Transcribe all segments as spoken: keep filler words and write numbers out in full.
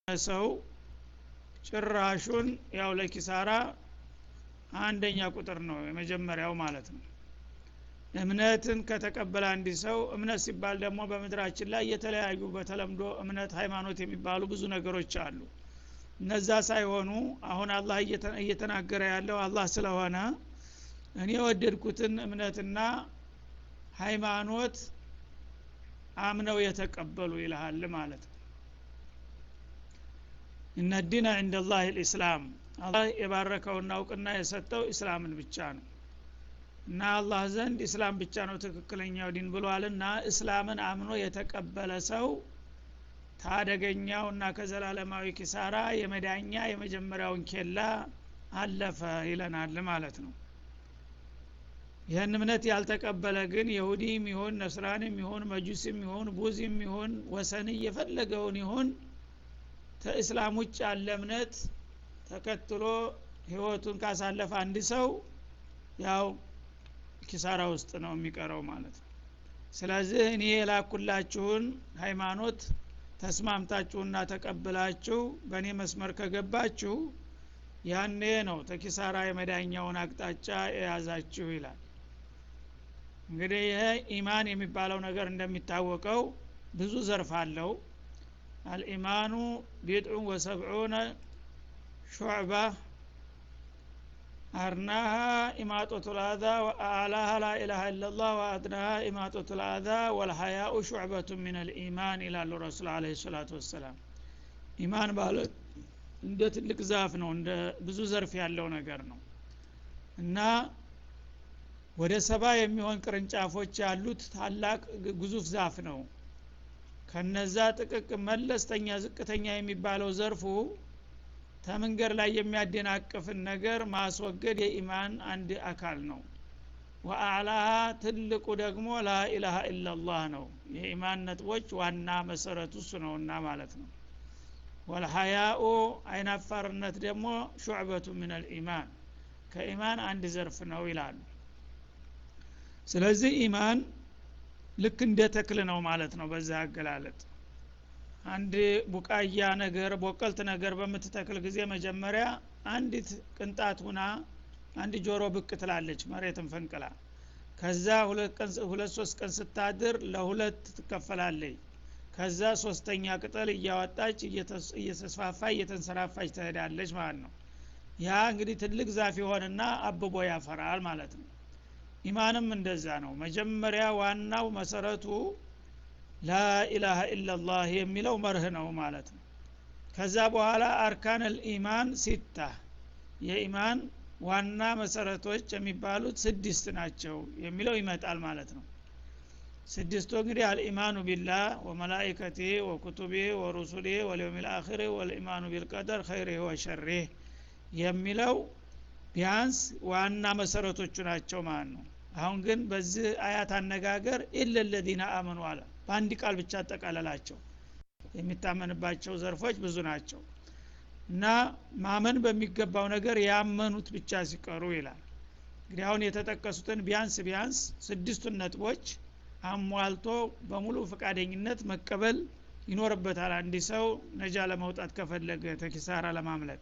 ሰው ጭራሹን ያው ለኪሳራ አንደኛ ቁጥር ነው የመጀመሪያው ማለት ነው። እምነትን ከተቀበለ አንድ ሰው እምነት ሲባል ደግሞ በመድራችን ላይ የተለያዩ በተለምዶ እምነት ሃይማኖት የሚባሉ ብዙ ነገሮች አሉ። እነዛ ሳይሆኑ አሁን አላህ እየተናገረ ያለው አላህ ስለሆነ እኔ ወደድኩትን እምነትና ሃይማኖት አምነው የተቀበሉ ይላል ማለት ነው። እነ ዲነ عند الله الاسلام አላህ የባረከውና እውቅና የሰጠው እስላምን ብቻ ነው እና አላህ ዘንድ እስላም ብቻ ነው ትክክለኛው ዲን ብሏልና እስላምን አምኖ የተቀበለ ሰው ታደገኛውና ከዘላለማዊ ኪሳራ የመዳኛ የመጀመሪያውን ኬላ አለፈ ይለናል ማለት ነው። ይህን እምነት ያልተቀበለ ግን ይሁዲም ይሁን ነስራንም ይሁን መጁስም ይሁን ቡዝም ይሁን ወሰን የፈለገውን ይሁን ከእስላም ውጭ ያለ እምነት ተከትሎ ህይወቱን ካሳለፈ አንድ ሰው ያው ኪሳራ ውስጥ ነው የሚቀረው ማለት ነው። ስለዚህ እኔ የላኩላችሁን ሃይማኖት ተስማምታችሁና ተቀብላችሁ በእኔ መስመር ከገባችሁ ያኔ ነው ተኪሳራ የመዳኛውን አቅጣጫ የያዛችሁ ይላል። እንግዲህ ይሄ ኢማን የሚባለው ነገር እንደሚታወቀው ብዙ ዘርፍ አለው። አልኢማኑ ቢድዑ ወሰብዑነ ሹዕባ አርናሃ ኢማጦቱል አዛ ወአላሃ ላኢላሃ ኢላላህ ወአድናሃ ኢማጦቱል አዛ ወልሐያኡ ሹዕበቱ ሚነል ኢማን ይላሉ ረሱል አለይሂ ሰላቱ ወሰላም። ኢማን ማለት እንደ ትልቅ ዛፍ ነው፣ እንደ ብዙ ዘርፍ ያለው ነገር ነው እና ወደ ሰባ የሚሆን ቅርንጫፎች ያሉት ታላቅ ግዙፍ ዛፍ ነው። ከነዛ ጥቅቅ መለስተኛ ዝቅተኛ የሚባለው ዘርፉ ተመንገር ላይ የሚያደናቅፍን ነገር ማስወገድ የኢማን አንድ አካል ነው። ወአላሃ ትልቁ ደግሞ ላኢላሃ ኢላላህ ነው። የኢማን ነጥቦች ዋና መሰረቱ እሱ ነውና ማለት ነው። ወልሐያኡ አይናፋርነት ደግሞ ሹዕበቱ ሚነል ኢማን ከኢማን አንድ ዘርፍ ነው ይላሉ። ስለዚህ ኢማን ልክ እንደ ተክል ነው ማለት ነው። በዛ አገላለጥ አንድ ቡቃያ ነገር ቦቀልት ነገር በምትተክል ጊዜ መጀመሪያ አንዲት ቅንጣት ሁና አንድ ጆሮ ብቅ ትላለች መሬትን ፈንቅላ። ከዛ ሁለት ቀን ሁለት ሶስት ቀን ስታድር ለሁለት ትከፈላለች። ከዛ ሶስተኛ ቅጠል እያወጣች እየተስፋፋ እየተንሰራፋች ትሄዳለች ማለት ነው። ያ እንግዲህ ትልቅ ዛፍ ይሆንና አብቦ ያፈራል ማለት ነው። ኢማንም እንደዛ ነው። መጀመሪያ ዋናው መሰረቱ ላኢላሃ ኢላላህ የሚለው መርህ ነው ማለት ነው። ከዛ በኋላ አርካነል ኢማን ሲታ የኢማን ዋና መሰረቶች የሚባሉት ስድስት ናቸው የሚለው ይመጣል ማለት ነው። ስድስቱ እንግዲህ አልኢማኑ ቢላህ ወመላኢከቲሂ ወኩቱቢሂ ወሩሱሊሂ ወልየውሚል አኺር ወልኢማኑ ቢልቀደር ኸይሪሂ ወሸሪሂ የሚለው ቢያንስ ዋና መሰረቶቹ ናቸው ማለት ነው። አሁን ግን በዚህ አያት አነጋገር ኢለለዚነ አመኑ አለ። በአንድ ቃል ብቻ አጠቃለላቸው። የሚታመንባቸው ዘርፎች ብዙ ናቸው እና ማመን በሚገባው ነገር ያመኑት ብቻ ሲቀሩ ይላል። እንግዲህ አሁን የተጠቀሱትን ቢያንስ ቢያንስ ስድስቱን ነጥቦች አሟልቶ በሙሉ ፈቃደኝነት መቀበል ይኖርበታል አንድ ሰው ነጃ ለመውጣት ከፈለገ ተኪሳራ ለማምለጥ።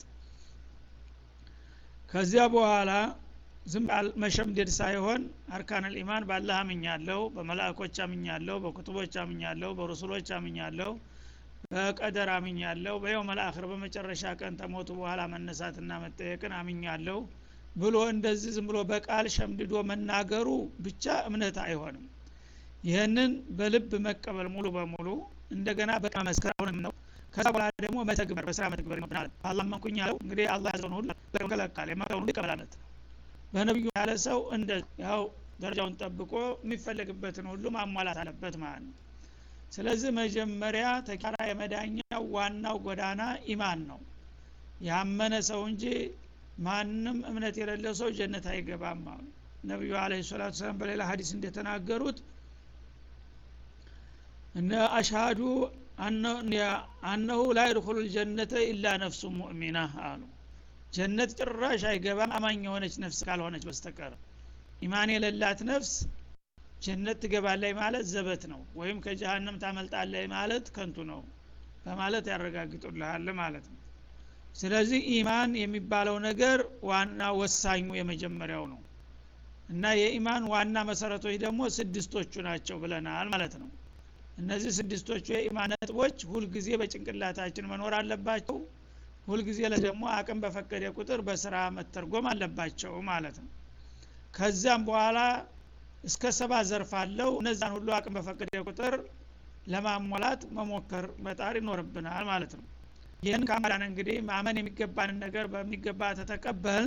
ከዚያ በኋላ ዝም መሸምደድ ሳይሆን አርካነል ኢማን ባላህ አምኛለሁ፣ በመላእክቶች አምኛለሁ፣ በኩቱቦች አምኛለሁ፣ በረሱሎች አምኛለሁ፣ በቀደር አምኛለሁ፣ በየውመል አኺር በመጨረሻ ቀን ተሞቱ በኋላ መነሳትና መጠየቅን አምኛለሁ ብሎ እንደዚህ ዝም ብሎ በቃል ሸምድዶ መናገሩ ብቻ እምነት አይሆንም። ይህንን በልብ መቀበል ሙሉ በሙሉ እንደገና በቃል መስከረም ነው። ከዛ በኋላ ደግሞ መተግበር በስራ መተግበር ይመጣል። አላህ መንኩኝ ያለው እንግዲህ አላህ ያዘውን ሁሉ ለከለካለ የማቀውን ይቀበላለት። በነብዩ ያለ ሰው እንደ ያው ደረጃውን ጠብቆ የሚፈልግበትን ሁሉ ማሟላት አለበት ማለት ነው። ስለዚህ መጀመሪያ ተኪሳራ የመዳኛው ዋናው ጎዳና ኢማን ነው። ያመነ ሰው እንጂ ማንም እምነት የሌለው ሰው ጀነት አይገባም ማለት ነው። ነብዩ አለይሂ ሰላቱ ሰላም በሌላ ሐዲስ እንደተናገሩት እነ አሽሃዱ አነሁ ላ ይድኹሉል ጀነተ ኢላ ነፍሱ ሙእሚና አሉ። ጀነት ጭራሽ አይገባም አማኝ የሆነች ነፍስ ካልሆነች በስተቀር። ኢማን የሌላት ነፍስ ጀነት ትገባለች ማለት ዘበት ነው፣ ወይም ከጀሃነም ታመልጣለች ማለት ከንቱ ነው። በማለት ያረጋግጡልሃል ማለት ነው። ስለዚህ ኢማን የሚባለው ነገር ዋና ወሳኙ የመጀመሪያው ነው እና የኢማን ዋና መሰረቶች ደግሞ ስድስቶቹ ናቸው ብለናል ማለት ነው። እነዚህ ስድስቶቹ የኢማን ነጥቦች ሁል ጊዜ በጭንቅላታችን መኖር አለባቸው። ሁል ጊዜ ለደግሞ አቅም በፈቀደ ቁጥር በስራ መተርጎም አለባቸው ማለት ነው። ከዛም በኋላ እስከ ሰባ ዘርፍ አለው። እነዛን ሁሉ አቅም በፈቀደ ቁጥር ለማሟላት መሞከር መጣር ይኖርብናል ማለት ነው። ይህን ካማላን እንግዲህ ማመን የሚገባንን ነገር በሚገባ ተተቀበል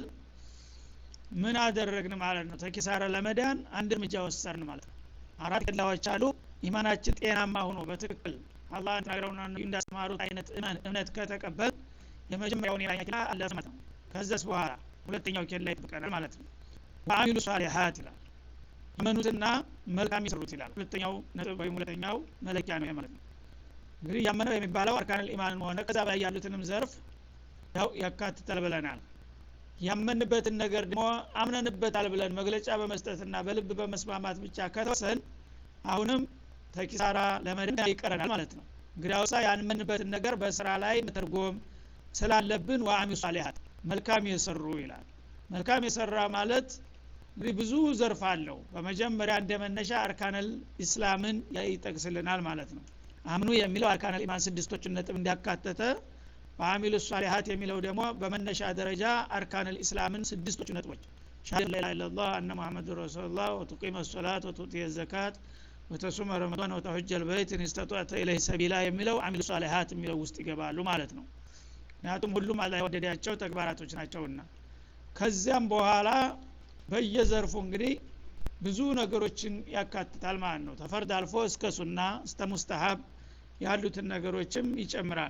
ምን አደረግን ማለት ነው። ተኪሳራ ለመዳን አንድ እርምጃ ወሰርን ማለት ነው። አራት ገላዎች አሉ። ኢማናችን ጤናማ ሆኖ በትክክል አላህ ተናግረውና ነብዩ እንዳስተማሩት አይነት እምነት ከተቀበል የመጀመሪያውን ያያችና አላህ ማለት ነው። ከዛስ በኋላ ሁለተኛው ኬላ ይጠብቀናል ማለት ነው። ወአሚሉ ሷሊሃት ይላል አመኑትና መልካም ይሰሩት ይላል። ሁለተኛው ነጥብ ወይ ሁለተኛው መለኪያ ነው ማለት ነው። እንግዲህ ያመነው የሚባለው አርካኑል ኢማን ሆነ ከዛ በላይ ያሉትንም ዘርፍ ያው ያካትታል ብለናል። ያመንበትን ነገር ደግሞ አምነንበታል ብለን መግለጫ በመስጠትና በልብ በመስማማት ብቻ ከተወሰን አሁንም ተኪሳራ ለመዳን ይቀረናል ማለት ነው። እንግዲያውሳ ያመንበትን ነገር በስራ ላይ መተርጎም ስላለብን ወአሚሉ ሷሊሃት መልካም የሰሩ ይላል። መልካም የሰራ ማለት እንግዲህ ብዙ ዘርፍ አለው። በመጀመሪያ እንደመነሻ አርካኑል ኢስላምን ይጠቅስልናል ማለት ነው። አምኑ የሚለው አርካኑል ኢማን ስድስቶችን ነጥብ እንዲያካተተ ወአሚሉ ሷሊሃት የሚለው ደግሞ በመነሻ ደረጃ አርካኑል ኢስላምን ስድስቶቹ ነጥቦች ሻሃዳ ላ ኢላሃ ኢላላህ አነ ሙሐመዱር ረሱሉላህ ወቱቂመ ሶላት ወቱቲ ዘካት ወተሱመ ረመዳን ወተሁጀል በይት ኢንስተጣዕተ ኢለይሂ ሰቢላ የሚለው አሚሉ ሷሊሃት የሚለው ውስጥ ይገባሉ ማለት ነው። ምክንያቱም ሁሉም አላህ የወደዳቸው ተግባራቶች ናቸውና። ከዚያም በኋላ በየዘርፉ እንግዲህ ብዙ ነገሮችን ያካትታል ማለት ነው። ተፈርድ አልፎ እስከ ሱና እስከ ሙስተሐብ ያሉትን ነገሮችም ይጨምራል።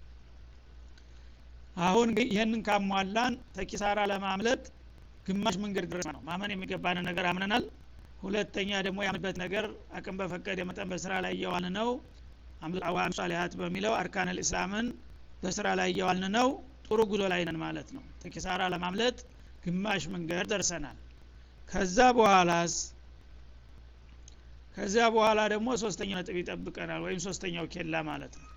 አሁን ይሄንን ካሟላን ተኪሳራ ለማምለጥ ግማሽ መንገድ ድረስ ነው። ማመን የሚገባን ነገር አምነናል። ሁለተኛ ደግሞ ያምንበት ነገር አቅም በፈቀደ መጠን በስራ ላይ እያዋልን ነው። አምልጣዋም ሷሊሃት በሚለው አርካኑል ኢስላምን በስራ ላይ እያዋልን ነው። ጥሩ ጉዞ ላይ ነን ማለት ነው። ተኪሳራ ለማምለጥ ግማሽ መንገድ ደርሰናል። ከዛ በኋላስ ከዛ በኋላ ደግሞ ሶስተኛው ነጥብ ይጠብቀናል ወይም ሶስተኛው ኬላ ማለት ነው።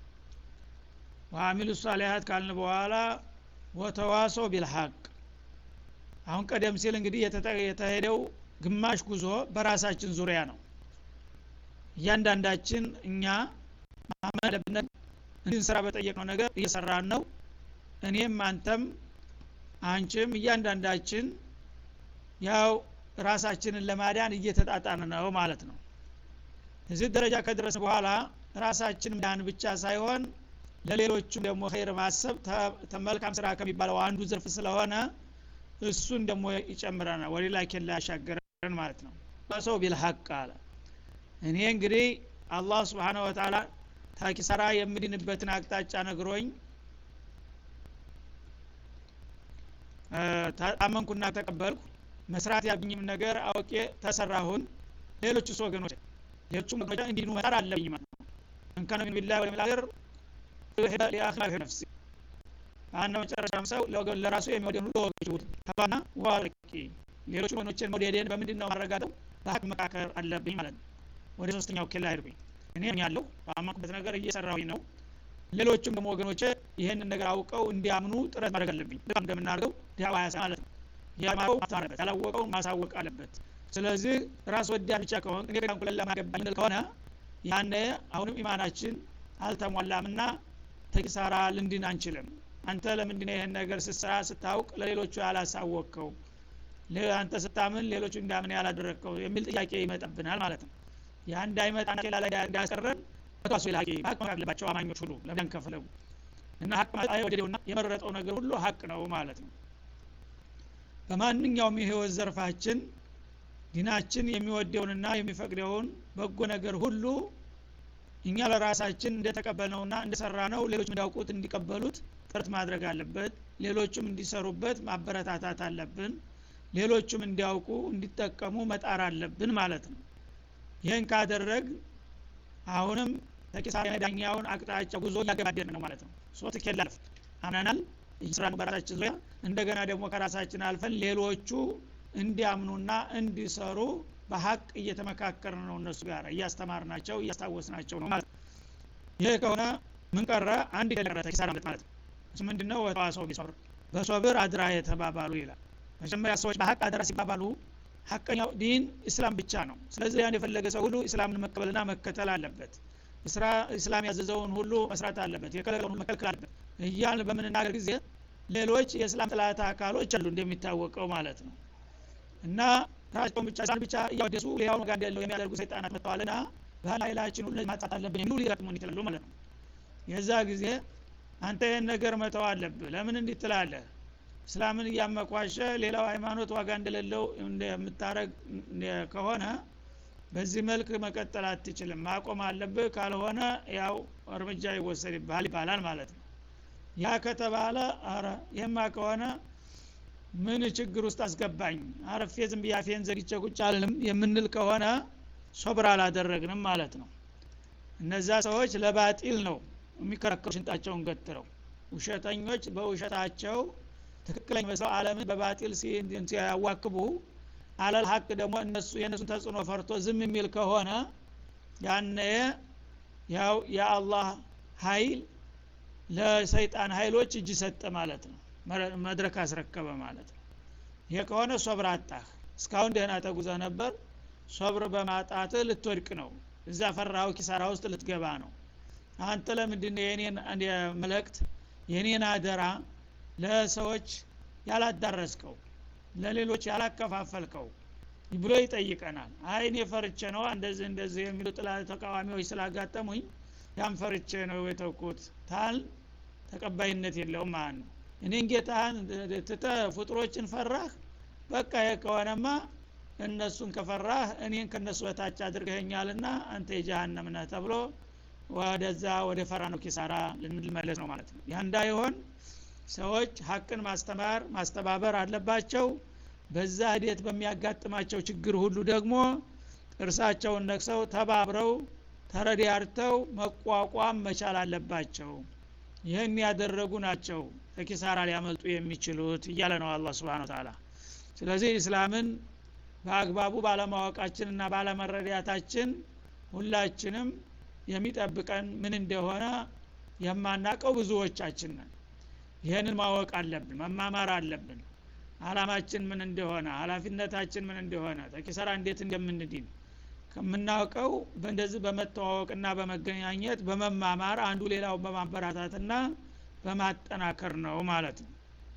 ወአሚሉ ሷሊሃት ካልን በኋላ ወተዋሶ ቢልሐቅ። አሁን ቀደም ሲል እንግዲህ የተሄደው ግማሽ ጉዞ በራሳችን ዙሪያ ነው። እያንዳንዳችን እኛ ማመን አለብን። እንስራ በጠየቅነው ነገር እየሰራን ነው። እኔም አንተም አንቺም እያንዳንዳችን ያው ራሳችንን ለማዳን እየተጣጣን ነው ማለት ነው። እዚህ ደረጃ ከደረስ በኋላ ራሳችን ማዳን ብቻ ሳይሆን ለሌሎችም ደግሞ ኸይር ማሰብ ተመልካም ስራ ከሚባለው አንዱ ዘርፍ ስለሆነ እሱን ደግሞ ይጨምራና ወሌላ ከላ ያሻገረን ማለት ነው። ሰው ቢልሐቅ አለ። እኔ እንግዲህ አላህ Subhanahu Wa Ta'ala ታኪሳራ የምድንበትን አቅጣጫ ነግሮኝ ታመንኩና ተቀበልኩ መስራት ያብኝም ነገር አውቄ ተሰራሁን ሌሎችስ ወገኖች ሌሎችም ወገኖች እንዲኑ መጣር አለብኝ ማለት ነው። እንከነ ምን ቢላሂ ወል መላገር ይሄዳ ለአኺራህ ነፍሲ አና መጨረሻም ሰው ለወገን ለራሱ የሚወደን ሁሉ ወገኖች ተባና ዋርቂ ሌሎች ወገኖችን መውደዴን በምንድነው ማረጋገጠው? በሐቅ መካከር አለብኝ ማለት ነው። ወደ ሶስተኛው ኬላ ሄድኩኝ። እኔ ያለው ባመንኩበት ነገር እየሰራሁኝ ነው። ሌሎችም ደግሞ ወገኖች ይሄንን ነገር አውቀው እንዲያምኑ ጥረት ማድረግ አለብኝ። በጣም እንደምናደርገው ዳዋ ያሳ ማለት ነው። ያማው ማታረበት ያላወቀው ማሳወቅ አለበት። ስለዚህ ራስ ወዳድ ብቻ ከሆነ እኔ ጋር ኩለላ ማገባኝ ከሆነ ያኔ አሁንም ኢማናችን አልተሟላምና ተኪሳራ ልንድን አንችልም። አንተ ለምንድን ነው ይሄን ነገር ስትሰራ ስታውቅ ለሌሎቹ ያላሳወቅከው? ለአንተ ስታምን ሌሎቹ እንዳምን ያላደረከው የሚል ጥያቄ ይመጣብናል ማለት ነው። ያ እንዳይመጣና ከላ እንዳያስቀረን በታሱ ይላቂ ሀቅ ማለባቸው አማኞች ሁሉ ለምን ከፈለው እና ሀቅ ማለት አይወደደውና የመረጠው ነገር ሁሉ ሀቅ ነው ማለት ነው። በማንኛውም የህይወት ዘርፋችን ዲናችን የሚወደውንና የሚፈቅደውን በጎ ነገር ሁሉ እኛ ለራሳችን እንደተቀበልነውና እንደሰራነው ሌሎች እንዲያውቁት እንዲቀበሉት ጥረት ማድረግ አለበት። ሌሎችም እንዲሰሩበት ማበረታታት አለብን። ሌሎችም እንዲያውቁ እንዲጠቀሙ መጣር አለብን ማለት ነው። ይሄን ካደረግ አሁንም ተኪሳራ ዳኛውን አቅጣጫ ጉዞ ያገባደን ነው ማለት ነው። ሶስት ከላፍ አምናናል ይስራን በራሳችን ዙሪያ እንደገና ደግሞ ከራሳችን አልፈን ሌሎቹ እንዲያምኑና እንዲሰሩ በሐቅ እየተመካከርን ነው። እነሱ ጋር እያስተማርናቸው እያስታወስናቸው ነው ማለት ነው። ይሄ ከሆነ ምን ቀረ አንድ ገለረ ተኪሳራ ማለት ነው እሱ ምንድነው ወጣው ቢሶር በሶብር አድራ የተባባሉ ይላል መጀመሪያ ሰዎች በሐቅ አድራ ሲባባሉ ሐቀኛው ዲን እስላም ብቻ ነው ስለዚህ ያን የፈለገ ሰው ሁሉ እስላምን መቀበልና መከተል አለበት እስራ እስላም ያዘዘውን ሁሉ መስራት አለበት የከለከለውን መከልከል አለበት እያል በመናገር ጊዜ ሌሎች የእስላም ጥላት አካሎች አሉ እንደሚታወቀው ማለት ነው እና ራሳቸውን ብቻ ሳን ብቻ ያወደሱ ሌላው ጋር እንደለው የሚያደርጉ ሰይጣናት መጥተዋልና በኃይላችን ሁሉ ማጣት አለብን የሚሉ ሊረጥሙን ይችላሉ ማለት ነው የዛ ጊዜ አንተ ይሄን ነገር መተው አለብህ ለምን እንድትላለህ እስላምን ያመቋሸ ሌላው ሃይማኖት ዋጋ እንደሌለው እንደምታረግ ከሆነ በዚህ መልክ መቀጠል አትችልም ማቆም አለብህ ካልሆነ ያው እርምጃ ይወሰድብሃል ይባላል ማለት ነው ያ ከተባለ አረ የማ ከሆነ ምን ችግር ውስጥ አስገባኝ አረፌ ዝም ቢያፌን ዘግቼ ቁጭ አልልም የምንል ከሆነ ሶብር አላደረግንም ማለት ነው እነዛ ሰዎች ለባጢል ነው የሚከራከሩ ሽንጣቸውን ገትረው ውሸተኞች በውሸታቸው ትክክለኛ መስለው ዓለምን በባጢል ሲያዋክቡ አለል ሐቅ ደግሞ እነሱ የነሱን ተጽዕኖ ፈርቶ ዝም የሚል ከሆነ ያኔ ያው የአላህ ኃይል ለሰይጣን ኃይሎች እጅ ሰጠ ማለት ነው መድረክ አስረከበ ማለት ነው ይሄ ከሆነ ሶብር አጣህ እስካሁን ደህና ተጉዘህ ነበር ሶብር በማጣት ልትወድቅ ነው እዛ ፈራው ኪሳራ ውስጥ ልትገባ ነው አንተ ለምንድን ነው የኔን መልእክት የኔን አደራ ለሰዎች ያላዳረስከው ለሌሎች ያላከፋፈልከው ብሎ ይጠይቀናል አይ እኔ ፈርቼ ነው እንደዚህ እንደዚህ የሚሉ ጥላት ተቃዋሚዎች ስላጋጠሙኝ ያን ፈርቼ ነው የተውኩት ታል ተቀባይነት የለውም ማለት ነው እኔን ጌታን ተተ ፍጥሮችን ፈራህ በቃ የከወነማ እነሱን ከፈራህ እኔን ከነሱ በታች አድርገኛልና አንተ የጀሃነም ነህ ተብሎ ወደዛ ወደ ፈራነው ኪሳራ ልንመለስ ነው ማለት ነው ያ እንዳይሆን ሰዎች ሐቅን ማስተማር ማስተባበር አለባቸው በዛ ሂደት በሚያጋጥማቸው ችግር ሁሉ ደግሞ እርሳቸውን ነክሰው ተባብረው ተረዳርተው መቋቋም መቻል አለባቸው ይሄን ያደረጉ ናቸው ከኪሳራ ሊያመልጡ የሚችሉት እያለ ነው አላህ Subhanahu Wa Ta'ala ስለዚህ እስላምን በአግባቡ ባለማወቃችንና ባለመረዳታችን ሁላችንም የሚጠብቀን ምን እንደሆነ የማናቀው ብዙዎቻችን ነን ይሄንን ማወቅ አለብን መማማር አለብን አላማችን ምን እንደሆነ ኃላፊነታችን ምን እንደሆነ ተኪሳራ እንዴት እንደምንድን ከምናውቀው በእንደዚህ በመተዋወቅና በመገናኘት በመማማር አንዱ ሌላው በማበራታትና በማጠናከር ነው ማለት ነው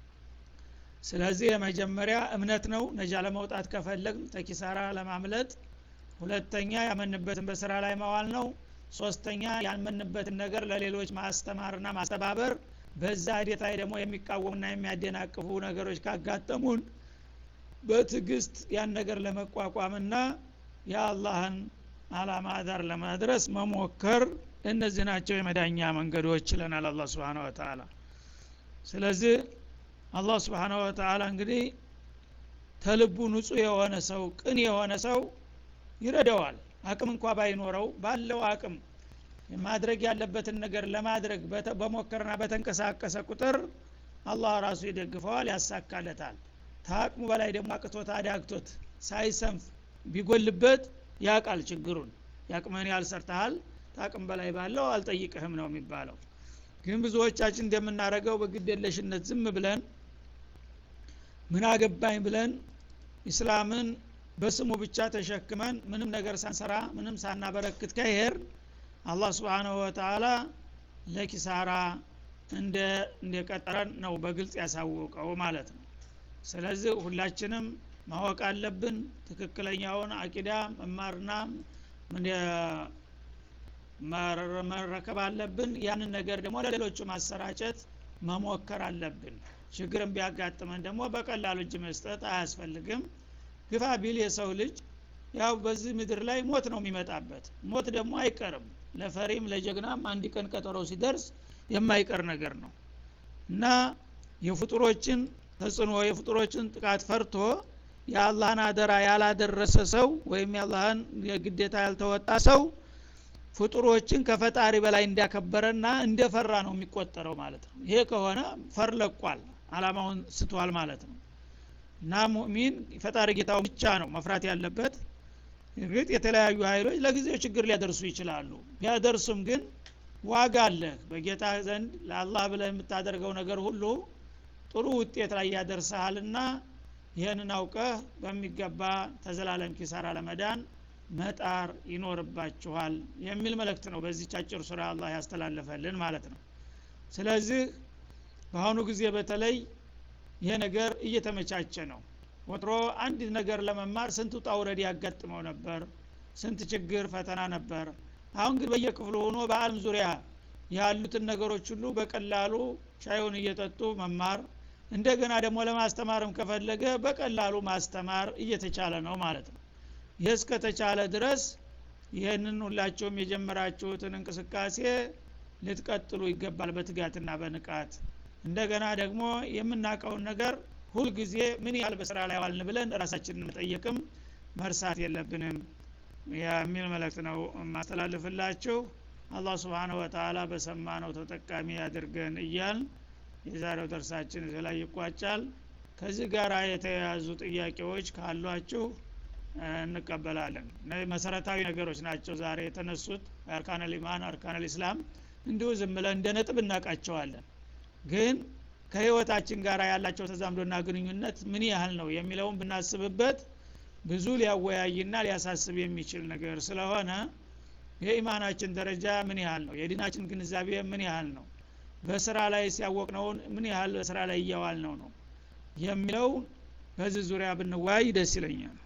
ስለዚህ የመጀመሪያ እምነት ነው ነጃ ለመውጣት ከፈለግን ተኪሳራ ለማምለጥ ሁለተኛ ያመንበትን በስራ ላይ ማዋል ነው ሶስተኛ ያመንበትን ነገር ለሌሎች ማስተማርና ማስተባበር በዛ ሂደት ላይ ደግሞ የሚቃወሙና የሚያደናቅፉ ነገሮች ካጋጠሙን በትግስት ያን ነገር ለመቋቋምና የአላህን አላማ ዳር ለማድረስ መሞከር እነዚህ ናቸው የመዳኛ መንገዶች ይለናል አላህ Subhanahu Wa Ta'ala ስለዚህ አላህ Subhanahu Wa Ta'ala እንግዲህ ተልቡ ንጹህ የሆነ ሰው ቅን የሆነ ሰው ይረዳዋል አቅም እንኳን ባይኖረው ባለው አቅም ማድረግ ያለበትን ነገር ለማድረግ በመከረና በተንቀሳቀሰ ቁጥር አላህ ራሱ ይደግፈዋል ያሳካለታል ታቅሙ በላይ ደግሞ አቅቶት አዳግቶት ሳይሰንፍ ቢጎልበት ያቃል ችግሩን ያቅመን ያልሰርታል ታቅም በላይ ባለው አልጠይቅህም ነው የሚባለው ግን ብዙዎቻችን እንደምናረገው በግዴለሽነት ዝም ብለን ምን አገባኝ ብለን እስላምን በስሙ ብቻ ተሸክመን ምንም ነገር ሳንሰራ ምንም ሳናበረክት ከሄር አላህ Subhanahu Wa Ta'ala ለኪሳራ እንደ እንደቀጠረን ነው በግልጽ ያሳወቀው ማለት ነው ስለዚህ ሁላችንም ማወቅ አለብን ትክክለኛውን አቂዳ መማርና ምን መረከብ አለብን ያንን ነገር ደግሞ ለሌሎች ማሰራጨት መሞከር አለብን ችግርም ቢያጋጥመን ደግሞ በቀላሉ እጅ መስጠት አያስፈልግም ግፋ ቢል የሰው ልጅ ያው በዚህ ምድር ላይ ሞት ነው የሚመጣበት ሞት ደግሞ አይቀርም ለፈሪም ለጀግናም አንድ ቀን ቀጠሮ ሲደርስ የማይቀር ነገር ነው እና የፍጡሮችን ተጽዕኖ የፍጡሮችን ጥቃት ፈርቶ የአላህን አደራ ያላደረሰ ሰው ወይም የአላህን ግዴታ ያልተወጣ ሰው ፍጡሮችን ከፈጣሪ በላይ እንዲያከበረና እንደፈራ ነው የሚቆጠረው ማለት ነው ይሄ ከሆነ ፈርለቋል አላማውን ስተዋል ማለት ነው እና ሙእሚን ፈጣሪ ጌታው ብቻ ነው መፍራት ያለበት እርግጥ የተለያዩ ኃይሎች ለጊዜው ችግር ሊያደርሱ ይችላሉ ቢያደርሱም ግን ዋጋ አለ በጌታ ዘንድ ለአላህ ብለህ የምታደርገው ነገር ሁሉ ጥሩ ውጤት ላይ ያደርሳልና ይሄንን አውቀህ በሚገባ ተዘላለም ኪሳራ ለመዳን መጣር ይኖርባችኋል የሚል መልእክት ነው በዚህ አጭር ሱራ አላህ ያስተላለፈልን ማለት ነው። ስለዚህ በአሁኑ ጊዜ በተለይ ይሄ ነገር እየተመቻቸ ነው። ወትሮ አንድ ነገር ለመማር ስንት ውጣ ውረድ ያጋጥመው ነበር፣ ስንት ችግር ፈተና ነበር። አሁን ግን በየክፍሉ ሆኖ በአለም ዙሪያ ያሉትን ነገሮች ሁሉ በቀላሉ ሻዩን እየጠጡ መማር እንደገና ደግሞ ለማስተማርም ከፈለገ በቀላሉ ማስተማር እየተቻለ ነው ማለት ነው። ይህ እስከተቻለ ድረስ ይህንን ሁላችሁም የጀመራችሁትን እንቅስቃሴ ልትቀጥሉ ይገባል በትጋትና በንቃት። እንደገና ደግሞ የምናውቀውን ነገር ሁል ጊዜ ምን ያህል በስራ ላይ ዋልን ብለን ራሳችንን መጠየቅም መርሳት የለብንም የሚል መልእክት ነው ማስተላልፍላችሁ። አላህ Subhanahu Wa Ta'ala በሰማነው ተጠቃሚ ያድርገን እያል የዛሬው ደርሳችን እዚህ ላይ ይቋጫል። ከዚህ ጋር የተያያዙ ጥያቄዎች ካሏችሁ እንቀበላለን። መሰረታዊ ነገሮች ናቸው ዛሬ የተነሱት አርካኑል ኢማን አርካኑል ኢስላም እንዲሁ ዝም ብለን እንደ ነጥብ እናቃቸዋለን። ግን ከህይወታችን ጋር ያላቸው ተዛምዶና ግንኙነት ምን ያህል ነው የሚለውን ብናስብበት ብዙ ሊያወያይና ሊያሳስብ የሚችል ነገር ስለሆነ የኢማናችን ደረጃ ምን ያህል ነው፣ የዲናችን ግንዛቤ ምን ያህል ነው፣ በስራ ላይ ሲያወቅነው ምን ያህል በስራ ላይ እያዋል ነው ነው የሚለው በዚህ ዙሪያ ብንወያይ ደስ ይለኛል።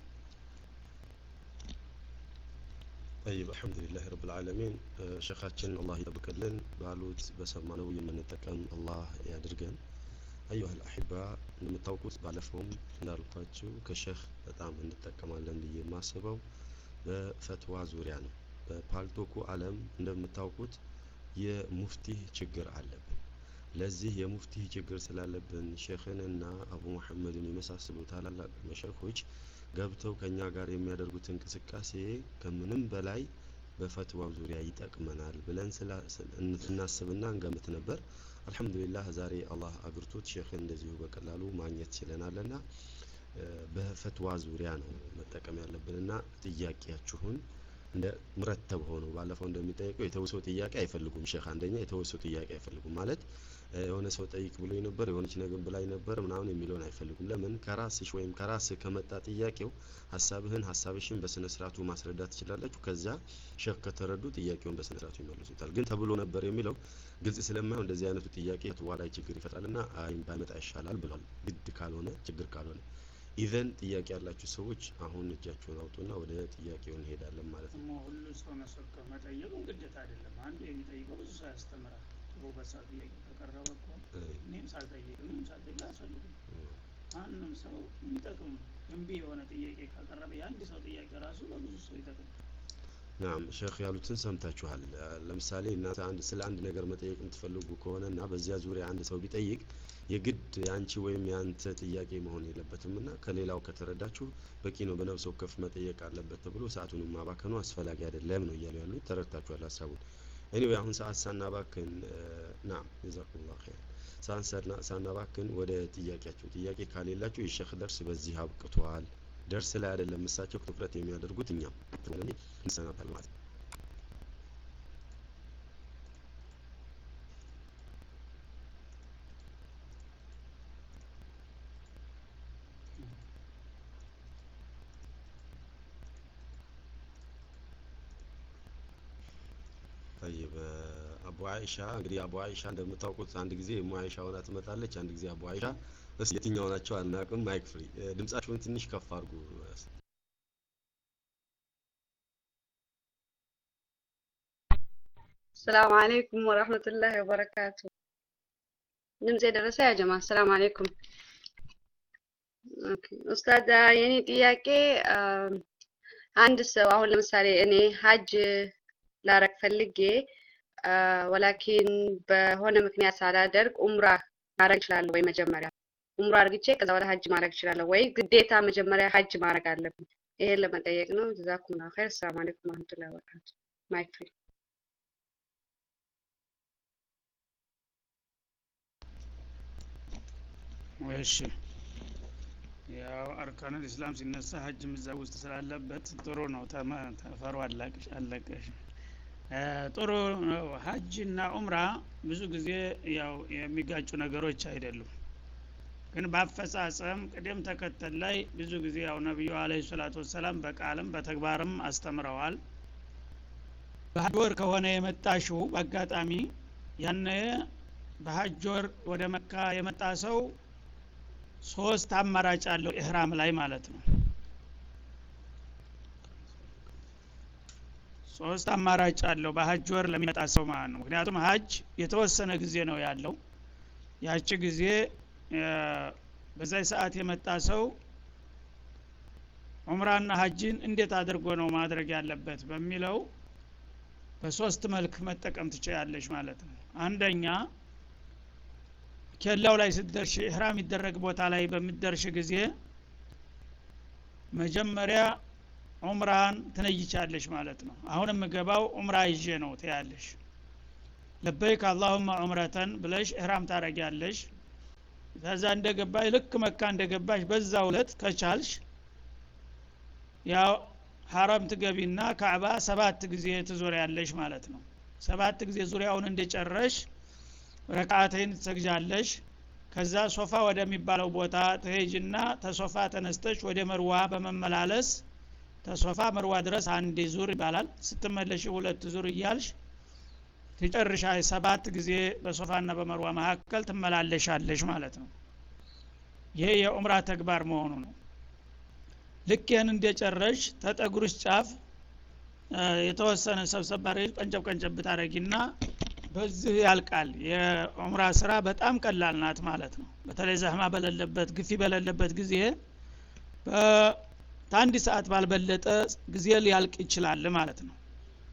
طيب الحمد لله رب العالمين شيخاችን الله ይጠብቅልን ባሉት በሰማነው የምንጠቀም አላህ ያድርገን። أيها الأحبة እንደምታውቁት ባለፈውም እንዳልኳችሁ ከሼክ በጣም እንጠቀማለን ብዬ ማስበው በፈትዋ ዙሪያ ነው። በፓልቶኩ ዓለም እንደምታውቁት የሙፍቲ ችግር አለብን። ለዚህ የሙፍቲ ችግር ስላለብን ሼኽንና አቡ መሐመድን የመሳሰሉ ታላላቅ መሸኾች ገብተው ከኛ ጋር የሚያደርጉት እንቅስቃሴ ከምንም በላይ በፈትዋው ዙሪያ ይጠቅመናል ብለን እናስብና እንገምት ነበር። አልহামዱሊላህ ዛሬ አላህ አግርቶት ሼኽን እንደዚሁ በቀላሉ ማግኘት ችለናልና በፈትዋ ዙሪያ ነው መጠቀም ያለብንና ጥያቄያችሁን እንደ ምረተብ ሆኖ ባለፈው እንደሚጠይቀው የተወሰው ጥያቄ አይፈልጉም። ሼኽ አንደኛ የተወሰው ጥያቄ አይፈልጉም ማለት የሆነ ሰው ጠይቅ ብሎ ነበር የሆነች ነገር ብላይ ነበር ምናምን የሚለውን አይፈልጉም። ለምን ከራስሽ ወይም ከራስህ ከመጣ ጥያቄው ሐሳብህን ሐሳብሽን በስነ ስርዓቱ ማስረዳት ትችላላችሁ። ከዛ ሼኽ ከተረዱ ጥያቄውን በስነ ስርዓቱ ይመልሱታል። ግን ተብሎ ነበር የሚለው ግልጽ ስለማይሆን እንደዚህ አይነቱ ጥያቄ ተዋላይ ችግር ይፈጥራልና አይ ባይመጣ ይሻላል ብሏል። ግድ ካልሆነ ችግር ካልሆነ ኢቨን ጥያቄ ያላችሁ ሰዎች አሁን እጃችሁን አውጡና ወደ ጥያቄው እንሄዳለን ማለት ነው። ሁሉ ሰው መስከ መጠየቁ ግዴታ አይደለም። አንዱ የሚጠይቀው ብዙ ሰው ያስተምራል። ጥሩ በሳት ጥያቄ ተቀረበ እኮ እኔም ሳልጠይቅ ምንም ሳልጠይቅ አልፈልግም። ማንም ሰው የሚጠቅም ገንቢ የሆነ ጥያቄ ካቀረበ የአንድ ሰው ጥያቄ ራሱ ለብዙ ሰው ይጠቅማል። ናም ሼኽ ያሉትን ሰምታችኋል። ለምሳሌ እናንተ አንድ ስለ አንድ ነገር መጠየቅ የምትፈልጉ ከሆነና በዚያ ዙሪያ አንድ ሰው ቢጠይቅ የግድ ያንቺ ወይም ያንተ ጥያቄ መሆን የለበትምና ከሌላው ከተረዳችሁ በቂ ነው። በነፍስ ወከፍ መጠየቅ አለበት ተብሎ ሰዓቱን ማባከኑ አስፈላጊ አይደለም ነው እያሉ ያሉት። ተረድታችኋል ሐሳቡን። ኤኒዌይ አሁን ሰዓት ሳናባክን ናም ጀዛኩላህ ኸይር ሳንሰርና ሳናባክን ወደ ጥያቄያችሁ ጥያቄ ካሌላችሁ የሼኽ ደርስ በዚህ አብቅቷል። ደርስ ላይ አይደለም እሳቸው ትኩረት የሚያደርጉት እኛም ስለዚህ እንሰናበታል ማለት ነው። طيب አቡ አይሻ እንግዲህ አቡ አይሻ እንደምታውቁት አንድ ጊዜ ሙ አይሻ ሆና ትመጣለች፣ አንድ ጊዜ አቡ አይሻ እስ የትኛው ናቸው አናውቅም። ማይክ ፍሪ ድምጻችሁን ትንሽ ከፍ አድርጉ። السلام عليكم ورحمة الله وبركاته. نمزي درسة يا جماعة. السلام عليكم. اوكي أستاذ يعني ጥያቄ አንድ ሰው አሁን ለምሳሌ እኔ ሀጅ ላረግ ፈልጌ ወላኪን በሆነ ምክንያት ሳላደርግ ኡምራ ማድረግ እችላለሁ ወይ? መጀመሪያ ኡምራ አድርግቼ ከዛ ወደ ሀጅ ማድረግ እችላለሁ ወይ ግዴታ መጀመሪያ ሀጅ ማድረግ አለብኝ? ይሄን ለመጠየቅ ነው። ጀዛኩሙላሁ ኸይር። ሰላም አለይኩም ወራህመቱላሂ ወበረካቱ። ማይክ ፍሪ እሺ ያው አርካኑል ኢስላም ሲነሳ ሀጅ ምዛ ውስጥ ስላለበት ጥሩ ነው። ተፈሩ አላቅሽ አለቀሽ ጥሩ ነው። ሀጅና ኡምራ ብዙ ጊዜ ያው የሚጋጩ ነገሮች አይደሉም። ግን በአፈጻጸም ቅደም ተከተል ላይ ብዙ ጊዜ ያው ነብዩ አለይሂ ሰላቱ ወሰለም በቃልም በተግባርም አስተምረዋል። በሀጅ ወር ከሆነ የመጣሽው በአጋጣሚ ያነ በሀጅ ወር ወደ መካ የመጣ ሰው ሶስት አማራጭ አለው ኢህራም ላይ ማለት ነው። ሶስት አማራጭ አለው በሀጅ ወር ለሚመጣ ሰው ማለት ነው። ምክንያቱም ሀጅ የተወሰነ ጊዜ ነው ያለው። ያቺ ጊዜ በዛ ሰዓት የመጣ ሰው ዑምራና ሀጅን እንዴት አድርጎ ነው ማድረግ ያለበት በሚለው በሶስት መልክ መጠቀም ትችላለሽ ማለት ነው። አንደኛ ኬላው ላይ ስትደርሽ ኢህራም ይደረግ ቦታ ላይ በሚደርሽ ጊዜ መጀመሪያ ዑምራን ትነይቻለሽ ማለት ነው። አሁን የምገባው ዑምራ ይዤ ነው ትያለሽ። ለበይክ አላሁመ ዑምረተን ብለሽ ኢህራም ታረጊያለሽ። ከዛ እንደገባሽ ልክ መካ እንደገባሽ በዛው ዕለት ከቻልሽ ያው ሐረም ትገቢና ካዕባ ሰባት ጊዜ ትዞሪያለሽ ማለት ነው። ሰባት ጊዜ ዙሪያውን እንደጨረሽ ረካዓተይን ትሰግጃለሽ። ከዛ ሶፋ ወደሚባለው ቦታ ትሄጂና ተሶፋ ተነስተሽ ወደ መርዋ በመመላለስ ተሶፋ መርዋ ድረስ አንድ ዙር ይባላል። ስትመለሽ ሁለት ዙር እያልሽ ትጨርሻ ሰባት ጊዜ በሶፋና በመርዋ መካከል ትመላለሻለሽ ማለት ነው። ይሄ የዑምራ ተግባር መሆኑ ነው። ልክ ይህን እንደጨረሽ ተጠጉርሽ ጫፍ የተወሰነ ሰብሰብ አድርገሽ ቀንጨብ ቀንጨብ ታረጊና በዚህ ያልቃል። የዑምራ ስራ በጣም ቀላል ናት ማለት ነው። በተለይ ዘህማ በሌለበት ግፊ በሌለበት ጊዜ በአንድ ሰዓት ባልበለጠ ጊዜ ሊያልቅ ይችላል ማለት ነው።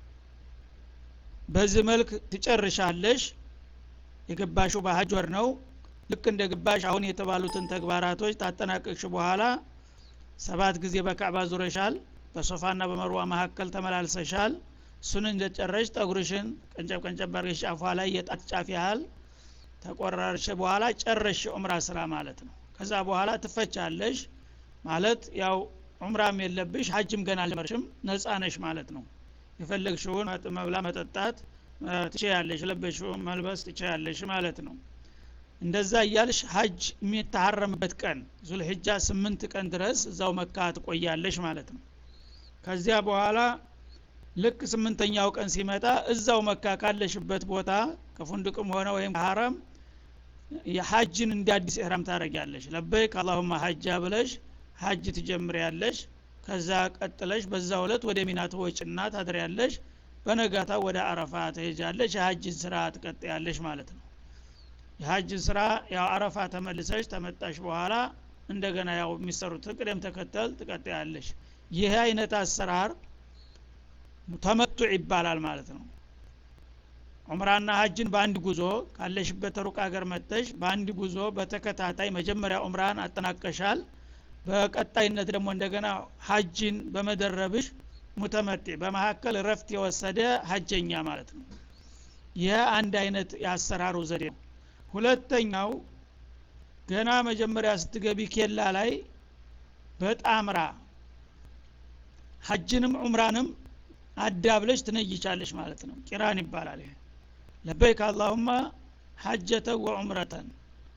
በዚህ መልክ ትጨርሻለሽ። የገባሽው በሀጅ ወር ነው። ልክ እንደገባሽ አሁን የተባሉትን ተግባራቶች ታጠናቀቅሽ በኋላ ሰባት ጊዜ በካዕባ ዙረሻል። በሶፋና በመርዋ መካከል ተመላልሰሻል። እሱን እንደጨረሽ ጠጉርሽን ቀንጨብ ቀንጨብ አድርገሽ ጫፏ ላይ የጣት ጫፍ ያህል ተቆራርሽ በኋላ ጨረሽ ዑምራ ስራ ማለት ነው። ከዛ በኋላ ትፈቻለሽ ማለት ያው ዑምራም የለብሽ ሀጅም ገና አልጀመርሽም፣ ነፃ ነሽ ማለት ነው። የፈለግሽውን መብላ መጠጣት ትችያለሽ፣ ለበሽውን መልበስ ትችያለሽ ማለት ነው። እንደዛ እያልሽ ሀጅ የሚተሐረምበት ቀን ዙልሂጃ ስምንት ቀን ድረስ እዛው መካ ትቆያለሽ ማለት ነው። ከዚያ በኋላ ልክ ስምንተኛው ቀን ሲመጣ እዛው መካ ካለሽበት ቦታ ከፉንድቅም ሆነ ወይም ከሐረም የሐጅን እንደ አዲስ ኢህራም ታረጊያለሽ። ለበይክ አላሁመ ሐጃ ብለሽ ሐጅ ትጀምሪያለሽ። ከዛ ቀጥለሽ በዛው ዕለት ወደ ሚና ትወጪና ታድሪያለሽ። በነጋታው ወደ አረፋ ትሄጃለሽ። የሐጅን ስራ ትቀጥያለሽ ማለት ነው። የሐጅን ስራ ያው አረፋ ተመልሰሽ ተመጣሽ በኋላ እንደገና ያው የሚሰሩት ቅደም ተከተል ትቀጥያለሽ። ይሄ አይነት አሰራር ተመቱዕ ይባላል ማለት ነው። ዑምራና ሐጅን በአንድ ጉዞ ካለሽበት ሩቅ ሀገር መጥተሽ በአንድ ጉዞ በተከታታይ መጀመሪያ ዑምራን አጠናቀሻል። በቀጣይነት ደግሞ እንደገና ሐጅን በመደረብሽ ሙተመቲ በመሐከል ረፍት የወሰደ ሐጀኛ ማለት ነው። ይሄ አንድ አይነት ያሰራሩ ዘዴ ነው። ሁለተኛው ገና መጀመሪያ ስትገቢ ኬላ ላይ በጣምራ ሐጅንም ዑምራንም አዳብለሽ ትነይቻለሽ ማለት ነው። ቂራን ይባላል ይሄ። ለበይክ አላሁመ ሐጀተ ወዑምረተን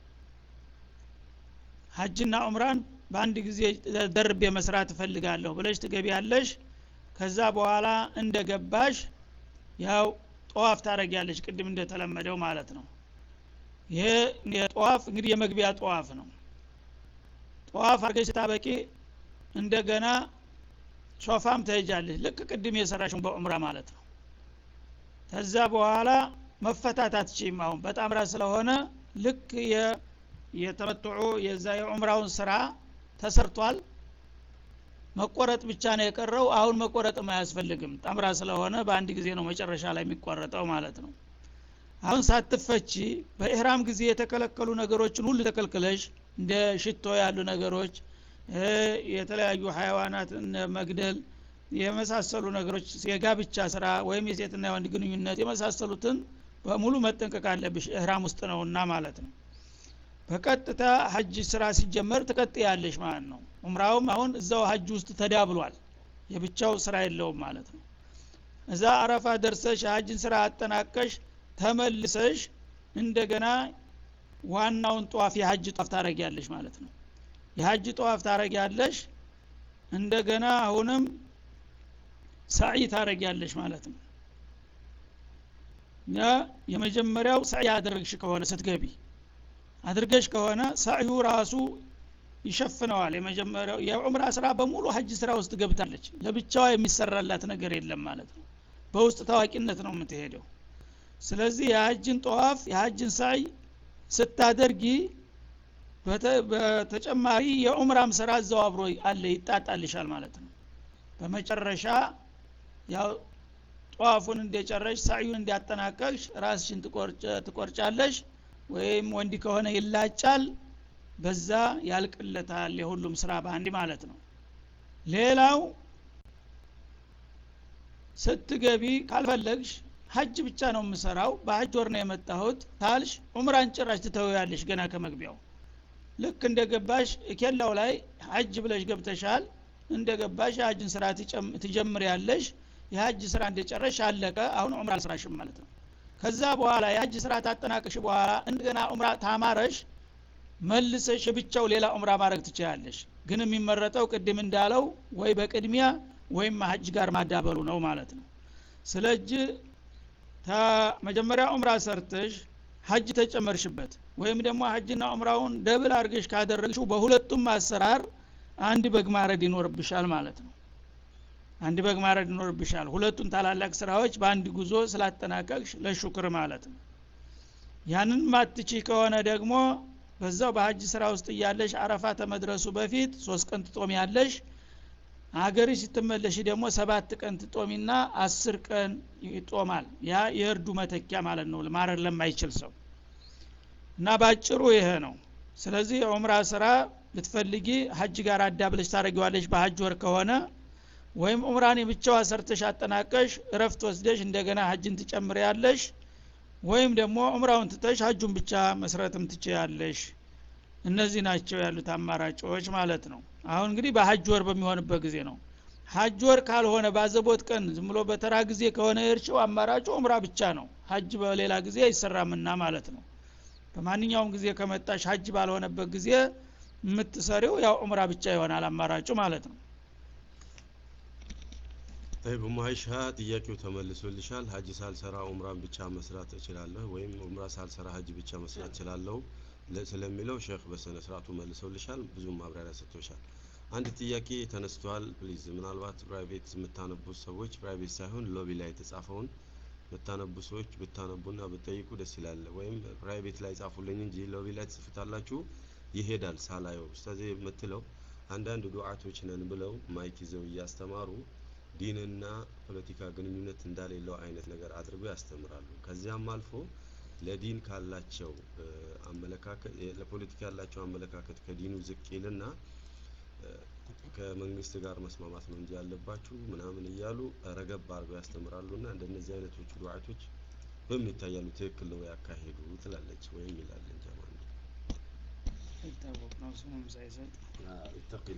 ሐጅና ዑምራን በአንድ ጊዜ ደርቤ መስራት እፈልጋለሁ ብለሽ ትገቢያለሽ። ከዛ በኋላ እንደገባሽ ያው ጧፍ ታረጊያለሽ ቅድም እንደተለመደው ማለት ነው። ይሄ የጧፍ እንግዲህ የመግቢያ ጧፍ ነው። ጧፍ አርገሽ ታበቂ እንደገና ሶፋም ትሄጃለሽ ልክ ቅድም የሰራሽውን በዑምራ ማለት ነው። ከዛ በኋላ መፈታታት ቺም አሁን በጣም ራ ስለሆነ ልክ የተመጥዑ የዛ የዑምራውን ስራ ተሰርቷል። መቆረጥ ብቻ ነው የቀረው። አሁን መቆረጥም አያስፈልግም። ጣምራ ስለሆነ በአንድ ጊዜ ነው መጨረሻ ላይ የሚቆረጠው ማለት ነው። አሁን ሳትፈቺ በኢህራም ጊዜ የተከለከሉ ነገሮችን ሁሉ ተከልክለሽ እንደ ሽቶ ያሉ ነገሮች የተለያዩ ሐይዋናት መግደል የመሳሰሉ ነገሮች የጋብቻ ስራ ወይም የሴትና የወንድ ግንኙነት የመሳሰሉትን በሙሉ መጠንቀቅ አለብሽ ኢህራም ውስጥ ነውና ማለት ነው። በቀጥታ ሐጅ ስራ ሲጀመር ትቀጥያለሽ ማለት ነው። ዑምራውም አሁን እዛው ሐጅ ውስጥ ተዳብሏል። የብቻው ስራ የለውም ማለት ነው። እዛ አረፋ ደርሰሽ ሀጅን ስራ አጠናቀሽ ተመልሰሽ እንደገና ዋናውን ጧፍ የሀጅ ጧፍ ታረጊያለሽ ማለት ነው። የሀጅ ጧፍ ታረጊያለሽ እንደገና አሁንም ሳዒ ታረጊያለሽ ማለት ነው። ያ የመጀመሪያው ሳዒ አድርገሽ ከሆነ ስትገቢ አድርገሽ ከሆነ ሳዒው ራሱ ይሸፍነዋል። የመጀመሪያው የዑምራ ስራ በሙሉ ሀጅ ስራ ውስጥ ገብታለች። ለብቻዋ የሚሰራላት ነገር የለም ማለት ነው። በውስጥ ታዋቂነት ነው የምትሄደው። ስለዚህ የሀጅን ጧፍ የሀጅን ሳዒ ስታደርጊ በተጨማሪ የዑምራም ስራ እዛው አብሮ አለ ይጣጣልሻል ማለት ነው። በመጨረሻ ያው ጧፉን እንደጨረሽ ሳዒውን እንዲያጠናቀቅሽ ራስሽን ትቆርጭ ትቆርጫለሽ ወይም ወንዲ ከሆነ ይላጫል። በዛ ያልቅለታል የሁሉም ስራ በአንድ ማለት ነው። ሌላው ስትገቢ ካልፈለግሽ ሀጅ ብቻ ነው የምሰራው በሀጅ ወር ነው የመጣሁት ታልሽ ዑምራን ጭራሽ ትተውያለሽ ገና ከመግቢያው። ልክ እንደገባሽ እኬላው ላይ ሀጅ ብለሽ ገብተሻል። እንደገባሽ የሀጅን ስራ ትጀምሪያለሽ። የሀጅ ስራ እንደጨረሽ አለቀ። አሁን ዑምራ አልሰራሽም ማለት ነው። ከዛ በኋላ የሀጅ ስራ ታጠናቀሽ በኋላ እንደገና ዑምራ ታማረሽ መልሰሽ ብቻው ሌላ ዑምራ ማድረግ ትችላለሽ። ግን የሚመረጠው ቅድም እንዳለው ወይ በቅድሚያ ወይም ሀጅ ጋር ማዳበሉ ነው ማለት ነው። ስለዚህ መጀመሪያ ዑምራ ሰርተሽ ሀጅ ተጨመርሽበት ወይም ደግሞ ሀጅና ዑምራውን ደብል አድርገሽ ካደረግሽው በሁለቱም አሰራር አንድ በግ ማረድ ይኖርብሻል ማለት ነው። አንድ በግ ማረድ ይኖርብሻል ሁለቱን ታላላቅ ስራዎች በአንድ ጉዞ ስላጠናቀቅሽ ለሹክር ማለት ነው። ያንን ማትቺ ከሆነ ደግሞ በዛው በሀጅ ስራ ውስጥ ያለሽ አረፋ ተመድረሱ በፊት ሶስት ቀን ትጦሚያለሽ። አገርሽ ስትመለሽ ደግሞ ሰባት ቀን ትጦሚና አስር ቀን ይጦማል። ያ የእርዱ መተኪያ ማለት ነው ለማረድ ለማይችል ሰው እና ባጭሩ ይሄ ነው። ስለዚህ የዑምራ ስራ ልትፈልጊ ሀጅ ጋር አዳብለሽ ታረጊዋለሽ በሀጅ ወር ከሆነ ወይም ዑምራን ብቻዋ ሰርተሽ አጠናቀሽ እረፍት ወስደሽ እንደገና ሀጅን ትጨምሪያለሽ ወይም ደግሞ ዑምራውን ትተሽ ሀጁን ብቻ መስራትም ትችያለሽ። እነዚህ ናቸው ያሉት አማራጮች ማለት ነው። አሁን እንግዲህ በሀጅ ወር በሚሆንበት ጊዜ ነው። ሀጅ ወር ካልሆነ ባዘቦት ቀን ዝም ብሎ በተራ ጊዜ ከሆነ የርሽው አማራጩ ዑምራ ብቻ ነው። ሀጅ በሌላ ጊዜ አይሰራምና ማለት ነው። በማንኛውም ጊዜ ከመጣሽ ሀጅ ባልሆነበት ጊዜ የምትሰሪው ያው ዑምራ ብቻ ይሆናል አማራጩ ማለት ነው። طيب ማይሻ ጥያቄው ተመልሶልሻል። ሀጅ ሳልሰራ ዑምራን ብቻ መስራት እችላለሁ ወይም ዑምራ ሳልሰራ ሀጅ ብቻ መስራት እችላለሁ ስለሚለው ሼክ በሰነ ስርዓቱ መልሰውልሻል። ብዙ ማብራሪያ ሰጥቶሻል። አንድ ጥያቄ ተነስቷል። ፕሊዝ ምናልባት ፕራይቬት የምታነቡት ሰዎች ፕራይቬት ሳይሆን ሎቢ ላይ የተጻፈውን የምታነቡ ሰዎች ብታነቡና ብትጠይቁ ደስ ይላል። ወይም ፕራይቬት ላይ ጻፉልኝ እንጂ ሎቢ ላይ ጽፉታላችሁ ይሄዳል ሳላየው። ስለዚህ የምትለው አንዳንድ ዱዓቶች ነን ብለው ማይክ ይዘው እያስተማሩ ዲንና ፖለቲካ ግንኙነት እንዳሌለው አይነት ነገር አድርገው ያስተምራሉ። ከዚያም አልፎ ለዲን ካላቸው አመለካከት ለፖለቲካ ያላቸው አመለካከት ከዲኑ ዝቅ ይልና ከመንግስት ጋር መስማማት ነው እንጂ ያለባችሁ ምናምን እያሉ ረገብ አድርገው ያስተምራሉና እንደነዚህ አይነቶች ዱዓቶች በምን ይታያሉ? ትክክል ነው ያካሄዱ ትላለች ወይም ይላል እንጂ ማን ይታወቅ ነው ስሙም ሳይሰጥ ይተቅል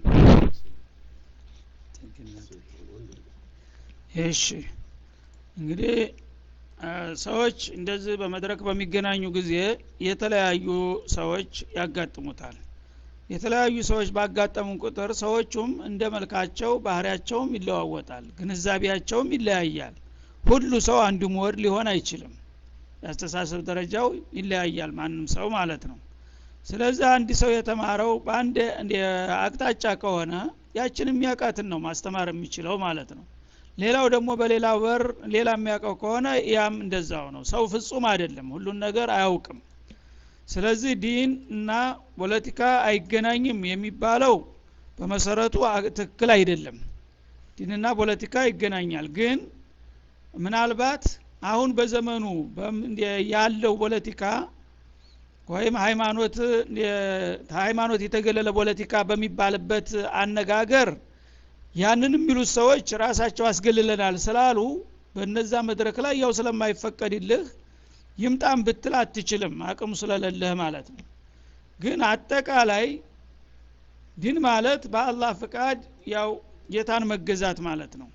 እሺ እንግዲህ ሰዎች እንደዚህ በመድረክ በሚገናኙ ጊዜ የተለያዩ ሰዎች ያጋጥሙታል። የተለያዩ ሰዎች ባጋጠሙን ቁጥር ሰዎቹም እንደ መልካቸው ባህሪያቸውም ይለዋወጣል፣ ግንዛቤያቸውም ይለያያል። ሁሉ ሰው አንዱ ሞድ ሊሆን አይችልም። ያስተሳሰብ ደረጃው ይለያያል ማንም ሰው ማለት ነው። ስለዚህ አንድ ሰው የተማረው በአንድ አቅጣጫ ከሆነ ያችን የሚያውቃትን ነው ማስተማር የሚችለው ማለት ነው። ሌላው ደግሞ በሌላ በር ሌላ የሚያውቀው ከሆነ ያም እንደዛው ነው። ሰው ፍጹም አይደለም፣ ሁሉን ነገር አያውቅም። ስለዚህ ዲን እና ፖለቲካ አይገናኝም የሚባለው በመሰረቱ ትክክል አይደለም። ዲንና ፖለቲካ ይገናኛል። ግን ምናልባት አሁን በዘመኑ ያለው ፖለቲካ ወይም ሃይማኖት ሃይማኖት የተገለለ ፖለቲካ በሚባልበት አነጋገር ያንን የሚሉት ሰዎች ራሳቸው አስገልለናል ስላሉ በእነዛ መድረክ ላይ ያው ስለማይፈቀድልህ ይምጣም ብትል አትችልም፣ አቅሙ ስለሌለህ ማለት ነው። ግን አጠቃላይ ዲን ማለት በአላህ ፍቃድ ያው ጌታን መገዛት ማለት ነው።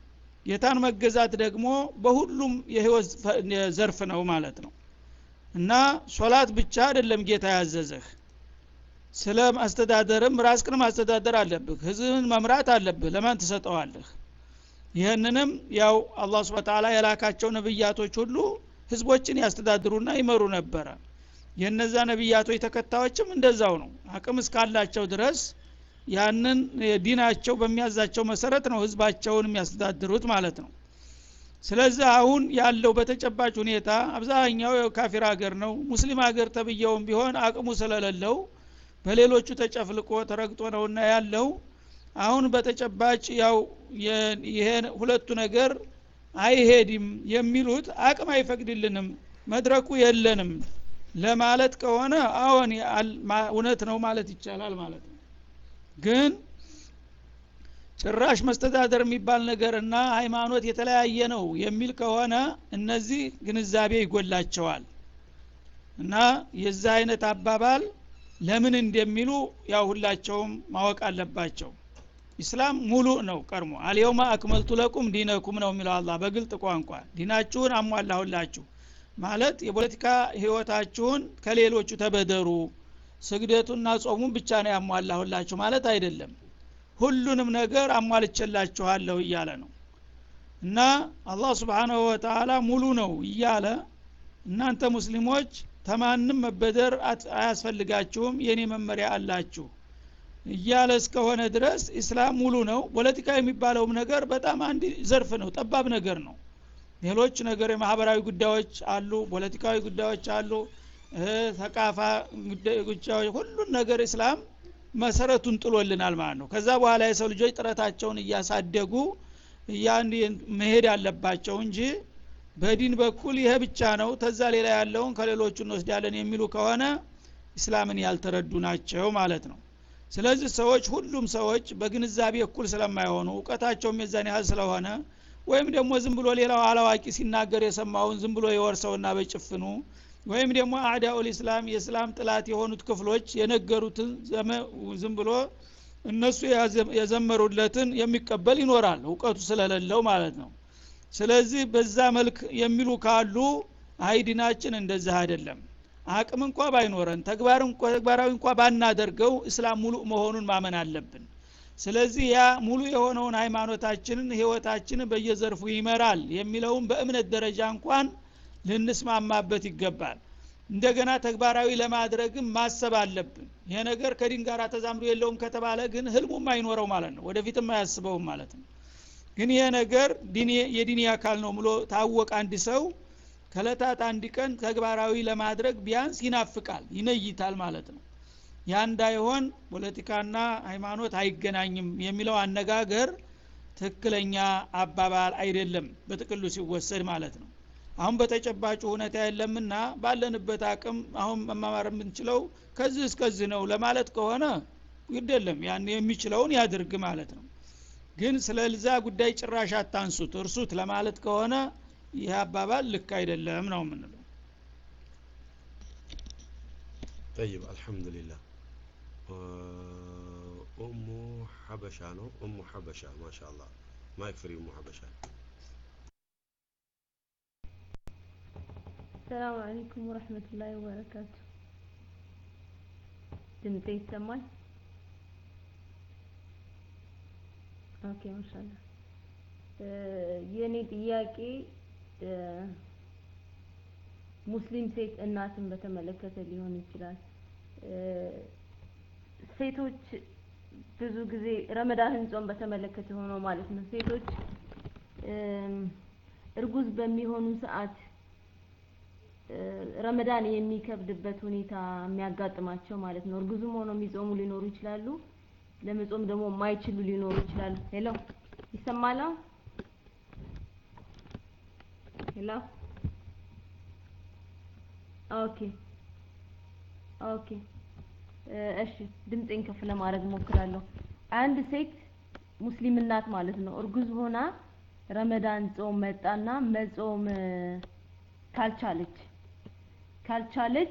ጌታን መገዛት ደግሞ በሁሉም የህይወት ዘርፍ ነው ማለት ነው እና ሶላት ብቻ አይደለም ጌታ ያዘዘህ ስለ ማስተዳደርም ራስክን ማስተዳደር አለብህ ህዝብን መምራት አለብህ ለማን ተሰጠዋለህ ይሄንንም ያው አላህ Subhanahu Wa Ta'ala የላካቸው ነብያቶች ሁሉ ህዝቦችን ያስተዳድሩና ይመሩ ነበር የነዛ ነብያቶች ተከታዮችም እንደዛው ነው አቅም እስካላቸው ድረስ ያንን ዲናቸው በሚያዛቸው መሰረት ነው ህዝባቸውን የሚያስተዳድሩት ማለት ነው ስለዚህ አሁን ያለው በተጨባጭ ሁኔታ አብዛኛው ካፊር ሀገር ነው ሙስሊም ሀገር ተብየውም ቢሆን አቅሙ ስለሌለው በሌሎቹ ተጨፍልቆ ተረግጦ ነውና ያለው አሁን በተጨባጭ ያው ይሄ ሁለቱ ነገር አይሄድም የሚሉት አቅም አይፈቅድልንም መድረኩ የለንም ለማለት ከሆነ አሁን እውነት ነው ማለት ይቻላል ማለት ነው ግን ጭራሽ መስተዳደር የሚባል ነገርና ሃይማኖት የተለያየ ነው የሚል ከሆነ እነዚህ ግንዛቤ ይጎላቸዋል እና የዛ አይነት አባባል ለምን እንደሚሉ ያው ሁላቸውም ማወቅ አለባቸው ኢስላም ሙሉ ነው ቀርሞ አልየውማ አክመልቱ ለኩም ዲነኩም ነው የሚለው አላህ በግልጥ ቋንቋ ዲናችሁን አሟላሁላችሁ ማለት የፖለቲካ ህይወታችሁን ከሌሎቹ ተበደሩ ስግደቱና ጾሙን ብቻ ነው ያሟላሁላችሁ ማለት አይደለም ሁሉንም ነገር አሟልቼላችኋለሁ እያለ ነው እና አላህ Subhanahu Wa Ta'ala ሙሉ ነው እያለ እናንተ ሙስሊሞች ተማንም መበደር አያስፈልጋችሁም የኔ መመሪያ አላችሁ እያለ እስከሆነ ድረስ እስላም ሙሉ ነው ፖለቲካ የሚባለውም ነገር በጣም አንድ ዘርፍ ነው ጠባብ ነገር ነው ሌሎች ነገር የማህበራዊ ጉዳዮች አሉ ፖለቲካዊ ጉዳዮች አሉ ተቃፋ ጉዳዮች ሁሉ ነገር እስላም መሰረቱን ጥሎልናል ማለት ነው ከዛ በኋላ የሰው ልጆች ጥረታቸውን እያሳደጉ ያን መሄድ አለባቸው እንጂ በዲን በኩል ይሄ ብቻ ነው ተዛ ሌላ ያለውን ከሌሎቹ እንወስዳለን የሚሉ ከሆነ እስላምን ያልተረዱ ናቸው ማለት ነው ስለዚህ ሰዎች ሁሉም ሰዎች በግንዛቤ እኩል ስለማይሆኑ ዕውቀታቸው የዛን ያህል ስለሆነ ወይም ደግሞ ዝም ብሎ ሌላው አላዋቂ ሲናገር የሰማውን ዝም ብሎ ይወርሰውና በጭፍኑ ወይም ደግሞ አዕዳኡል እስላም የእስላም ጥላት የሆኑት ክፍሎች የነገሩትን ዝም ብሎ እነሱ የዘመሩለትን የሚቀበል ይኖራል ዕውቀቱ ስለሌለው ማለት ነው ስለዚህ በዛ መልክ የሚሉ ካሉ አይዲናችን እንደዛ አይደለም አቅም እንኳን ባይኖረን ተግባር እንኳን ተግባራዊ እንኳን ባናደርገው እስላም ሙሉ መሆኑን ማመን አለብን ስለዚህ ያ ሙሉ የሆነውን ሃይማኖታችንን ህይወታችንን በየዘርፉ ይመራል የሚለውን በእምነት ደረጃ እንኳን ልንስማማበት ይገባል እንደገና ተግባራዊ ለማድረግም ማሰብ አለብን ይሄ ነገር ከዲን ጋር ተዛምዶ የለውም ከተባለ ግን ህልሙም አይኖረው ማለት ነው ወደፊትም አያስበውም ማለት ነው ግን ይሄ ነገር ዲን የዲን አካል ነው ብሎ ታወቀ አንድ ሰው ከለታት አንድ ቀን ተግባራዊ ለማድረግ ቢያንስ ይናፍቃል ይነይታል ማለት ነው ያ እንዳይሆን ፖለቲካና ሃይማኖት አይገናኝም የሚለው አነጋገር ትክክለኛ አባባል አይደለም በጥቅሉ ሲወሰድ ማለት ነው አሁን በተጨባጭ ሁኔታ የለምና ባለንበት አቅም አሁን መማማር የምንችለው ከዚህ እስከዚህ ነው ለማለት ከሆነ ይደለም ያን የሚችለውን ያድርግ ማለት ነው ግን ስለልዛ ጉዳይ ጭራሽ አታንሱት እርሱት ለማለት ከሆነ ይህ አባባል ልክ አይደለም ነው የምንለው طيب الحمد لله ام حبشه ነው ام حبشه ما شاء الله ما يكفي ام حبشه السلام عليكم ورحمة الله وبركاته ድምጼ ይሰማል ኦኬ ማሻአላ የኔ ጥያቄ ሙስሊም ሴት እናትን በተመለከተ ሊሆን ይችላል ሴቶች ብዙ ጊዜ ረመዳንን ጾም በተመለከተ ሆኖ ማለት ነው ሴቶች እርጉዝ በሚሆኑ ሰዓት ረመዳን የሚከብድበት ሁኔታ የሚያጋጥማቸው ማለት ነው እርጉዝም ሆኖ የሚጾሙ ሊኖሩ ይችላሉ ለመጾም ደግሞ ማይችሉ ሊኖሩ ይችላሉ ሄሎ ይሰማል ሄሎ ኦኬ ኦኬ እሺ ድምጼን ከፍ ለማድረግ ሞክራለሁ አንድ ሴት ሙስሊም እናት ማለት ነው እርጉዝ ሆና ረመዳን ጾም መጣና መጾም ካልቻለች ካልቻለች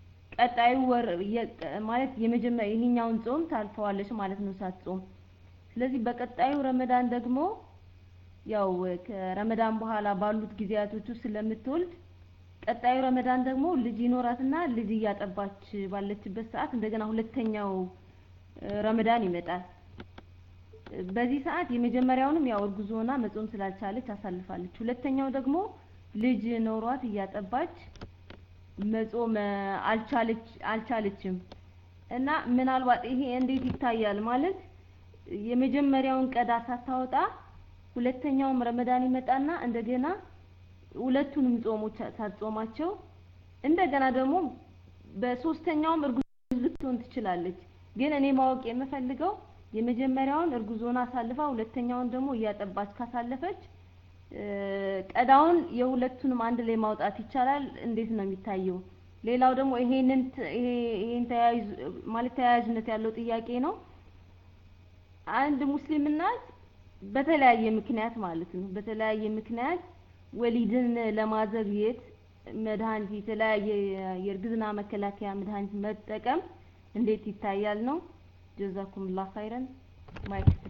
ቀጣዩ ወር ማለት የመጀመሪያ ይሄኛውን ጾም ታልፈዋለች ማለት ነው ሳትጾም ስለዚህ በቀጣዩ ረመዳን ደግሞ ያው ከረመዳን በኋላ ባሉት ጊዜያቶች ውስጥ ስለምትወልድ ቀጣዩ ረመዳን ደግሞ ልጅ ይኖራትና ልጅ እያጠባች ባለችበት ሰዓት እንደገና ሁለተኛው ረመዳን ይመጣል። በዚህ ሰዓት የመጀመሪያውንም ያው እርጉዝ ሆና መጾም ስላልቻለች አሳልፋለች። ሁለተኛው ደግሞ ልጅ ኖሯት እያጠባች መጾም አልቻለች አልቻለችም እና ምናልባት ይሄ እንዴት ይታያል ማለት የመጀመሪያውን ቀዳ ሳታወጣ ሁለተኛውም ረመዳን ይመጣና እንደገና ሁለቱንም ጾሞች ሳትጾማቸው እንደገና ደግሞ በሶስተኛውም እርጉዝ ልትሆን ትችላለች። ግን እኔ ማወቅ የምፈልገው የመጀመሪያውን እርጉዝ ሆና አሳልፋ ሁለተኛውን ደግሞ እያጠባች ካሳለፈች ቀዳውን የሁለቱንም አንድ ላይ ማውጣት ይቻላል? እንዴት ነው የሚታየው? ሌላው ደግሞ ይሄንን ይሄ ይሄን ተያይዝ ማለት ተያያዥነት ያለው ጥያቄ ነው። አንድ ሙስሊም እናት በተለያየ ምክንያት ማለት ነው በተለያየ ምክንያት ወሊድን ለማዘግየት መድኃኒት የተለያየ የእርግዝና መከላከያ መድኃኒት መጠቀም እንዴት ይታያል ነው? ጀዛኩሙላህ ኸይረን ማይክ ፍሪ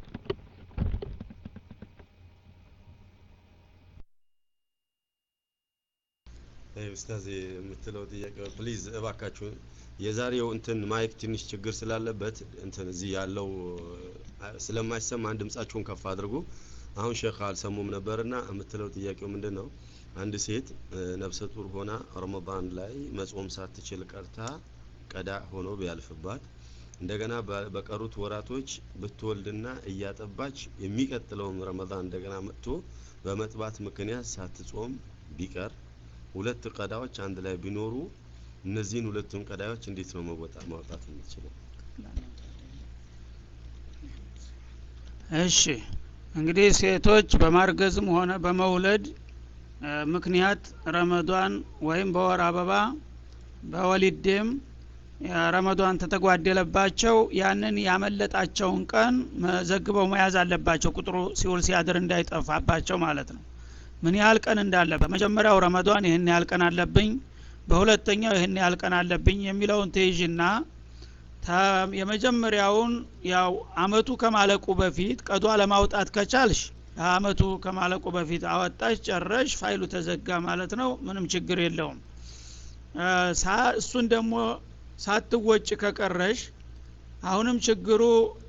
አይ ኡስታዝ የምትለው ጥያቄ ፕሊዝ እባካችሁ የዛሬው እንትን ማይክ ትንሽ ችግር ስላለበት እንትን እዚህ ያለው ስለማይሰማ አንድ ድምጻችሁን ከፍ አድርጉ። አሁን ሼክ አልሰሙም ነበርና የምትለው ጥያቄው ምንድነው? አንድ ሴት ነፍሰ ጡር ሆና ረመዳን ላይ መጾም ሳትችል ቀርታ ቀዳ ሆኖ ቢያልፍባት እንደገና በቀሩት ወራቶች ብትወልድና እያጠባች የሚቀጥለው ረመዳን እንደገና መጥቶ በመጥባት ምክንያት ሳትጾም ቢቀር ሁለት ቀዳዎች አንድ ላይ ቢኖሩ እነዚህን ሁለቱን ቀዳዎች እንዴት ነው መወጣት ማውጣት የምትችለው? እሺ እንግዲህ ሴቶች በማርገዝም ሆነ በመውለድ ምክንያት ረመዳን ወይም በወር አበባ በወሊድ ደም ረመዳን ተተጓደለባቸው ያንን ያመለጣቸውን ቀን መዘግበው መያዝ አለባቸው። ቁጥሩ ሲውል ሲያድር እንዳይጠፋባቸው ማለት ነው። ምን ያህል ቀን እንዳለ በመጀመሪያው ረመዳን ይሄን ያህል ቀን አለብኝ፣ በሁለተኛው ይሄን ያህል ቀን አለብኝ የሚለውን ተይዥና የመጀመሪያውን ያው አመቱ ከማለቁ በፊት ቀዷ ለማውጣት ከቻልሽ አመቱ ከማለቁ በፊት አወጣሽ ጨረሽ ፋይሉ ተዘጋ ማለት ነው። ምንም ችግር የለውም። እሱን ደግሞ ሳትወጭ ከቀረሽ አሁንም ችግሩ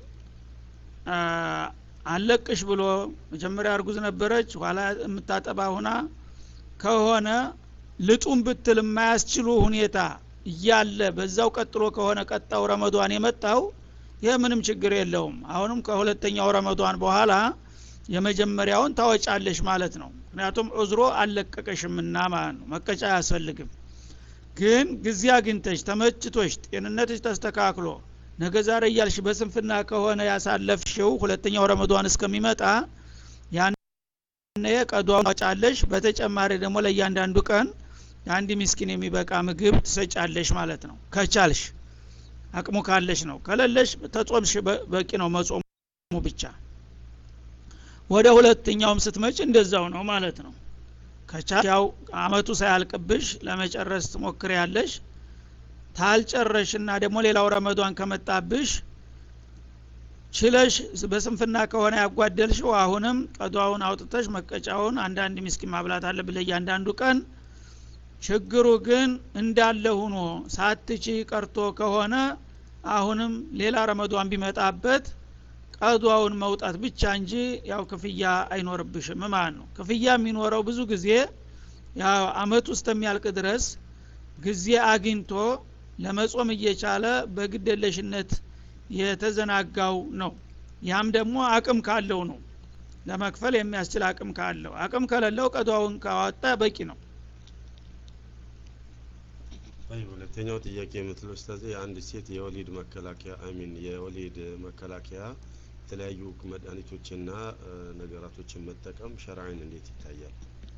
አለቅሽ ብሎ መጀመሪያ እርጉዝ ነበረች ኋላ የምታጠባ ሆና ከሆነ ልጡን ብትል የማያስችሉ ሁኔታ እያለ በዛው ቀጥሎ ከሆነ ቀጣው ረመዳን የመጣው ይሄ ምንም ችግር የለውም። አሁንም ከሁለተኛው ረመዳን በኋላ የመጀመሪያውን ታወጫለሽ ማለት ነው። ምክንያቱም ዑዝሮ አለቀቀሽምና ማለት ነው። መቀጫ አያስፈልግም። ግን ጊዜ አግኝተሽ ተመችቶሽ ጤንነትሽ ተስተካክሎ ነገ ዛሬ እያልሽ በስንፍና ከሆነ ያሳለፍሽው ሁለተኛው ረመዳን እስከሚመጣ ያን ቀዷን ታወጫለሽ። በተጨማሪ ደግሞ ለእያንዳንዱ ቀን አንድ ምስኪን የሚበቃ ምግብ ትሰጫለሽ ማለት ነው። ከቻልሽ አቅሙ ካለሽ ነው። ከሌለሽ ተጾምሽ በቂ ነው መጾሙ ብቻ። ወደ ሁለተኛውም ስትመጭ እንደዛው ነው ማለት ነው። ከቻልሽ ያው አመቱ ሳያልቅብሽ ለመጨረስ ትሞክሪያለሽ። ታልጨረሽና ደግሞ ሌላው ረመዳን ከመጣብሽ ችለሽ በስንፍና ከሆነ ያጓደልሽው አሁንም ቀዷውን አውጥተሽ መቀጫውን አንዳንድ ምስኪን ማብላት አለብሽ ለእያንዳንዱ ቀን። ችግሩ ግን እንዳለ ሆኖ ሳትቺ ቀርቶ ከሆነ አሁንም ሌላ ረመዳን ቢመጣበት ቀዷውን መውጣት ብቻ እንጂ ያው ክፍያ አይኖርብሽም ማለት ነው። ክፍያ የሚኖረው ብዙ ጊዜ ያው አመት ውስጥ የሚያልቅ ድረስ ጊዜ አግኝቶ ለመጾም እየቻለ በግደለሽነት የተዘናጋው ነው። ያም ደግሞ አቅም ካለው ነው ለመክፈል የሚያስችል አቅም ካለው። አቅም ከሌለው ቀዷውን ካወጣ በቂ ነው። አይ ሁለተኛው ጥያቄ የምትለው ኡስታዝ አንድ ሴት የወሊድ መከላከያ አሚን የወሊድ መከላከያ የተለያዩ መድኃኒቶችና ነገራቶችን መጠቀም ሸርዓን እንዴት ይታያል?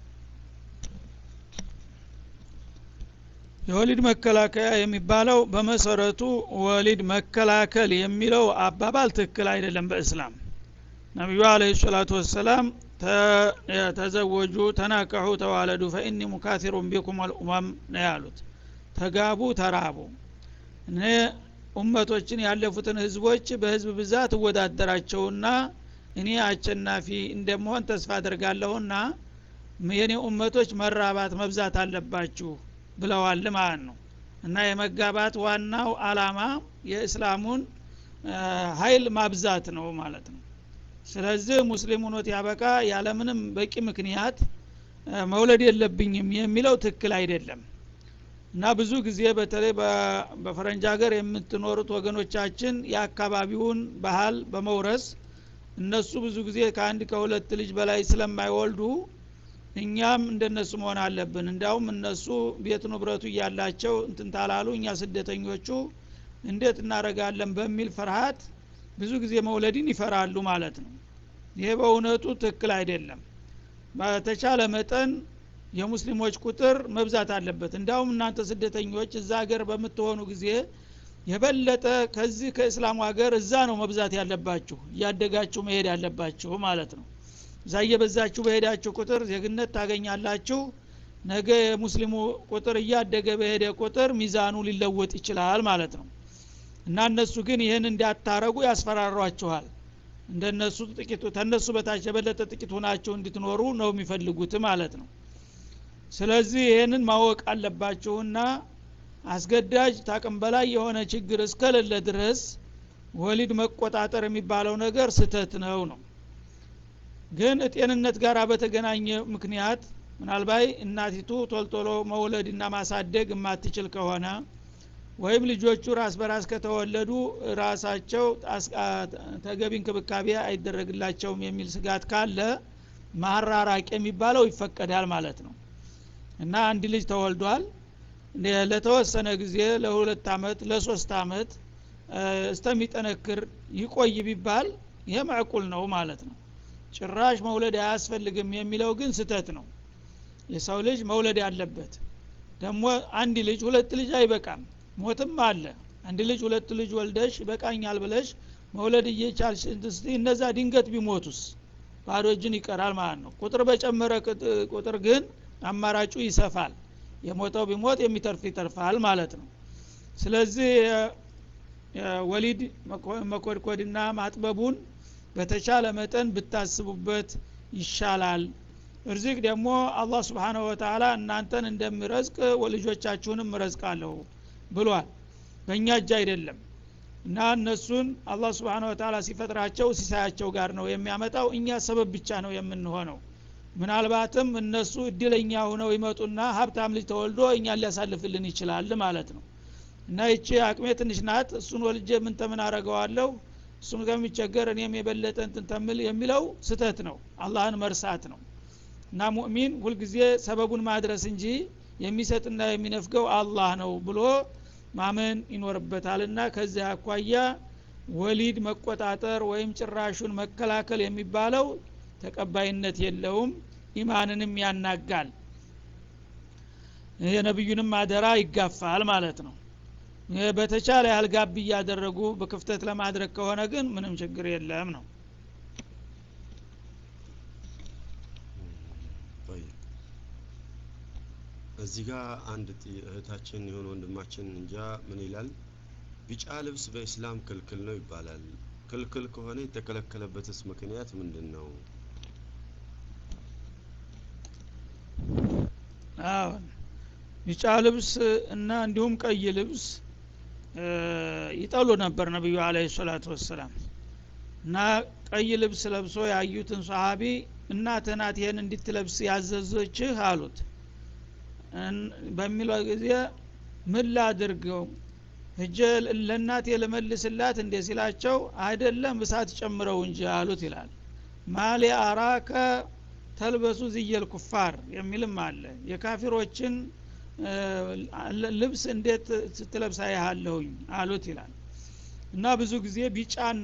የወሊድ መከላከያ የሚባለው በመሰረቱ ወሊድ መከላከል የሚለው አባባል ትክክል አይደለም በእስላም። ነብዩ አለይሂ ሰላቱ ወሰለም ተዘወጁ ተናከሑ ተዋለዱ ፈኢኒ ሙካሲሩን ቢኩም አልኡማም ነው ያሉት። ተጋቡ ተራቡ። እኔ ኡመቶችን ያለፉትን ህዝቦች በህዝብ ብዛት ወዳደራቸውና እኔ አሸናፊ እንደምሆን ተስፋ አደርጋለሁና የኔ ኡመቶች መራባት መብዛት አለባችሁ ብለዋል ማለት ነው። እና የመጋባት ዋናው አላማ የእስላሙን ኃይል ማብዛት ነው ማለት ነው። ስለዚህ ሙስሊሙኖት ያበቃ ያለምንም በቂ ምክንያት መውለድ የለብኝም የሚለው ትክክል አይደለም። እና ብዙ ጊዜ በተለይ በፈረንጅ ሀገር የምትኖሩት ወገኖቻችን የአካባቢውን ባህል በመውረስ እነሱ ብዙ ጊዜ ከአንድ ከሁለት ልጅ በላይ ስለማይወልዱ እኛም እንደነሱ መሆን አለብን፣ እንዳውም እነሱ ቤት ንብረቱ እያላቸው እንትን ታላሉ እኛ ስደተኞቹ እንዴት እናረጋለን በሚል ፍርሃት ብዙ ጊዜ መውለድን ይፈራሉ ማለት ነው። ይሄ በእውነቱ ትክክል አይደለም። በተቻለ መጠን የሙስሊሞች ቁጥር መብዛት አለበት። እንዳውም እናንተ ስደተኞች እዛ ሀገር በምትሆኑ ጊዜ የበለጠ ከዚህ ከእስላሙ ሀገር እዛ ነው መብዛት ያለባችሁ፣ እያደጋችሁ መሄድ ያለባችሁ ማለት ነው። እዛ እየበዛችሁ በሄዳችሁ ቁጥር ዜግነት ታገኛላችሁ። ነገ የሙስሊሙ ቁጥር እያደገ በሄደ ቁጥር ሚዛኑ ሊለወጥ ይችላል ማለት ነው። እና እነሱ ግን ይህን እንዳታረጉ ያስፈራሯችኋል። እንደነሱ ጥቂቱ ተነሱ በታች የበለጠ ጥቂት ሆናችሁ እንድትኖሩ ነው የሚፈልጉት ማለት ነው። ስለዚህ ይሄንን ማወቅ አለባችሁና አስገዳጅ ታቅም በላይ የሆነ ችግር እስከሌለ ድረስ ወሊድ መቆጣጠር የሚባለው ነገር ስተት ነው ነው። ግን ጤንነት ጋር በተገናኘ ምክንያት ምናልባት እናቲቱ ቶልቶሎ መውለድና ማሳደግ የማትችል ከሆነ ወይም ልጆቹ ራስ በራስ ከተወለዱ ራሳቸው ተገቢ እንክብካቤ አይደረግላቸውም የሚል ስጋት ካለ ማራራቅ የሚባለው ይፈቀዳል ማለት ነው። እና አንድ ልጅ ተወልዷል ለተወሰነ ጊዜ ለሁለት አመት ለሶስት አመት እስተሚጠነክር ይቆይ ቢባል ይሄ ማዕቁል ነው ማለት ነው። ጭራሽ መውለድ አያስፈልግም የሚለው ግን ስተት ነው። የሰው ልጅ መውለድ ያለበት ደግሞ አንድ ልጅ ሁለት ልጅ አይበቃም፣ ሞትም አለ። አንድ ልጅ ሁለት ልጅ ወልደሽ በቃኛል ብለሽ መውለድ እየቻልሽ እንስቲ እነዛ ድንገት ቢሞቱስ ባዶ እጅን ይቀራል ማለት ነው። ቁጥር በጨመረ ቁጥር ግን አማራጩ ይሰፋል። የሞተው ቢሞት የሚተርፍ ይተርፋል ማለት ነው። ስለዚህ ወሊድ መኮድኮድና ማጥበቡን በተቻለ መጠን ብታስቡበት ይሻላል። እርዝቅ ደግሞ አላህ Subhanahu Wa Ta'ala እናንተን እንደሚረዝቅ ወልጆቻችሁንም ረዝቃለሁ ብሏል። በእኛ እጅ አይደለም። እና እነሱን አላህ Subhanahu Wa Ta'ala ሲፈጥራቸው ሲሳያቸው ጋር ነው የሚያመጣው። እኛ ሰበብ ብቻ ነው የምንሆነው። ምናልባትም እነሱ እድለኛ ሆነው ይመጡና ሀብታም ልጅ ተወልዶ እኛን ሊያሳልፍልን ይችላል ማለት ነው። እና እቺ አቅሜ ትንሽ ናት እሱን ወልጄ ምን ተምን አረጋዋለሁ እሱን ከሚቸገር እኔም የበለጠ እንትን ተምል የሚለው ስተት ነው፣ አላህን መርሳት ነው። እና ሙእሚን ሁሉ ጊዜ ሰበቡን ማድረስ እንጂ የሚሰጥና የሚነፍገው አላህ ነው ብሎ ማመን ይኖርበታልና ከዚያ አኳያ ወሊድ መቆጣጠር ወይም ጭራሹን መከላከል የሚባለው ተቀባይነት የለውም፣ ኢማንንም ያናጋል፣ የነብዩንም አደራ ይጋፋል ማለት ነው። በተቻለ ያህል ጋብ ያደረጉ በክፍተት ለማድረግ ከሆነ ግን ምንም ችግር የለም ነው። እዚህ ጋር አንድ እህታችን የሆነ ወንድማችን እንጃ ምን ይላል፣ ቢጫ ልብስ በእስላም ክልክል ነው ይባላል። ክልክል ከሆነ የተከለከለበትስ ምክንያት ምንድነው? አዎ ቢጫ ልብስ እና እንዲሁም ቀይ ልብስ ይጠሉ ነበር ነብዩ አለይሂ ሰላቱ ወሰለም። እና ቀይ ልብስ ለብሶ ያዩትን ሷሃቢ እናትህ ናት ይሄን እንድትለብስ ያዘዘችህ አሉት። በሚለው ጊዜ ምን ላድርገው እጀ ለእናቴ ለመልስላት እንደ ሲላቸው አይደለም እሳት ጨምረው እንጂ አሉት ይላል። ማሊ አራከ ተልበሱ ዝየል ኩፋር የሚልም አለ። የካፊሮችን ልብስ እንዴት ስትለብሳ ያያለሁኝ አሉት ይላል። እና ብዙ ጊዜ ቢጫና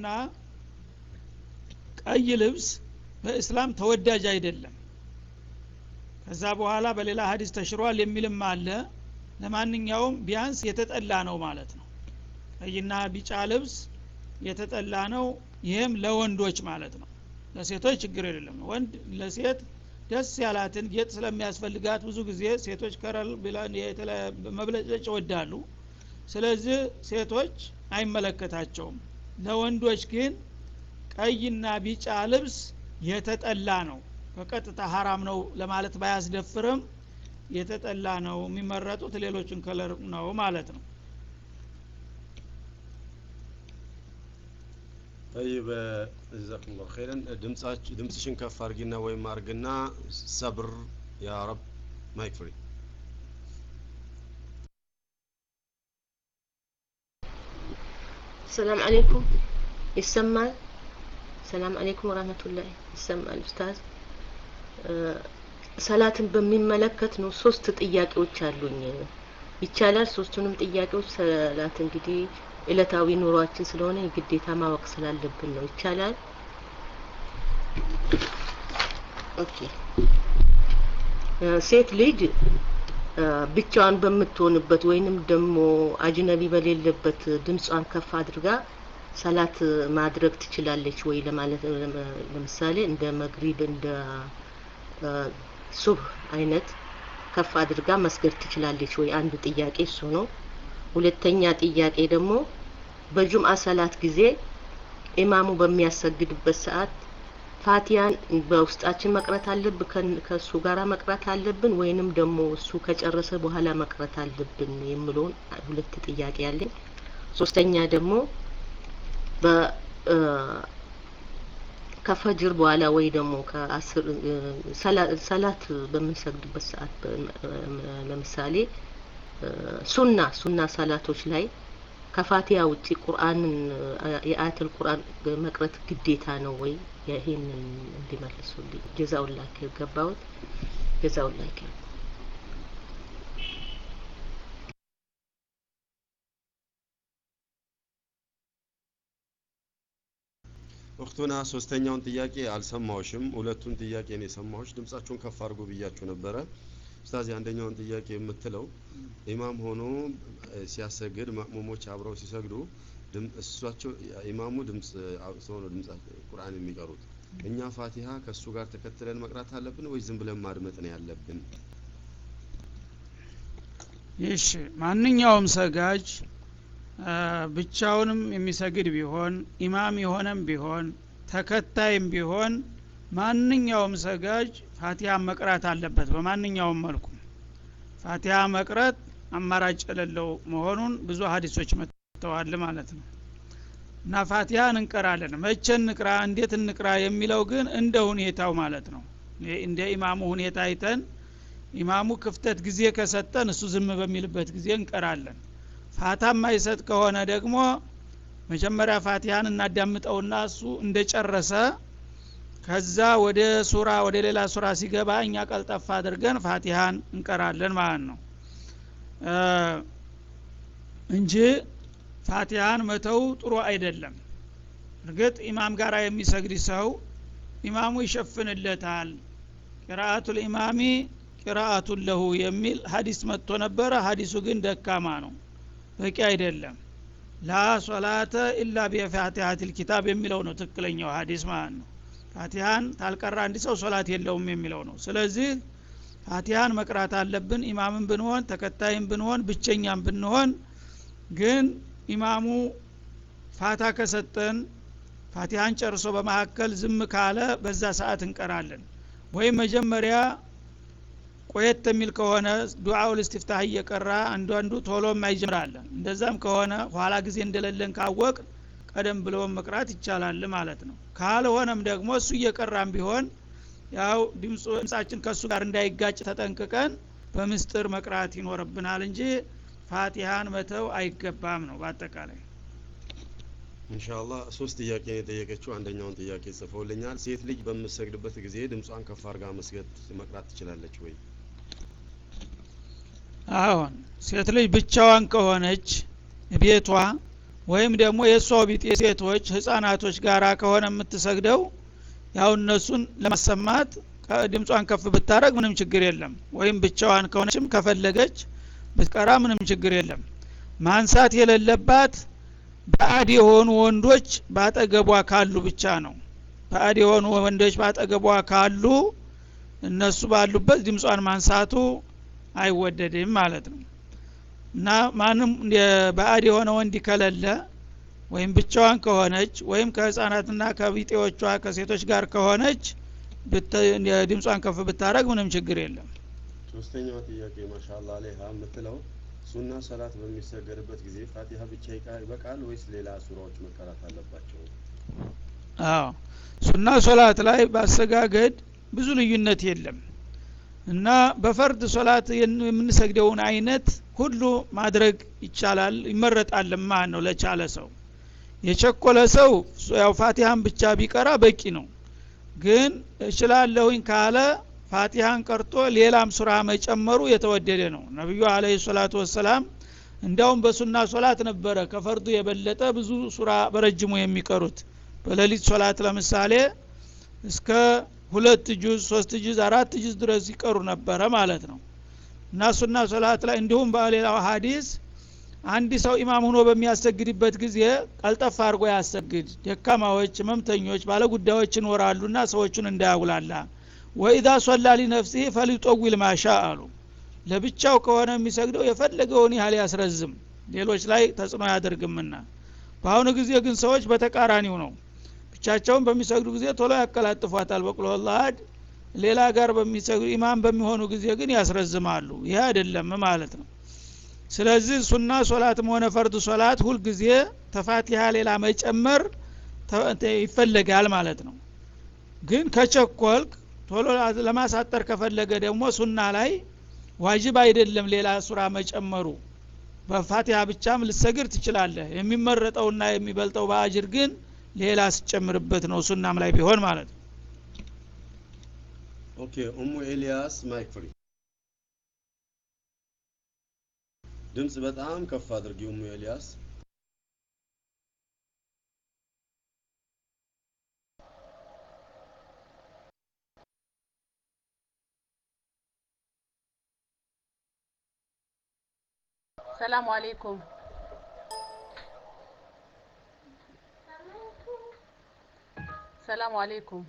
ቀይ ልብስ በእስላም ተወዳጅ አይደለም። ከዛ በኋላ በሌላ ሐዲስ ተሽሯል የሚልም አለ። ለማንኛውም ቢያንስ የተጠላ ነው ማለት ነው። ቀይና ቢጫ ልብስ የተጠላ ነው። ይሄም ለወንዶች ማለት ነው። ለሴቶች ችግር የለም። ወንድ ለሴት ደስ ያላትን ጌጥ ስለሚያስፈልጋት ብዙ ጊዜ ሴቶች ከረል ብለን መብለጭለጭ ይወዳሉ። ስለዚህ ሴቶች አይመለከታቸውም ለወንዶች ግን ቀይና ቢጫ ልብስ የተጠላ ነው በቀጥታ حرام ነው ለማለት ባያስደፍርም የተጠላ ነው የሚመረጡት ሌሎችን ከለር ነው ማለት ነው طيب جزاكم الله خيرا دمصاچ دمصሽን ከፍ አርጊና ወይም አርግና ሰብር ያ ረብ ማይክ ፍሪ السلام عليكم يسمع السلام عليكم ورحمة الله يسمع الأستاذ ሰላትን በሚመለከት ነው ሶስት ጥያቄዎች አሉኝ ይቻላል ሶስቱንም ጥያቄዎች ሰላት እንግዲህ እለታዊ ኑሯችን ስለሆነ ግዴታ ማወቅ ስላለብን ነው ይቻላል ኦኬ ሴት ልጅ ብቻዋን በምትሆንበት ወይንም ደግሞ አጅነቢ በሌለበት ድምጿን ከፍ አድርጋ ሰላት ማድረግ ትችላለች ወይ ለማለት ለምሳሌ እንደ መግሪብ እንደ ሱብህ አይነት ከፍ አድርጋ መስገድ ትችላለች ወይ አንዱ ጥያቄ እሱ ነው ሁለተኛ ጥያቄ ደግሞ በጁምዓ ሰላት ጊዜ ኢማሙ በሚያሰግድበት ሰዓት ፋቲያን በውስጣችን መቅራት አለብን ከሱ ጋራ መቅራት አለብን ወይንም ደግሞ እሱ ከጨረሰ በኋላ መቅራት አለብን የሚለውን ሁለት ጥያቄ አለኝ ሶስተኛ ደግሞ በ ከፈጅር በኋላ ወይ ደግሞ ከአስር ሰላት በምንሰግድበት ሰዓት ለምሳሌ ሱና ሱና ሰላቶች ላይ ከፋቲያ ውጪ ቁርአንን የአያተል ቁርአን መቅራት ግዴታ ነው ወይ ይሄንን እንዲመልሱልኝ ጀዛኡላህ ኸይር ገባውት ጀዛኡላህ ኸይር ወክቱና ሶስተኛውን ጥያቄ አልሰማውሽም ሁለቱን ጥያቄ ነው የሰማሁሽ ድምጻችሁን ከፍ አድርጉ ብያችሁ ነበረ ኡስታዝ አንደኛውን ጥያቄ የምትለው ኢማም ሆኖ ሲያሰግድ ማእሙሞች አብረው ሲሰግዱ እሷቸው ኢማሙ ድምጽ አውጥቶ ነው ድምጽ ቁርአን የሚቀሩት እኛ ፋቲሃ ከሱ ጋር ተከትለን መቅራት አለብን ወይ ዝም ብለን ማድመጥ ነው ያለብን እሺ ማንኛውም ሰጋጅ ብቻውንም የሚሰግድ ቢሆን ኢማም የሆነም ቢሆን ተከታይም ቢሆን ማንኛውም ሰጋጅ ፋቲሃ መቅራት አለበት በማንኛውም መልኩ ፋቲሃ መቅራት አማራጭ የሌለው መሆኑን ብዙ ሐዲሶች መጥተዋል ማለት ነው እና ፋቲሃን እንቀራለን መቼ እንቅራ እንዴት እንቅራ የሚለው ግን እንደ ሁኔታው ማለት ነው እንደ ኢማሙ ሁኔታ አይተን ኢማሙ ክፍተት ጊዜ ከሰጠን እሱ ዝም በሚልበት ጊዜ እንቀራለን ፋታ ማይሰጥ ከሆነ ደግሞ መጀመሪያ ፋቲሃን እናዳምጠውና እሱ እንደጨረሰ ከዛ ወደ ሱራ ወደ ሌላ ሱራ ሲገባ እኛ ቀልጠፋ አድርገን ፋቲሃን እንቀራለን ማለት ነው እንጂ ፋቲሃን መተው ጥሩ አይደለም እርግጥ ኢማም ጋራ የሚሰግድ ሰው ኢማሙ ይሸፍንለታል ቂራአቱል ኢማሚ ቂራአቱን ለሁ የሚል ሐዲስ መጥቶ ነበር ሐዲሱ ግን ደካማ ነው በቂ አይደለም ላ ሶላተ ኢላ ቢፋቲሃቲል ኪታብ የሚለው ነው ትክክለኛው ሐዲስ ማለት ነው ፋቲሃን ታልቀራ አንድ ሰው ሶላት የለውም የሚለው ነው ስለዚህ ፋቲሃን መቅራት አለብን ኢማምን ብንሆን ተከታይም ብንሆን ብቸኛም ብንሆን ግን ኢማሙ ፋታ ከሰጠን ፋቲሃን ጨርሶ በመሐከል ዝም ካለ በዛ ሰዓት እንቀራለን ወይ መጀመሪያ ቆየት የሚል ከሆነ ዱዓኡል ኢስቲፍታህ እየቀራ አንዱ አንዱ ቶሎ ማይጀምራል እንደዛም ከሆነ ኋላ ጊዜ እንደሌለን ካወቅ ቀደም ብሎ መቅራት ይቻላል ማለት ነው ካልሆነም ደግሞ እሱ እየቀራም ቢሆን ያው ድምጻችን ከሱ ጋር እንዳይጋጭ ተጠንቅቀን በምስጥር መቅራት ይኖርብናል እንጂ ፋቲሃን መተው አይገባም ነው በአጠቃላይ ኢንሻአላህ ሶስት ጥያቄ የጠየቀችው አንደኛውን ጥያቄ ጽፈውልኛል ሴት ልጅ በምትሰግድበት ጊዜ ድምጿን ከፍ አድርጋ መስገድ መቅራት ትችላለች ወይ አሁን ሴት ልጅ ብቻዋን ከሆነች ቤቷ ወይም ደግሞ የሷው ቢጤ ሴቶች ህፃናቶች ጋራ ከሆነ የምትሰግደው ያው እነሱን ለማሰማት ድምጿን ከፍ ብታረግ ምንም ችግር የለም ወይም ብቻዋን ከሆነችም ከፈለገች ብትቀራ ምንም ችግር የለም ማንሳት የሌለባት ባዕድ የሆኑ ወንዶች ባጠገቧ ካሉ ብቻ ነው ባዕድ የሆኑ ወንዶች ባጠገቧ ካሉ እነሱ ባሉበት ድምጿን ማንሳቱ አይወደድም ማለት ነው እና ማንም ባዕድ የሆነ ወንድ ከሌለ ወይም ብቻዋን ከሆነች ወይም ከህፃናትና ከቢጤዎቿ ከሴቶች ጋር ከሆነች ድምጿን ከፍ ብታረግ ምንም ችግር የለም። ሶስተኛው ጥያቄ ማሻአላህ አለይሃ የምትለው ሱና ሰላት በሚሰገድበት ጊዜ ፋቲሃ ብቻ ይበቃል ወይስ ሌላ ሱራዎች መቀራት አለባቸው? አዎ ሱና ሶላት ላይ ባሰጋገድ ብዙ ልዩነት የለም እና በፈርድ ሶላት የምንሰግደውን አይነት ሁሉ ማድረግ ይቻላል ይመረጣል ማለት ነው ለቻለ ሰው። የቸኮለ ሰው ያው ፋቲሃን ብቻ ቢቀራ በቂ ነው። ግን እችላለሁኝ ካለ ፋቲሃን ቀርቶ ሌላም ሱራ መጨመሩ የተወደደ ነው። ነብዩ አለይሂ ሰላቱ ወሰለም እንዳውም በሱና ሶላት ነበረ ከፈርዱ የበለጠ ብዙ ሱራ በረጅሙ የሚቀሩት። በሌሊት ሶላት ለምሳሌ እስከ ሁለት ጁዝ ሶስት ጁዝ አራት ጁዝ ድረስ ይቀሩ ነበረ ማለት ነው። እና ሱና ሶላት ላይ እንዲሁም በሌላው ሐዲስ አንድ ሰው ኢማም ሆኖ በሚያሰግድበት ጊዜ ቀልጠፍ አድርጎ ያሰግድ፣ ደካማዎች ህመምተኞች ባለጉዳዮች ይኖራሉና ሰዎችን እንዳያጉላላ። ወኢዛ ሶላ ሊነፍሲሂ ፈሊጠዊል ማሻ አሉ። ለብቻው ከሆነ የሚሰግደው የፈለገውን ያህል ያስረዝም ሌሎች ላይ ተጽዕኖ ያደርግምና። በአሁኑ ጊዜ ግን ሰዎች በተቃራኒው ነው። ብቻቸውን በሚሰግዱ ጊዜ ቶሎ ያቀላጥፏታል በቁል ወላሂ፣ ሌላ ጋር በሚሰግዱ ኢማም በሚሆኑ ጊዜ ግን ያስረዝማሉ። ይሄ አይደለም ማለት ነው። ስለዚህ ሱና ሶላትም ሆነ ፈርድ ሶላት ሁሉ ጊዜ ተፋቲሃ ሌላ መጨመር ይፈልጋል ማለት ነው። ግን ከቸኮልክ ቶሎ ለማሳጠር ከፈለገ ደግሞ ሱና ላይ ዋጅብ አይደለም ሌላ ሱራ መጨመሩ። በፋቲሃ ብቻም ልሰግድ ትችላለህ። የሚመረጠውና የሚበልጠው በአጅር ግን ሌላ ሲጨምርበት ነው ሱናም ላይ ቢሆን ማለት ነው። ኦኬ ኡሙ ኤልያስ ማይክ ፍሪ። ድምጽ በጣም ከፍ አድርጊ ኡሙ ኤልያስ። ሰላም አለይኩም። ሰላም አለይኩም።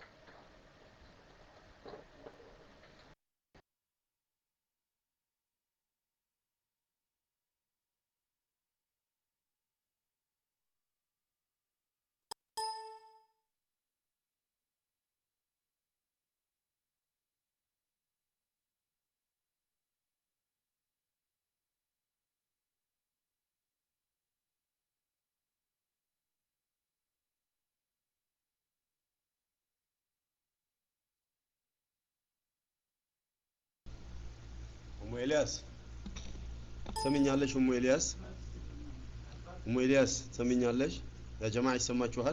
ኡሙ ኤልያስ ሰምኛለሽ? ኡሙ ኤልያስ ኡሙ ኤልያስ ሰምኛለሽ? ያ ጀማዓ ይሰማችኋል?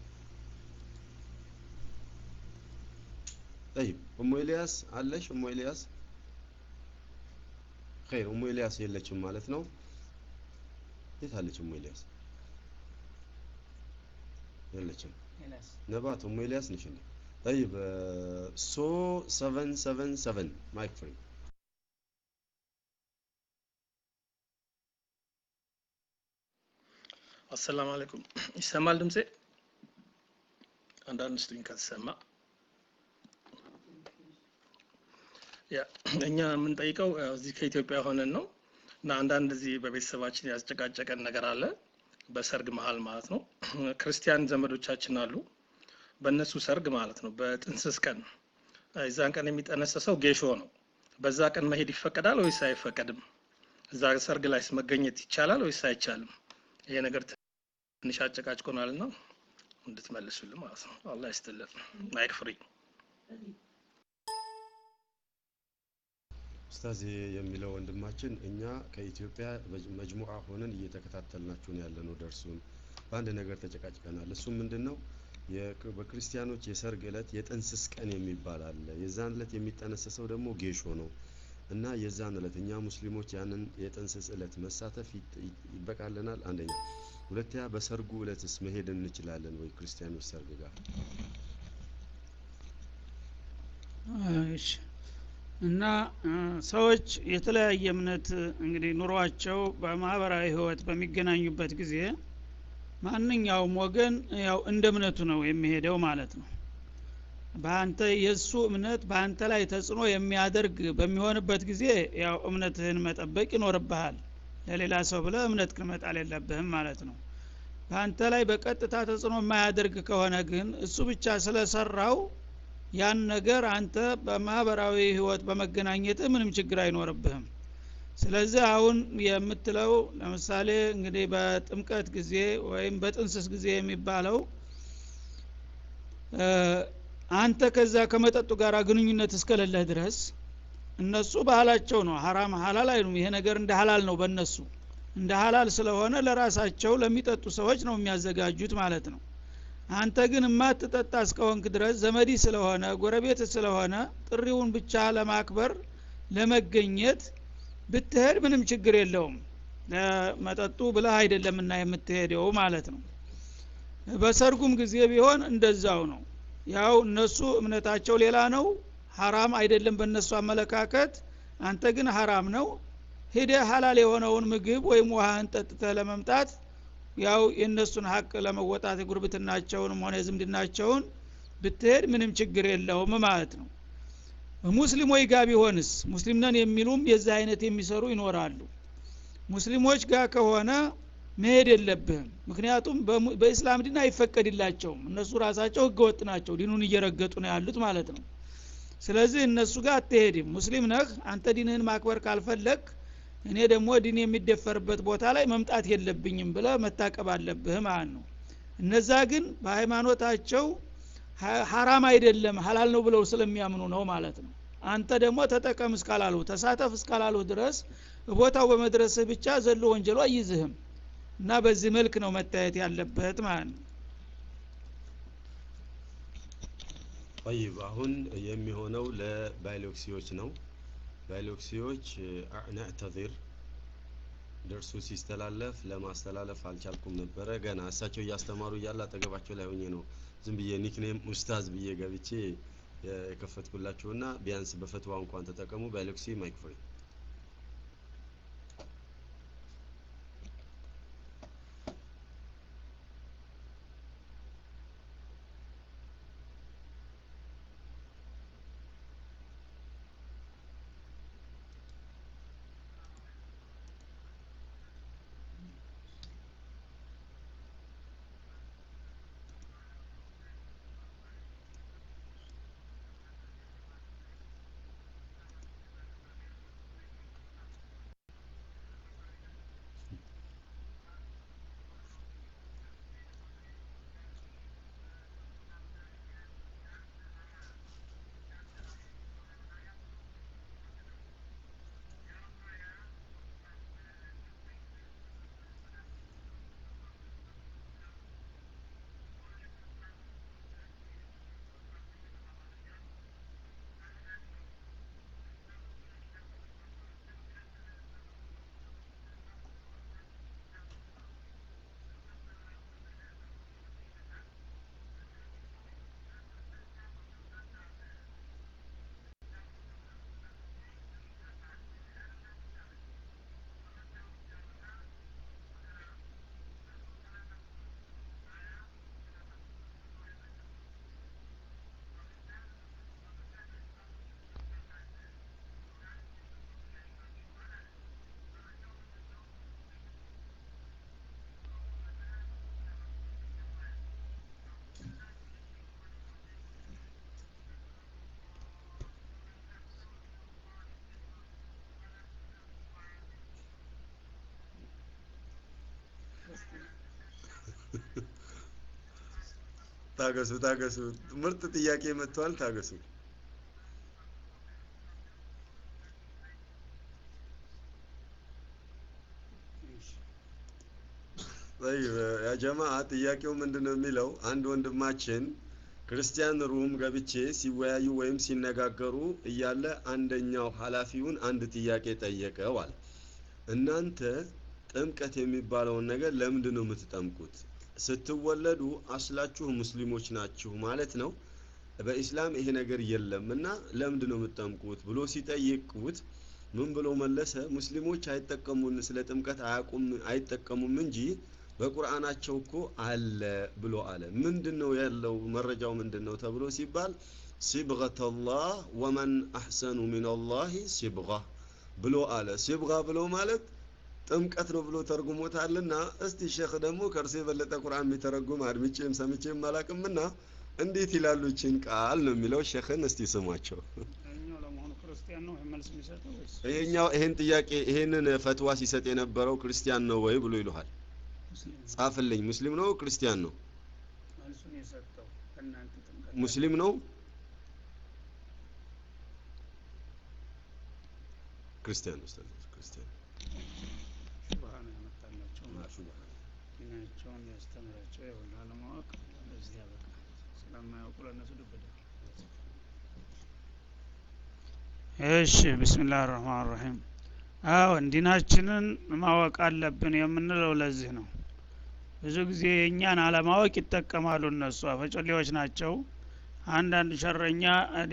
طيب ኡሙ ኤልያስ አለሽ? ኡሙ ኤልያስ خير ኡሙ ኤልያስ የለችም ማለት ነው። የት አለች ኡሙ ኤልያስ? የለችም። ነባት ኡሙ ኤልያስ ነሽ እንዴ? طيب ሶ ሰቨን ሰቨን ሰቨን ማይክ ፍሪ። አሰላሙ አለይኩም። ይሰማል ድምጼ? አንዳንድ ስትሪንግ ከተሰማ ያ እኛ የምንጠይቀው እዚህ ከኢትዮጵያ ሆነን ነው እና አንዳንድ እዚህ በቤተሰባችን ያስጨቃጨቀን ነገር አለ በሰርግ መሃል ማለት ነው። ክርስቲያን ዘመዶቻችን አሉ። በእነሱ ሰርግ ማለት ነው በጥንስስ ቀን እዛን ቀን የሚጠነሰሰው ጌሾ ነው። በዛ ቀን መሄድ ይፈቀዳል ወይስ አይፈቀድም? እዛ ሰርግ ላይ መገኘት ይቻላል ወይስ አይቻልም? ይሄ ነገር ትንሽ አጨቃጭቆናልና እንድትመልሱልን ማለት ነው። አላህ ይስጥልን። ማይክ ፍሪ። ኡስታዝ የሚለው ወንድማችን እኛ ከኢትዮጵያ መጅሙዓ ሆነን እየተከታተልናችሁ ነው ያለነው ደርሱን በአንድ ነገር ተጨቃጭቀናል። እሱ ምንድነው በክርስቲያኖች የሰርግ ዕለት የጥንስስ ቀን የሚባል አለ። የዛን ዕለት የሚጠነሰሰው ደግሞ ጌሾ ነው እና የዛን ዕለት እኛ ሙስሊሞች ያንን የጥንስስ ዕለት መሳተፍ ይበቃልናል? አንደኛ። ሁለተኛ በሰርጉ ዕለትስ መሄድ እንችላለን ወይ ክርስቲያኖች ሰርግ ጋር? እሺ እና ሰዎች የተለያየ እምነት እንግዲህ ኑሯቸው በማህበራዊ ህይወት በሚገናኙበት ጊዜ ማንኛውም ወገን ያው እንደ እምነቱ ነው የሚሄደው ማለት ነው። በአንተ የሱ እምነት በአንተ ላይ ተጽዕኖ የሚያደርግ በሚሆንበት ጊዜ ያው እምነትህን መጠበቅ ይኖርብሃል። ለሌላ ሰው ብለ እምነት ከመጣል የለብህም ማለት ነው። በአንተ ላይ በቀጥታ ተጽዕኖ የማያደርግ ከሆነ ግን እሱ ብቻ ስለሰራው ያን ነገር አንተ በማህበራዊ ህይወት በመገናኘት ምንም ችግር አይኖርብህም። ስለዚህ አሁን የምትለው ለምሳሌ እንግዲህ በጥምቀት ጊዜ ወይም በጥንስስ ጊዜ የሚባለው አንተ ከዛ ከመጠጡ ጋር ግንኙነት እስከሌለህ ድረስ እነሱ ባህላቸው ነው ሐራም ሐላል አይሉም። ይሄ ነገር እንደ ሐላል ነው በእነሱ እንደ ሐላል ስለሆነ ለራሳቸው ለሚጠጡ ሰዎች ነው የሚያዘጋጁት ማለት ነው። አንተ ግን ማትጠጣ እስከሆንክ ድረስ ዘመዲ ስለሆነ ጎረቤት ስለሆነ ጥሪውን ብቻ ለማክበር ለመገኘት ብትሄድ ምንም ችግር የለውም። ለመጠጡ ብለህ አይደለምና የምትሄደው ማለት ነው። በሰርጉም ጊዜ ቢሆን እንደዛው ነው። ያው እነሱ እምነታቸው ሌላ ነው ሐራም አይደለም በእነሱ አመለካከት፣ አንተ ግን ሐራም ነው ሄደ ሐላል የሆነውን ምግብ ወይም ውሃን ጠጥተህ ለመምጣት ያው የነሱን ሐቅ ለመወጣት ጉርብትናቸውንም ሆነ ዝምድናቸውን ብትሄድ ምንም ችግር የለውም ማለት ነው። ሙስሊሞች ጋር ቢሆንስ ሙስሊም ነን የሚሉም የዚህ አይነት የሚሰሩ ይኖራሉ። ሙስሊሞች ጋር ከሆነ መሄድ የለብህም። ምክንያቱም በእስላም ዲን አይፈቀድላቸውም። እነሱ ራሳቸው ህገወጥ ናቸው፣ ዲኑን እየረገጡ ነው ያሉት ማለት ነው። ስለዚህ እነሱ ጋር አትሄድም። ሙስሊም ነህ አንተ ዲንህን ማክበር ካልፈለክ እኔ ደግሞ ዲን የሚደፈርበት ቦታ ላይ መምጣት የለብኝም ብለህ መታቀብ አለብህ ማለት ነው። እነዛ ግን በሃይማኖታቸው ሐራም አይደለም ሐላል ነው ብለው ስለሚያምኑ ነው ማለት ነው። አንተ ደግሞ ተጠቀም እስካላሉ ተሳተፍ እስካላሉ ድረስ ቦታው በመድረስህ ብቻ ዘሎ ወንጀሉ አይዝህም እና በዚህ መልክ ነው መታየት ያለበት ማለት ነው። طيب አሁን የሚሆነው ለባይሎክሲዎች ነው። ባይሎክሲዎች ነዕተዚር ደርሱ ሲስተላለፍ ለማስተላለፍ አልቻልኩም ነበረ። ገና እሳቸው እያስተማሩ እያለ አጠገባቸው ላይ ሆኜ ነው ዝም ብዬ ኒክኔም ኡስታዝ ብዬ ገብቼ የከፈትኩላችሁና ቢያንስ በፈትዋ እንኳን ተጠቀሙ። ባይሎክሲ ማይክ ፍሪ ታገሱ ታገሱ ምርጥ ጥያቄ መጥቷል። ታገሱ طيب يا جماعه ጥያቄው ምንድነው የሚለው አንድ ወንድማችን ክርስቲያን ሩም ገብቼ ሲወያዩ ወይም ሲነጋገሩ እያለ አንደኛው ሐላፊውን አንድ ጥያቄ ጠየቀዋል። እናንተ ጥምቀት የሚባለውን ነገር ለምንድን ነው የምትጠምቁት? ስትወለዱ አስላችሁ ሙስሊሞች ናችሁ ማለት ነው? በእስላም ይሄ ነገር የለምና ለምንድን ነው የምትጠምቁት ብሎ ሲጠይቁት ምን ብሎ መለሰ? ሙስሊሞች አይጠቀሙን ስለ ጥምቀት አያቁም አይጠቀሙም እንጂ በቁርአናቸው እኮ አለ ብሎ አለ። ምንድነው ያለው መረጃው ምንድነው ተብሎ ሲባል ሲብገተላህ ወመን አህሰኑ ሚነላሂ ሲብጋ ብሎ አለ። ሲብጋ ብሎ ማለት ጥምቀት ነው ብሎ ተርጉሞታልና እስቲ ሼክ ደግሞ ከርሴ የበለጠ ቁርአን የሚተረጉም አድምጬም ሰምቼም አላቅምና እንዴት ይላሉ እቺን ቃል ነው የሚለው ሼክን እስቲ ስሟቸው እኛው ለመሆኑ ክርስቲያን ነው መልስ የሚሰጠው ወይስ ይሄኛው ይሄን ጥያቄ ይሄንን ፈትዋ ሲሰጥ የነበረው ክርስቲያን ነው ወይ ብሎ ይልሃል ጻፍልኝ ሙስሊም ነው ክርስቲያን ነው መልሱን የሰጠው እናንተ ጥምቀት ሙስሊም ነው ክርስቲያን ነው ክርስቲያን ሹብሃን ያመጣላቸው ሹብሃን ዲናቸውን ያስተምራቸው ይሁን አለማወቅ ለዚህ ያበቃ ስለማያውቁ ለነሱ ድብዳ እሺ ቢስሚላሂር ረህማኒር ረሂም አዎ ዲናችንን ማወቅ አለብን የምንለው ለዚህ ነው ብዙ ጊዜ የኛን አለማወቅ ይጠቀማሉ እነሱ አፈጮሌዎች ናቸው አንዳንድ ሸረኛ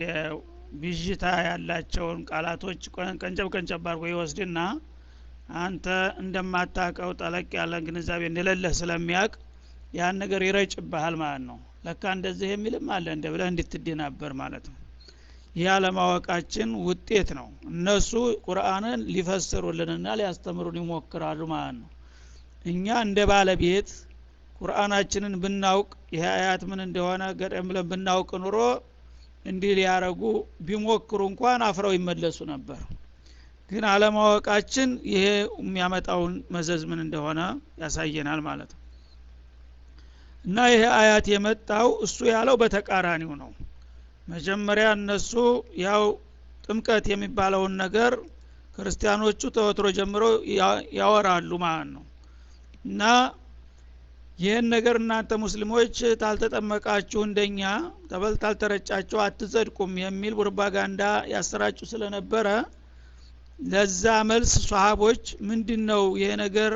ቢጅታ ያላቸውን ቃላቶች ቀንጨብ ቀንጨብ አድርጎ ይወስድና አንተ እንደማታቀው ጠለቅ ያለ ግንዛቤ እንደሌለህ ስለሚያቅ ያን ነገር ይረጭብሃል ማለት ነው ለካ እንደዚህ የሚልም አለ እንደ ብለህ እንድትደናበር ማለት ነው ያለማወቃችን ውጤት ነው እነሱ ቁርአንን ሊፈስሩልንና ሊያስተምሩን ይሞክራሉ ማለት ነው እኛ እንደ ባለቤት ቁርአናችንን ብናውቅ ይሄ አያት ምን እንደሆነ ገደም ብለን ብናውቅ ኑሮ እንዲህ ሊያረጉ ቢሞክሩ እንኳን አፍረው ይመለሱ ነበር ግን አለማወቃችን ይሄ የሚያመጣውን መዘዝ ምን እንደሆነ ያሳየናል ማለት ነው እና ይሄ አያት የመጣው እሱ ያለው በተቃራኒው ነው መጀመሪያ እነሱ ያው ጥምቀት የሚባለውን ነገር ክርስቲያኖቹ ተወትሮ ጀምሮ ያወራሉ ማለት ነው እና ይህን ነገር እናንተ ሙስሊሞች ታልተጠመቃችሁ እንደኛ ተበልታል ተረጫችሁ አትጸድቁም የሚል ፕሮፓጋንዳ ያሰራጩ ስለነበረ ለዛ መልስ ሷሃቦች ምንድነው ይሄ ነገር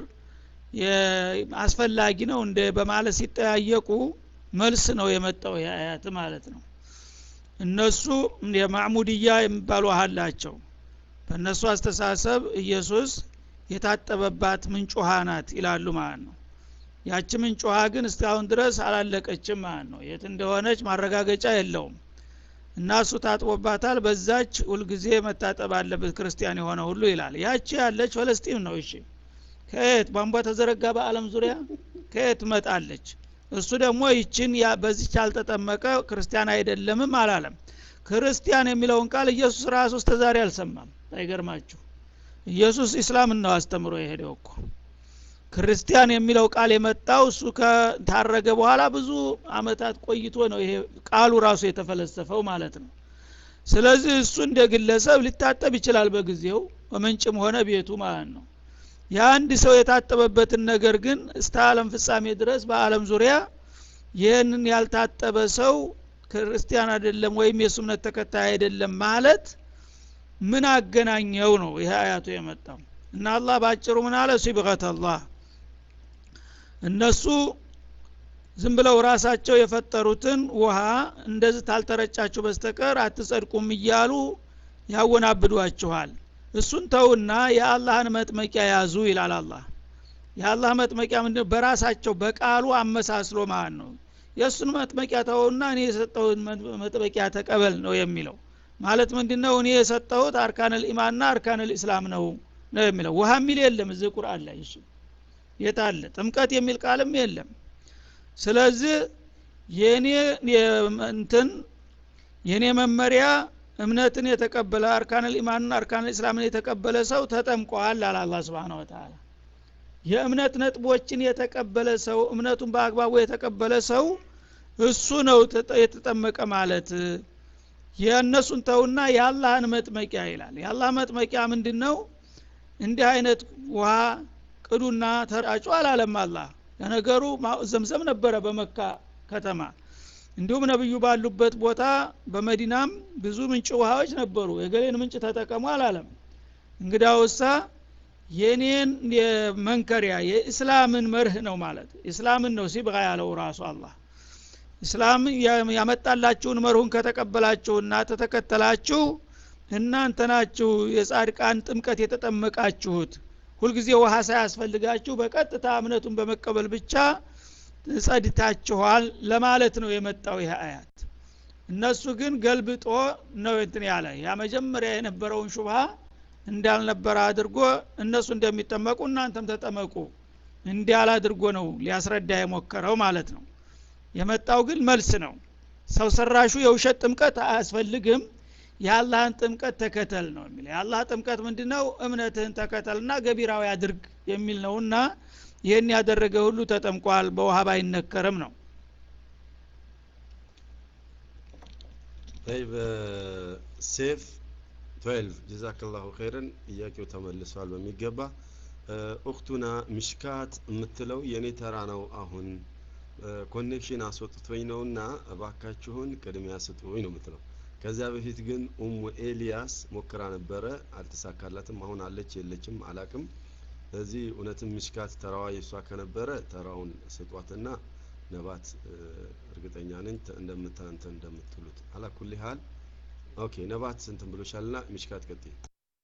አስፈላጊ ነው እንደ በማለት ሲጠያየቁ መልስ ነው የመጣው ይሄ አያት ማለት ነው እነሱ የማዕሙድያ የሚባሉ አላቸው በእነሱ አስተሳሰብ ኢየሱስ የታጠበባት ምንጭ ውሃ ናት ይላሉ ማለት ነው ያቺ ምንጭ ውሃ ግን እስካሁን ድረስ አላለቀችም ማለት ነው የት እንደሆነች ማረጋገጫ የለውም እና እሱ ታጥቦባታል በዛች ሁልጊዜ መታጠብ አለበት ክርስቲያን የሆነ ሁሉ ይላል ያቺ ያለች ፍልስጤም ነው እሺ ከየት ቧንቧ ተዘረጋ በአለም ዙሪያ ከየት መጣለች እሱ ደግሞ ይችን በዚች ያልተጠመቀ ክርስቲያን አይደለምም አላለም ክርስቲያን የሚለውን ቃል ኢየሱስ ራሱ ተዛሪ አልሰማም አይገርማችሁ ኢየሱስ እስላምን ነው አስተምሮ የሄደው እኮ ክርስቲያን የሚለው ቃል የመጣው እሱ ከታረገ በኋላ ብዙ አመታት ቆይቶ ነው ይሄ ቃሉ ራሱ የተፈለሰፈው ማለት ነው ስለዚህ እሱ እንደግለሰብ ሊታጠብ ይችላል በጊዜው በመንጭም ሆነ ቤቱ ማለት ነው የአንድ ሰው የታጠበበትን ነገር ግን እስከ ዓለም ፍጻሜ ድረስ በአለም ዙሪያ ይህንን ያልታጠበ ሰው ክርስቲያን አይደለም ወይም የሱ እምነት ተከታይ አይደለም ማለት ምን አገናኘው ነው ይሄ አያቱ የመጣው እና አላህ ባጭሩ ምን አለ ሲብገተ አላህ እነሱ ዝም ብለው ራሳቸው የፈጠሩትን ውሃ እንደዚህ ታልተረጫችሁ በስተቀር አትጸድቁም እያሉ ያወናብዷችኋል እሱን ተውና የአላህን መጥመቂያ ያዙ ይላል አላህ የአላህ መጥመቂያ ምንድነው በራሳቸው በቃሉ አመሳስሎ ማለት ነው የሱን መጥመቂያ ተውና እኔ የሰጠውን መጥመቂያ ተቀበል ነው የሚለው ማለት ምንድነው እኔ የሰጠሁት አርካኑል ኢማንና አርካኑል እስላም ነው ነው የሚለው ውሃ የሚል የለም እዚህ ቁርአን ላይ እሺ የታለ ጥምቀት የሚል ቃልም የለም ስለዚህ የኔ እንትን የኔ መመሪያ እምነትን የተቀበለ አርካኑል ኢማንና አርካኑል እስላምን የተቀበለ ሰው ተጠምቋል አለ አላህ Subhanahu Wa Ta'ala የእምነት ነጥቦችን የተቀበለ ሰው እምነቱን በአግባቡ የተቀበለ ሰው እሱ ነው የተጠመቀ ማለት የነሱን ተውና የአላህን መጥመቂያ ይላል የአላህ መጥመቂያ ምንድነው እንዲህ አይነት ውሃ ቅዱና ተራጩ አላለም አላህ ለነገሩ ዘምዘም ነበረ በመካ ከተማ እንዲሁም ነብዩ ባሉበት ቦታ በመዲናም ብዙ ምንጭ ውሃዎች ነበሩ የገሌን ምንጭ ተጠቀሙ አላለም እንግዳውሳ የኔን የመንከሪያ የእስላምን መርህ ነው ማለት እስላምን ነው ሲብጋ ያለው ራሱ አላህ እስላም ያመጣላችሁን መርሁን ከተቀበላችሁና ተተከተላችሁ እናንተ ናችሁ የጻድቃን ጥምቀት የተጠመቃችሁት ሁልጊዜ ውሃ ሳያስፈልጋችሁ በቀጥታ እምነቱን በመቀበል ብቻ ጸድታችኋል ለማለት ነው የመጣው ይሄ አያት እነሱ ግን ገልብጦ ነው እንትን ያለ ያ መጀመሪያ የነበረውን ሹብሃ እንዳልነበረ አድርጎ እነሱ እንደሚጠመቁ እናንተም ተጠመቁ እንዲያል አድርጎ ነው ሊያስረዳ የሞከረው ማለት ነው። የመጣው ግን መልስ ነው። ሰው ሰራሹ የውሸት ጥምቀት አያስፈልግም፣ የአላህን ጥምቀት ተከተል ነው የሚል። የአላህ ጥምቀት ምንድነው? እምነትህን ተከተልና ገቢራዊ አድርግ የሚል ነውና ይሄን ያደረገ ሁሉ ተጠምቋል፣ በውሃ ባይነከርም ነው። طيب ሴፍ اثنا عشر ጀዛከላሁ ኸይረን ጥያቄው ተመልሷል በሚገባ። ኡክቱና ምሽካት የምትለው የኔ ተራ ነው አሁን ኮኔክሽን አስወጥቶኝ ነውና እባካችሁን ቅድሚያ ስጡኝ ነው የምትለው። ከዛ በፊት ግን ኡሙ ኤልያስ ሞክራ ነበረ አልተሳካላትም። አሁን አለች የለችም አላቅም። ስለዚህ እውነትም ምሽካት ተራዋ የሷ ከነበረ ተራውን ስጧትና ነባት እርግጠኛ ነኝ እንደምታንተ እንደምትሉት አላኩል ሀል ኦኬ። ነባት እንትን ብሎሻልና ምሽካት ቀጥይ።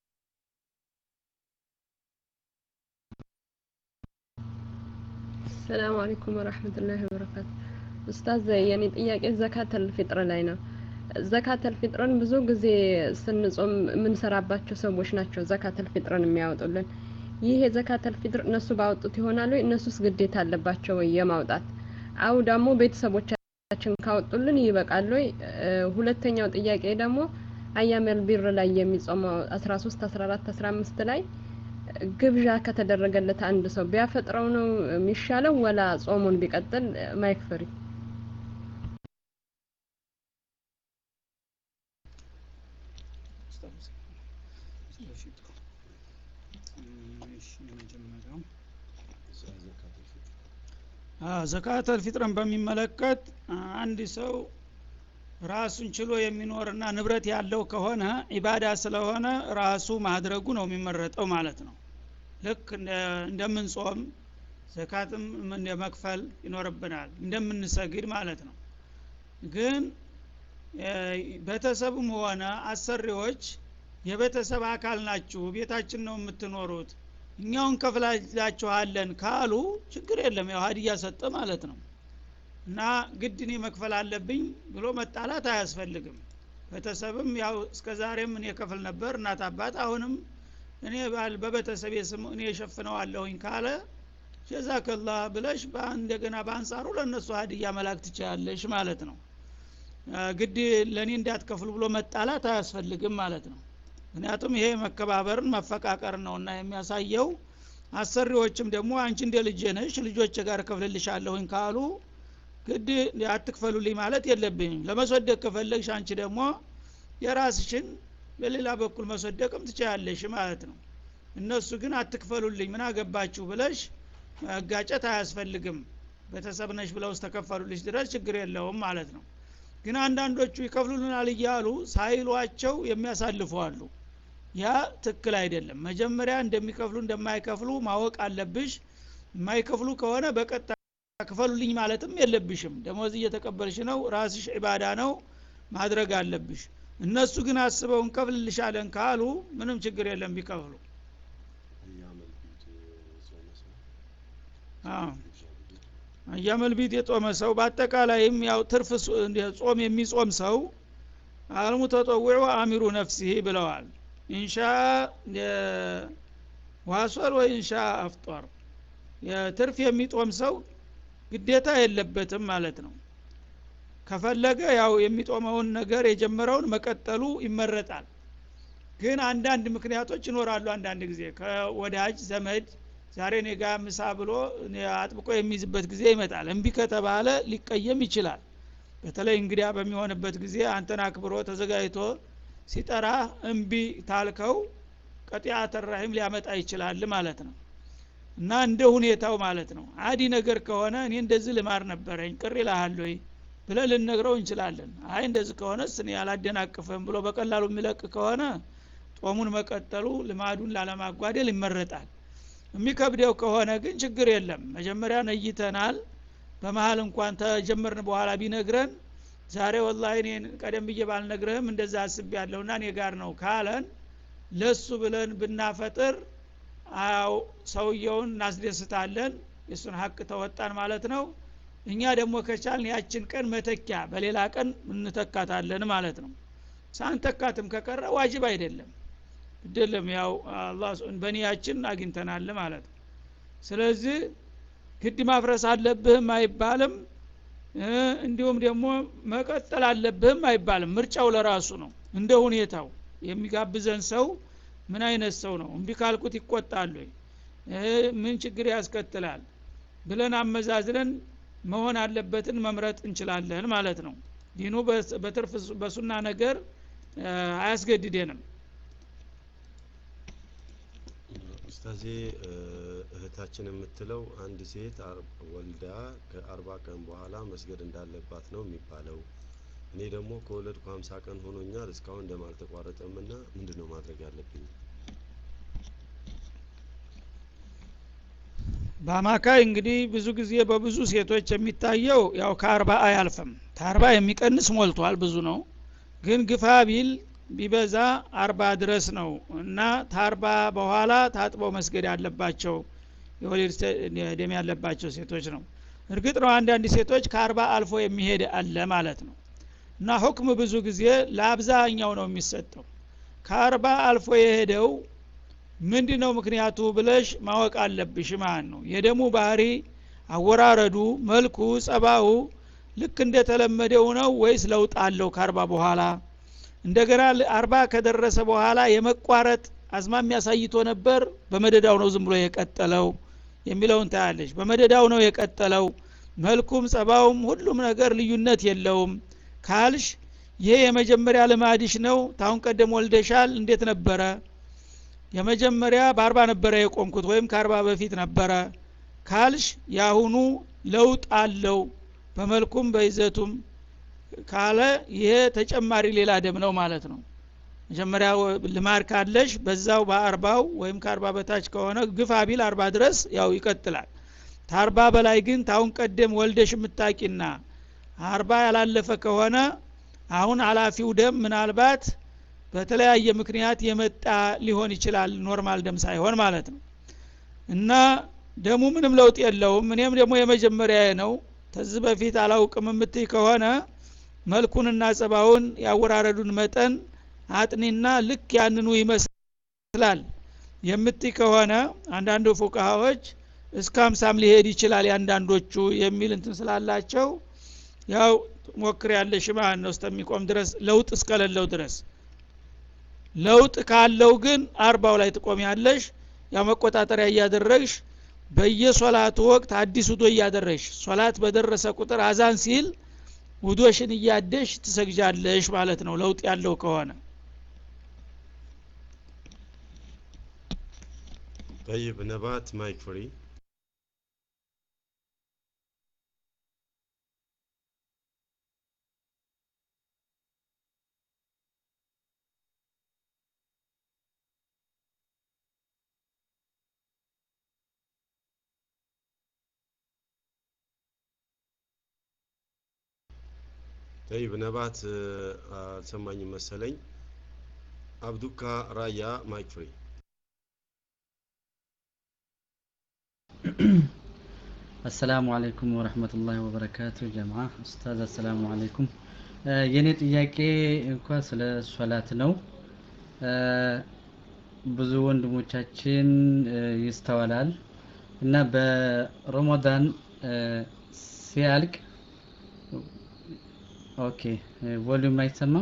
السلام عليكم ورحمة الله وبركاته ኡስታዝ የኔ ጥያቄ ዘካተል ፊጥር ላይ ነው። ዘካተል ፊጥርን ብዙ ጊዜ ስንጾም የምንሰራባቸው ሰዎች ናቸው ዘካተል ፊጥርን የሚያወጡልን። ይሄ የዘካተል ፊጥር እነሱ ባወጡት ይሆናል ወይ? እነሱስ ግዴታ አለባቸው ወይ የማውጣት? አው ደግሞ ቤተሰቦቻችን ካወጡልን ይበቃል ወይ? ሁለተኛው ጥያቄ ደግሞ አያመል ቢር ላይ የሚጾመው አስራ ሶስት አስራ አራት አስራ አምስት ላይ ግብዣ ከተደረገለት አንድ ሰው ቢያፈጥረው ነው የሚሻለው ወላ ጾሙን ቢቀጥል ማይክፈሪ? ዘካተል ፊጥርን በሚመለከት አንድ ሰው ራሱን ችሎ የሚኖርና ንብረት ያለው ከሆነ ኢባዳ ስለሆነ ራሱ ማድረጉ ነው የሚመረጠው ማለት ነው። ልክ እንደምንጾም ዘካትም እንደመክፈል ይኖርብናል እንደምንሰግድ ማለት ነው። ግን ቤተሰብም ሆነ አሰሪዎች የቤተሰብ አካል ናችሁ፣ ቤታችን ነው የምትኖሩት፣ እኛውን ከፍላላችኋለን ካሉ ችግር የለም፣ ያው ሀዲያ ሰጠ ማለት ነው። እና ግድኔ መክፈል አለብኝ ብሎ መጣላት አያስፈልግም። ቤተሰብም ያው እስከዛሬም እኔ ከፍል ነበር እናት አባት፣ አሁንም እኔ ባል በቤተሰብ ስም እኔ ሸፍነዋለሁኝ ካለ ጀዛከላህ ብለሽ እንደገና በአንጻሩ ለነሱ ሀዲያ መላክ ትችላለሽ ማለት ነው። ግድ ለኔ እንዳትከፍሉ ብሎ መጣላት አያስፈልግም ማለት ነው። ምክንያቱም ይሄ መከባበርን መፈቃቀር ነውና የሚያሳየው። አሰሪዎችም ደግሞ አንቺ እንደ ልጅ ነሽ ልጆች ጋር ከፍልልሻለሁኝ ካሉ ግድ አትክፈሉልኝ ማለት የለብኝም። ለመስወደቅ ከፈለግሽ አንቺ ደግሞ የራስሽን በሌላ በኩል መስወደቅም ትችያለሽ ማለት ነው። እነሱ ግን አትክፈሉልኝ ምን አገባችሁ ብለሽ መጋጨት አያስፈልግም። ቤተሰብ ነሽ ብለው ተከፈሉልሽ ድረስ ችግር የለውም ማለት ነው። ግን አንዳንዶቹ ይከፍሉልናል እያሉ ሳይሏቸው የሚያሳልፉ አሉ። ያ ትክክል አይደለም። መጀመሪያ እንደሚከፍሉ እንደማይከፍሉ ማወቅ አለብሽ። የማይከፍሉ ከሆነ በቀጣ ክፈሉልኝ ማለትም የለብሽም። ደሞዝ እየተቀበልሽ ነው፣ ራስሽ ኢባዳ ነው ማድረግ አለብሽ። እነሱ ግን አስበው እንከፍልልሻለን ካሉ ምንም ችግር የለም ቢከፍሉ። አዎ አያመል ቢት የጾመ ሰው በአጠቃላይም ያው ትርፍ ጾም የሚጾም ሰው አልሙተጠዊዑ አሚሩ ነፍሲሂ ብለዋል። ኢንሻ ዋሶል ወይ ኢንሻ አፍጧር። የትርፍ የሚጾም ሰው ግዴታ የለበትም ማለት ነው። ከፈለገ ያው የሚጦመውን ነገር የጀመረውን መቀጠሉ ይመረጣል። ግን አንዳንድ ምክንያቶች ይኖራሉ። አንዳንድ ጊዜ ከወዳጅ ዘመድ ዛሬ ኔጋ ምሳ ብሎ አጥብቆ የሚይዝበት ጊዜ ይመጣል። እንቢ ከተባለ ሊቀየም ይችላል። በተለይ እንግዲያ በሚሆንበት ጊዜ አንተን አክብሮ ተዘጋጅቶ ሲጠራ እንቢ ታልከው ቀጢዓተ ረሂም ሊያመጣ ይችላል ማለት ነው። እና እንደ ሁኔታው ማለት ነው። አዲ ነገር ከሆነ እኔ እንደዚህ ልማር ነበረኝ ቅር ይልሃል ወይ ብለን ልንነግረው እንችላለን። አይ እንደዚህ ከሆነስ እኔ አላደናቅፍም ብሎ በቀላሉ የሚለቅ ከሆነ ጦሙን መቀጠሉ ልማዱን ላለማጓደል ይመረጣል። የሚከብደው ከሆነ ግን ችግር የለም። መጀመሪያ ነይተናል፣ በመሃል እንኳን ተጀመርን በኋላ ቢነግረን ዛሬ ወላሂ እኔ ቀደም ብዬ ባልነግርህም እንደዛ አስቤያለሁና እኔ ጋር ነው ካለን ለሱ ብለን ብናፈጥር አው ሰውየውን እናስደስታለን፣ የሱን ሀቅ ተወጣን ማለት ነው። እኛ ደግሞ ከቻልን ያችን ቀን መተኪያ በሌላ ቀን እንተካታለን ማለት ነው። ሳንተካትም ከቀረ ዋጅብ አይደለም። ግደለም ያው አላህ በኒያችን አግኝተናል ማለት ነው። ስለዚህ ግድ ማፍረስ አለብህም አይባልም፣ እንዲሁም ደግሞ መቀጠል አለብህም አይባልም። ምርጫው ለራሱ ነው እንደ ሁኔታው። የሚጋብዘን ሰው ምን አይነት ሰው ነው፣ እምቢ ካልኩት ይቆጣል ወይ ምን ችግር ያስከትላል ብለን አመዛዝለን መሆን አለበትን መምረጥ እንችላለን ማለት ነው። ዲኑ በትርፍ በሱና ነገር አያስገድደንም። ኡስታዜ እህታችን የምትለው አንድ ሴት ወልዳ ከአርባ ቀን በኋላ መስገድ እንዳለባት ነው የሚባለው። እኔ ደግሞ ከወለድኩ ሀምሳ ቀን ሆኖኛል እስካሁን ደም አልተቋረጠምና ምንድነው ማድረግ ያለብኝ? በአማካይ እንግዲህ ብዙ ጊዜ በብዙ ሴቶች የሚታየው ያው ከአርባ አያልፍም። ከአርባ የሚቀንስ ሞልቷል ብዙ ነው፣ ግን ግፋ ቢል ቢበዛ አርባ ድረስ ነው እና ከአርባ በኋላ ታጥበው መስገድ ያለባቸው የወሊድ ደም ያለባቸው ሴቶች ነው። እርግጥ ነው አንዳንድ ሴቶች ከአርባ አልፎ የሚሄድ አለ ማለት ነው እና ሁክም ብዙ ጊዜ ለአብዛኛው ነው የሚሰጠው። ከአርባ አልፎ የሄደው ምንድነው ምክንያቱ ብለሽ ማወቅ አለብሽ ማለት ነው። የደሙ ባህሪ አወራረዱ፣ መልኩ፣ ጸባው ልክ እንደተለመደው ነው ወይስ ለውጥ አለው ከአርባ በኋላ? እንደገና አርባ ከደረሰ በኋላ የመቋረጥ አዝማሚያ ያሳይቶ ነበር በመደዳው ነው ዝም ብሎ የቀጠለው የሚለውን ታያለሽ። በመደዳው ነው የቀጠለው፣ መልኩም ጸባውም ሁሉም ነገር ልዩነት የለውም ካልሽ ይሄ የመጀመሪያ ልማድሽ ነው። ታውን ቀደም ወልደሻል እንዴት ነበረ? የመጀመሪያ በአርባ ነበረ የቆምኩት ወይም ከአርባ በፊት ነበረ ካልሽ ያሁኑ ለውጥ አለው በመልኩም በይዘቱም ካለ ይሄ ተጨማሪ ሌላ ደም ነው ማለት ነው። መጀመሪያ ልማድ ካለሽ በዛው በአርባው ወይም ከአርባ በታች ከሆነ ግፋ ቢል አርባ ድረስ ያው ይቀጥላል። ከአርባ በላይ ግን ታውን ቀደም ወልደሽ ምታቂና አርባ ያላለፈ ከሆነ አሁን አላፊው ደም ምናልባት በተለያየ ምክንያት የመጣ ሊሆን ይችላል፣ ኖርማል ደም ሳይሆን ማለት ነው። እና ደሙ ምንም ለውጥ የለውም እኔም ደግሞ የመጀመሪያ ነው ተዚህ በፊት አላውቅም የምትይ ከሆነ መልኩንና ጸባውን ያወራረዱን መጠን አጥኒና ልክ ያንኑ ይመስላል የምትይ ከሆነ አንዳንዱ ፉቃሃዎች እስከ ሃምሳም ሊሄድ ይችላል ያንዳንዶቹ የሚል እንትን ስላላቸው ያው ሞክር ያለሽ ማለት ነው እስከሚቆም ድረስ ለውጥ እስከሌለው ድረስ። ለውጥ ካለው ግን አርባው ላይ ትቆም ያለሽ ያ መቆጣጠሪያ እያደረግሽ በየሶላቱ ወቅት አዲስ ውዶ እያደረግሽ ሶላት በደረሰ ቁጥር አዛን ሲል ውዶሽን እያደሽ ትሰግጃለሽ ማለት ነው ለውጥ ያለው ከሆነ። طيب نبات مايك فري. طيب نبات سمعني مسلኝ አብዱካ ራያ ማይክ ፍሪ። السلام عليكم ورحمة الله وبركاته جماعة أستاذ السلام عليكم የኔ ጥያቄ እንኳን ስለ ሶላት ነው። ብዙ ወንድሞቻችን ይስተዋላል እና በረመዳን ሲያልቅ ኦኬ ቮሊዩም አይሰማም?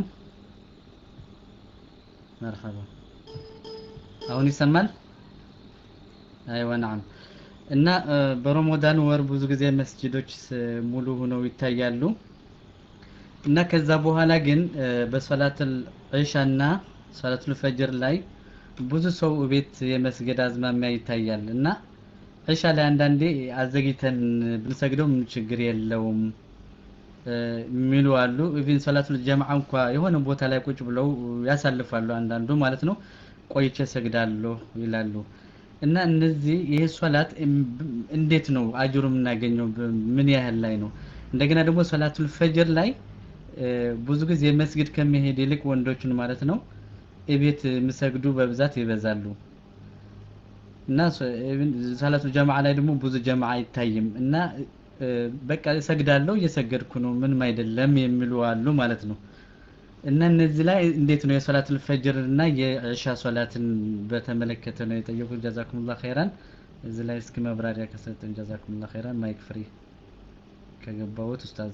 مرحبا አሁን ይሰማል? አይዋ ነዓም። እና በረመዳን ወር ብዙ ጊዜ መስጂዶች ሙሉ ሆነው ይታያሉ እና ከዛ በኋላ ግን በሶላተል ዒሻና ሶላተል ፈጅር ላይ ብዙ ሰው ቤት የመስገድ አዝማሚያ ይታያል እና ዒሻ ላይ አንዳንዴ አዘግይተን ብንሰግደው ምን ችግር የለውም ሚሉ አሉ። ኢቭን ሶላቱል ጀማዓ እንኳን የሆነ ቦታ ላይ ቁጭ ብለው ያሳልፋሉ አንዳንዱ ማለት ነው፣ ቆይቼ ሰግዳለሁ ይላሉ። እና እነዚህ ይሄ ሶላት እንዴት ነው አጅሩ የምናገኘው ምን ያህል ላይ ነው? እንደገና ደግሞ ሶላቱል ፈጅር ላይ ብዙ ጊዜ መስጊድ ከመሄድ ይልቅ ወንዶችን ማለት ነው እቤት የሚሰግዱ በብዛት ይበዛሉ እና ሶላቱል ጀማዓ ላይ ደግሞ ብዙ ጀማዓ አይታይም እና በቃ ሰግዳለሁ እየሰገድኩ ነው ምንም አይደለም የሚሉ አሉ ማለት ነው። እና እነዚህ ላይ እንዴት ነው የሶላቱል ፈጅር እና የኢሻ ሶላትን በተመለከተ ነው የጠየቁት። ጀዛኩሙላህ ኸይራን። እዚህ ላይ እስኪ መብራሪያ ከሰጠን ጀዛኩሙላህ ኸይራን። ማይክ ፍሪ ከገባውት ኡስታዝ።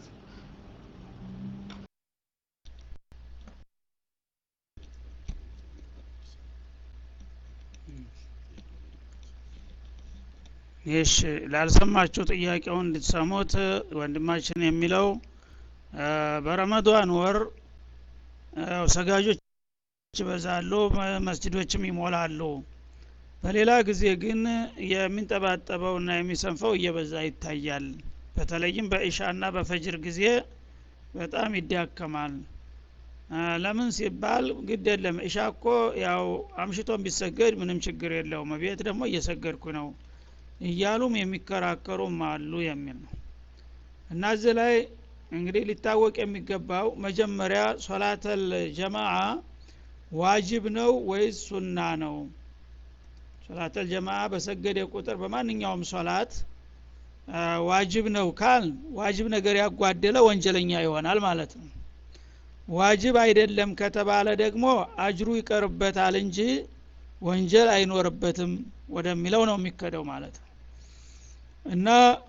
እሺ ላልሰማችሁ ጥያቄውን እንድትሰሙት ወንድማችን የሚለው በረመዳን ወር ሰጋጆች ይበዛሉ፣ መስጂዶችም ይሞላሉ። በሌላ ጊዜ ግን የሚንጠባጠበውና የሚሰንፈው እየበዛ ይታያል። በተለይም በኢሻና በፈጅር ጊዜ በጣም ይዳከማል። ለምን ሲባል ግድ የለም ኢሻ እኮ ያው አምሽቶም ቢሰገድ ምንም ችግር የለውም፣ ቤት ደግሞ እየሰገድኩ ነው እያሉም የሚከራከሩም አሉ የሚል ነው። እና እዚህ ላይ እንግዲህ ሊታወቅ የሚገባው መጀመሪያ ሶላተል ጀማዓ ዋጅብ ነው ወይስ ሱና ነው? ሶላተል ጀማዓ በሰገደ ቁጥር በማንኛውም ሶላት ዋጅብ ነው ካል ዋጅብ ነገር ያጓደለ ወንጀለኛ ይሆናል ማለት ነው። ዋጅብ አይደለም ከተባለ ደግሞ አጅሩ ይቀርበታል እንጂ ወንጀል አይኖርበትም ወደሚለው ነው የሚከደው ማለት ነው። እና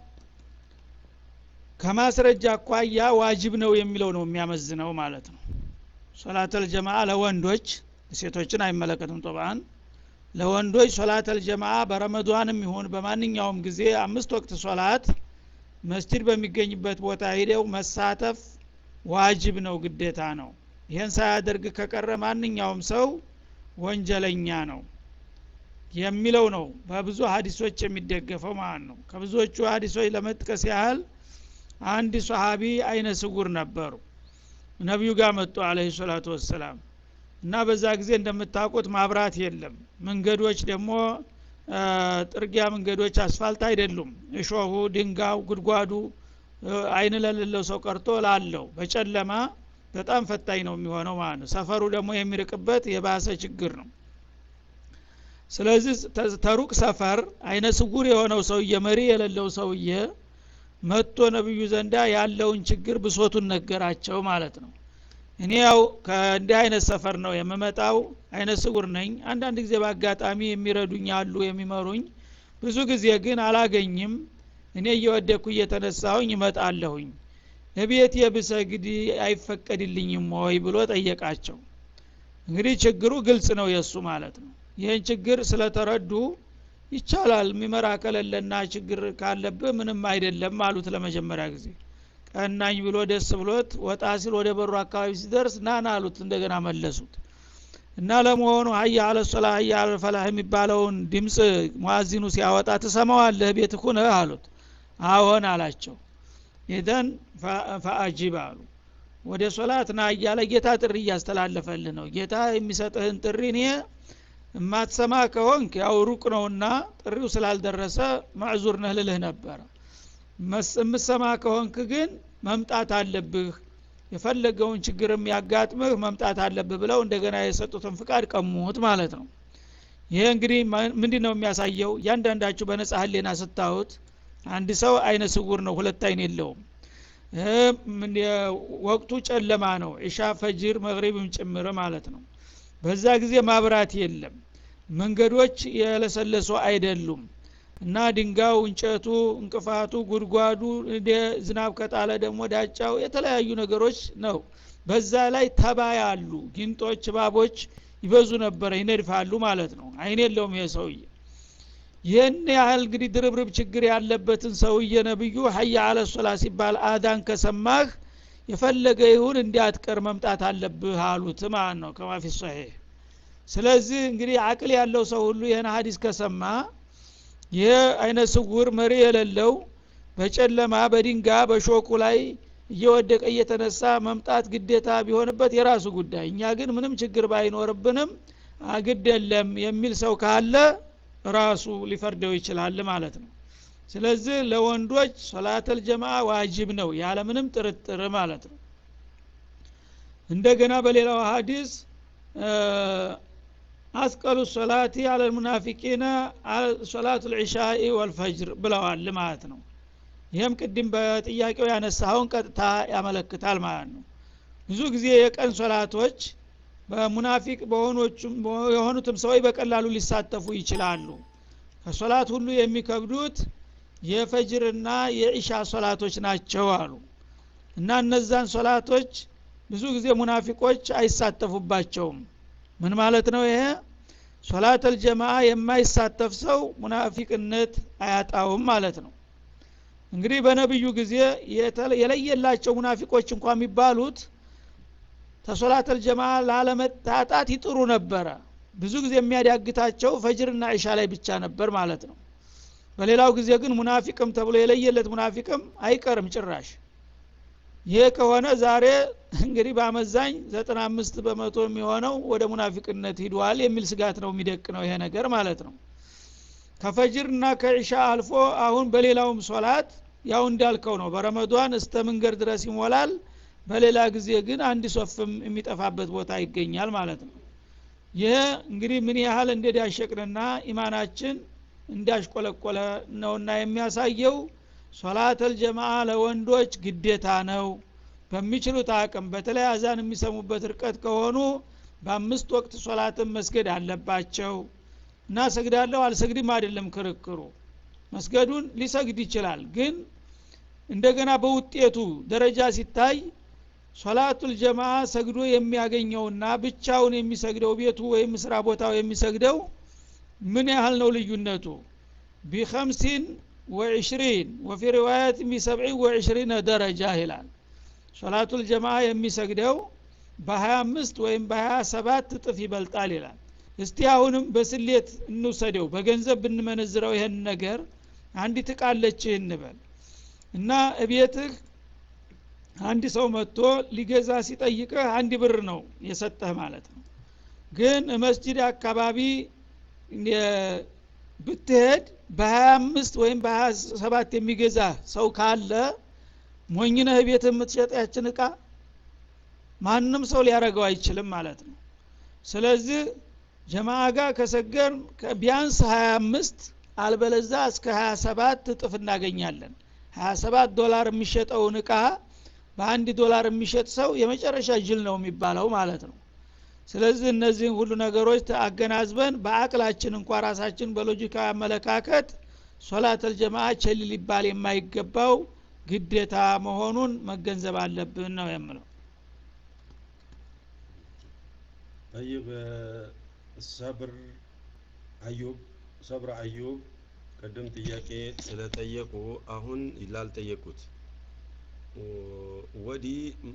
ከማስረጃ አኳያ ዋጅብ ነው የሚለው ነው የሚያመዝነው ማለት ነው። ሶላተል ጀማዓ ለወንዶች ሴቶችን አይመለከትም። ጦባን ለወንዶች ሶላተል ጀማዓ በረመዳንም ይሁን በማንኛውም ጊዜ አምስት ወቅት ሶላት መስጂድ በሚገኝበት ቦታ ሄደው መሳተፍ ዋጅብ ነው፣ ግዴታ ነው። ይሄን ሳያደርግ ከቀረ ማንኛውም ሰው ወንጀለኛ ነው የሚለው ነው በብዙ ሐዲሶች የሚደገፈው ማለት ነው። ከብዙዎቹ ሐዲሶች ለመጥቀስ ያህል አንድ ሱሐቢ አይነ ስውር ነበሩ። ነብዩ ጋር መጡ አለይሂ ሰላቱ ወሰለም እና በዛ ጊዜ እንደምታውቁት ማብራት የለም። መንገዶች ደግሞ ጥርጊያ መንገዶች አስፋልት አይደሉም። እሾሁ፣ ድንጋው፣ ጉድጓዱ አይን ለሌለው ሰው ቀርቶ ላለው በጨለማ በጣም ፈታኝ ነው የሚሆነው ማለት ነው። ሰፈሩ ደግሞ የሚርቅበት የባሰ ችግር ነው። ስለዚህ ተሩቅ ሰፈር አይነ ስውር የሆነው ሰውዬ መሪ የሌለው ሰውዬ መጥቶ ነብዩ ዘንዳ ያለውን ችግር ብሶቱን ነገራቸው ማለት ነው። እኔ ያው ከእንዲህ አይነት ሰፈር ነው የምመጣው፣ አይነ ስውር ነኝ። አንዳንድ ጊዜ በአጋጣሚ የሚረዱኝ አሉ የሚመሩኝ፣ ብዙ ጊዜ ግን አላገኝም። እኔ እየወደኩ እየተነሳሁኝ እመጣለሁኝ። ለቤት የብሰግድ አይፈቀድልኝም ወይ ብሎ ጠየቃቸው። እንግዲህ ችግሩ ግልጽ ነው የሱ ማለት ነው። ይህን ችግር ስለተረዱ ይቻላል የሚመራ ከሌለና ችግር ካለብህ ምንም አይደለም አሉት። ለመጀመሪያ ጊዜ ቀናኝ ብሎ ደስ ብሎት ወጣ ሲል ወደ በሩ አካባቢ ሲደርስ ናና አሉት። እንደገና መለሱት እና ለመሆኑ ሀያ አለ ሶላ ሀያ አለ ፈላህ የሚባለውን ድምጽ ሙአዚኑ ሲያወጣ ትሰማዋለህ ቤት ሆነህ አሉት። አዎን አላቸው። ኢዘን ፈአጂብ አሉ። ወደ ሶላት ና እያለ ጌታ ጥሪ እያስተላለፈልህ ነው። ጌታ የሚሰጥህን ጥሪ እኔ እማትሰማ ከሆንክ ያው ሩቅ ነውና ጥሪው ስላልደረሰ ማዕዙር ነህ ልልህ ነበር። የምትሰማ ከሆንክ ግን መምጣት አለብህ፣ የፈለገውን ችግርም ያጋጥምህ መምጣት አለብህ ብለው እንደገና የሰጡትን ፍቃድ ቀሙት ማለት ነው። ይሄ እንግዲህ ምንድነው የሚያሳየው? እያንዳንዳችሁ በነጻ ህሊና ስታዩት አንድ ሰው አይነ ስውር ነው፣ ሁለት አይን የለውም። ወቅቱ ጨለማ ነው፣ ኢሻ ፈጅር መግሪብም ጭምር ማለት ነው። በዛ ጊዜ ማብራት የለም፣ መንገዶች የለሰለሱ አይደሉም እና ድንጋው፣ እንጨቱ፣ እንቅፋቱ፣ ጉድጓዱ፣ ዝናብ ከጣለ ደግሞ ዳጫው የተለያዩ ነገሮች ነው። በዛ ላይ ተባይ አሉ፣ ጊንጦች፣ እባቦች ይበዙ ነበር፣ ይነድፋሉ ማለት ነው። አይን የለውም ይሄ ሰውዬ። ይህን ያህል እንግዲህ ድርብርብ ችግር ያለበትን ሰውዬ ነብዩ ሀያ አለ ሶላ ሲባል አዳን ከሰማህ የፈለገ ይሁን እንዲያትቀር መምጣት አለብህ አሉት ማለት ነው ከማፊ ሶሂህ። ስለዚህ እንግዲህ አቅል ያለው ሰው ሁሉ ይህን ሐዲስ ከሰማ ይህ አይነ ስውር መሪ የሌለው በጨለማ በድንጋ በሾኩ ላይ እየወደቀ እየተነሳ መምጣት ግዴታ ቢሆንበት የራሱ ጉዳይ፣ እኛ ግን ምንም ችግር ባይኖርብንም አግድ የለም የሚል ሰው ካለ ራሱ ሊፈርደው ይችላል ማለት ነው። ስለዚህ ለወንዶች ሶላተል ጀማዓ ዋጅብ ነው ያለ ምንም ጥርጥር ማለት ነው። እንደገና በሌላው ሐዲስ አስቀሉ ሶላቲ አለል ሙናፊቂና ሶላቱል ዒሻኢ ወልፈጅር ብለዋል ማለት ነው። ይህም ቅድም በጥያቄው ያነሳውን ቀጥታ ያመለክታል ማለት ነው። ብዙ ጊዜ የቀን ሶላቶች በሙናፊቅ በሆኖችም የሆኑትም ሰዎች በቀላሉ ሊሳተፉ ይችላሉ ከሶላት ሁሉ የሚከብዱት የፈጅርና የኢሻ ሶላቶች ናቸው አሉ እና እነዛን ሶላቶች ብዙ ጊዜ ሙናፊቆች አይሳተፉባቸውም ምን ማለት ነው ይሄ ሶላተል ጀማዓ የማይሳተፍ ሰው ሙናፊቅነት አያጣውም ማለት ነው እንግዲህ በነብዩ ጊዜ የለየላቸው ሙናፊቆች እንኳን የሚባሉት ተሶላተል ጀማዓ ላለመታጣት ይጥሩ ነበረ ብዙ ጊዜ የሚያዳግታቸው ፈጅርና ኢሻ ላይ ብቻ ነበር ማለት ነው በሌላው ጊዜ ግን ሙናፊቅም ተብሎ የለየለት ሙናፊቅም አይቀርም ጭራሽ ይሄ ከሆነ ዛሬ እንግዲህ በአመዛኝ ዘጠና አምስት በመቶ የሚሆነው ወደ ሙናፊቅነት ሂዷል የሚል ስጋት ነው የሚደቅ ነው ይሄ ነገር ማለት ነው ከፈጅርና ከኢሻ አልፎ አሁን በሌላውም ሶላት ያው እንዳልከው ነው በረመዳን እስተ መንገር ድረስ ይሞላል በሌላ ጊዜ ግን አንድ ሶፍም የሚጠፋበት ቦታ ይገኛል ማለት ነው ይሄ እንግዲህ ምን ያህል እንደዳሸቅንና ኢማናችን እንዳሽቆለቆለ ነውና የሚያሳየው ሶላተል ጀማዓ ለወንዶች ግዴታ ነው በሚችሉት አቅም በተለይ አዛን የሚሰሙበት ርቀት ከሆኑ በአምስት ወቅት ሶላትን መስገድ አለባቸው እና ሰግዳለሁ አልሰግድም አይደለም ክርክሩ መስገዱን ሊሰግድ ይችላል ግን እንደገና በውጤቱ ደረጃ ሲታይ ሶላቱል ጀማዓ ሰግዶ የሚያገኘውና ብቻውን የሚሰግደው ቤቱ ወይም ስራ ቦታው የሚሰግደው ምን ያህል ነው ልዩነቱ ቢخمسين وعشرين وفي روايات بسبعين وعشرين درجة ይላል ሶላቱል ጀማዓ የሚሰግደው በ25 ወይም በ27 ጥፍ ይበልጣል ይላል እስቲ አሁንም በስሌት እንውሰደው በገንዘብ ብንመነዝረው ይሄን ነገር አንድ ትቃለች እንበል እና እቤትህ አንድ ሰው መጥቶ ሊገዛ ሲጠይቅህ አንድ ብር ነው የሰጠህ ማለት ነው ግን መስጂድ አካባቢ ብትሄድ በ25 ወይም በ27 የሚገዛ ሰው ካለ ሞኝነህ ቤት የምትሸጣችን እቃ ማንንም ሰው ሊያረጋው አይችልም ማለት ነው ስለዚህ ጀማዓ ጋር ከሰገር ቢያንስ ሃያ አምስት አልበለዛ እስከ ሃያ ሰባት ጥፍ እናገኛለን ሃያ ሰባት ዶላር የሚሸጠውን እቃ በአንድ ዶላር የሚሸጥ ሰው የመጨረሻ ጅል ነው የሚባለው ማለት ነው ስለዚህ እነዚህ ሁሉ ነገሮች ተአገናዝበን በአቅላችን እንኳን ራሳችን በሎጂካዊ አመለካከት ሶላተል ጀማዓ ቸል ሊባል የማይገባው ግዴታ መሆኑን መገንዘብ አለብን ነው የምለው طيب ሰብር አዩብ ሰብር አዩብ ቀደም ጥያቄ ስለጠየቁ አሁን ይላልጠየቁት ወዲ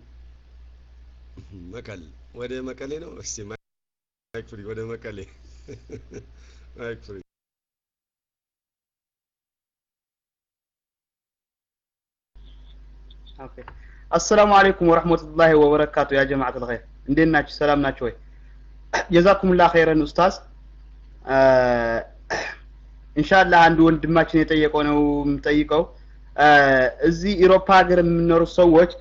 መቀል ወደ መቀሌ ነው እስቲ ማይክ ፍሪ ወደ መቀሌ ማይክ ፍሪ ኦኬ السلام عليكم ورحمة الله وبركاته يا جماعة الخير እንደምን ናችሁ ሰላም ናችሁ ወይ ጀዛኩም الله خيرا ኡስታዝ ኢንሻአላህ አንድ ወንድማችን የጠየቀው ነው የምጠይቀው እዚህ ኢሮፓ ሀገር የምንኖር ሰዎች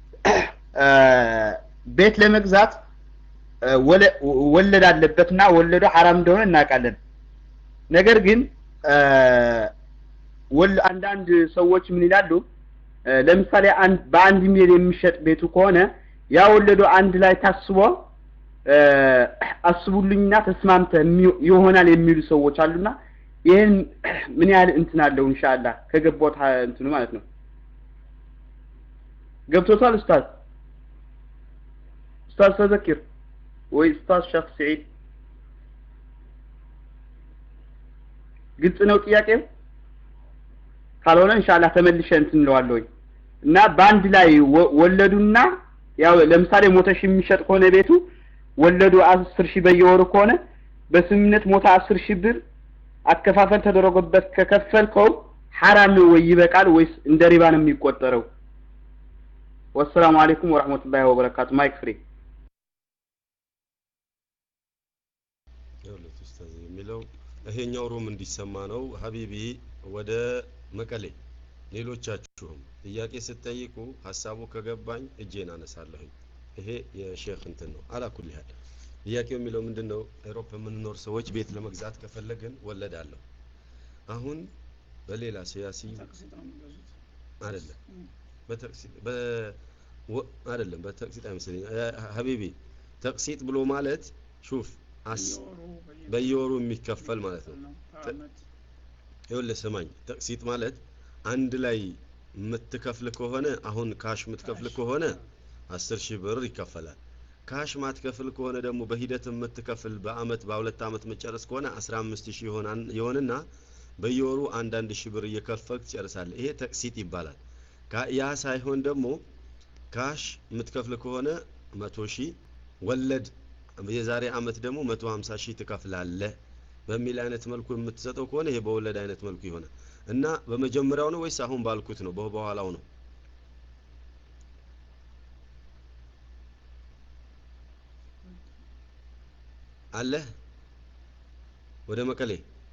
ቤት ለመግዛት ወለድ አለበትና ወለዱ حرام እንደሆነ እናውቃለን ነገር ግን ወል አንዳንድ ሰዎች ምን ይላሉ ለምሳሌ አንድ በአንድ ሚሊዮን የሚሸጥ ቤቱ ከሆነ ያ ወለዱ አንድ ላይ ታስቦ አስቡልኝና ተስማምተ ይሆናል የሚሉ ሰዎች አሉና ይሄን ምን ያህል እንትን አለው ኢንሻአላህ ከገቦት እንትኑ ማለት ነው ገብቶታል ኡስታዝ ኡስታዝ ተዘክር ወይ ኡስታዝ ሸፍ ሰዒድ ግልጽ ነው ጥያቄው ካልሆነ ኢንሻአላህ ተመልሼ እንትን እንለዋለሁ እና ባንድ ላይ ወለዱና ያው ለምሳሌ ሞተሽ የሚሸጥ ከሆነ ቤቱ ወለዱ አስር ሺህ በየወሩ ከሆነ በስምነት ሞታ አስር ሺህ ብር አከፋፈል ተደረገበት ከከፈልከው حرام ነው ወይ ይበቃል ወይስ እንደ ሪባ ነው የሚቆጠረው ወሰላሙ አለይኩም ወራህመቱላሂ ወበረካቱ ማይክ ፍሪ ያለው ኡስታዝ የሚለው ይሄኛው ሩም እንዲሰማ ነው ሀቢቢ ወደ መቀሌ ሌሎቻችሁም ጥያቄ ስትጠይቁ ሐሳቡ ከገባኝ እጄን አነሳለሁ ይሄ የሼክ እንትን ነው አላኩል ይላል ጥያቄው የሚለው ምንድነው አውሮፓ የምንኖር ሰዎች ቤት ለመግዛት ከፈለግን ወለድ አለው አሁን በሌላ ሲያሲ አይደለም በተክሲ አይደለም በተቅሲጥ አይመስለኝም ሀቢቢ ተቅሲጥ ብሎ ማለት ሹፍ አስ በየወሩ የሚከፈል ማለት ነው ይኸውልህ ስማኝ ተቅሲጥ ማለት አንድ ላይ የምትከፍል ከሆነ አሁን ካሽ የምትከፍል ከሆነ አስር ሺህ ብር ይከፈላል ካሽ ማትከፍል ከሆነ ደግሞ በሂደት የምትከፍል በአመት በሁለት አመት መጨረስ ከሆነ አስራ አምስት ሺህ ይሆናል ይሆንና በየወሩ አንድ አንድ ሺህ ብር እየከፈልክ ትጨርሳለህ ይሄ ተቅሲጥ ይባላል ያ ሳይሆን ደግሞ ካሽ የምትከፍል ከሆነ መቶ ሺህ ወለድ የዛሬ አመት ደግሞ መቶ ሃምሳ ሺህ ትከፍላለህ በሚል አይነት መልኩ የምትሰጠው ከሆነ ይሄ በወለድ አይነት መልኩ ይሆናል እና በመጀመሪያው ነው ወይስ አሁን ባልኩት ነው በኋላው ነው አለ ወደ መቀሌ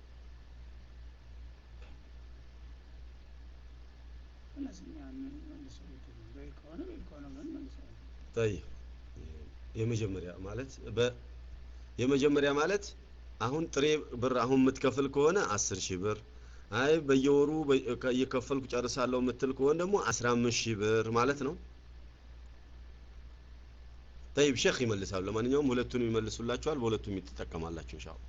طيب የመጀመሪያ ማለት በ የመጀመሪያ ማለት አሁን ጥሬ ብር አሁን የምትከፍል ከሆነ አስር ሺህ ብር አይ በየወሩ እየከፈልኩ ጨርሳለሁ የምትል ከሆነ ደግሞ አስራ አምስት ሺህ ብር ማለት ነው طيب ሼክ ይመልሳሉ ለማንኛውም ሁለቱንም ይመልሱላችኋል በሁለቱም ይተጠቀማላችሁ ኢንሻአላህ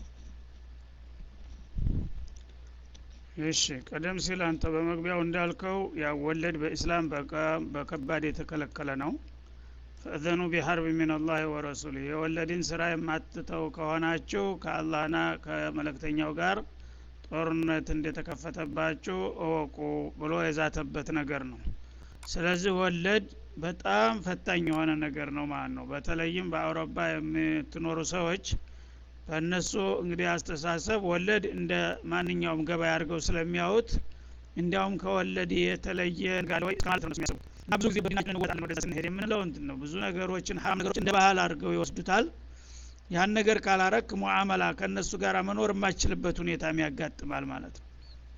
እሺ ቀደም ሲል አንተ በመግቢያው እንዳልከው ያ ወለድ በእስላም በከባድ የተከለከለ ነው ፈዘኑ ቢሐርብ ሚን አላህ ወረሱሊሂ የወለድን ስራ የማትተው ከሆናችሁ ከአላህና ከመለክተኛው ጋር ጦርነት እንደተከፈተባችሁ እወቁ ብሎ የዛተበት ነገር ነው ስለዚህ ወለድ በጣም ፈታኝ የሆነ ነገር ነው ማለት ነው በተለይም በአውሮፓ የምትኖሩ ሰዎች በእነሱ እንግዲህ አስተሳሰብ ወለድ እንደ ማንኛውም ገበያ አድርገው ስለሚያዩት እንዲያውም ከወለድ የተለየ ጋር ወይ ማለት ነው የሚያስቡት እና ብዙ ጊዜ በዲናችን ወጣን ወደዛ ስንሄድ የምንለው እንትን ነው ብዙ ነገሮችን ሐራም ነገሮችን እንደ ባህል አድርገው ይወስዱታል ያን ነገር ካላረክ ሙአመላ ከነሱ ጋር መኖር የማይችልበት ሁኔታ የሚያጋጥማል ማለት ነው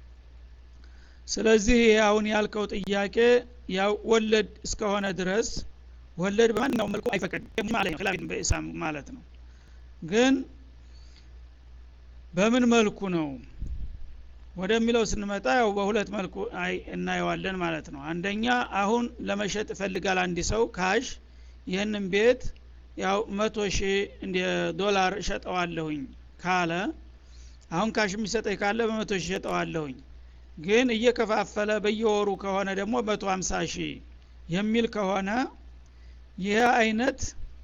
ስለዚህ አሁን ያልከው ጥያቄ ያው ወለድ እስከሆነ ድረስ ወለድ በማንኛውም መልኩ አይፈቀድም ማለት ነው خلاف በኢስላም ማለት ነው ግን በምን መልኩ ነው ወደሚለው ስንመጣ ያው በሁለት መልኩ አይ እናየዋለን ማለት ነው አንደኛ አሁን ለመሸጥ ይፈልጋል አንድ ሰው ካሽ ይሄንን ቤት ያው መቶ ሺህ እንደ ዶላር ሸጠዋለሁኝ ካለ አሁን ካሽ የሚሰጠኝ ካለ በመቶ ሺህ ሸጠዋለሁኝ ግን እየከፋፈለ በየወሩ ከሆነ ደግሞ መቶ ሃምሳ ሺህ የሚል ከሆነ ይሄ አይነት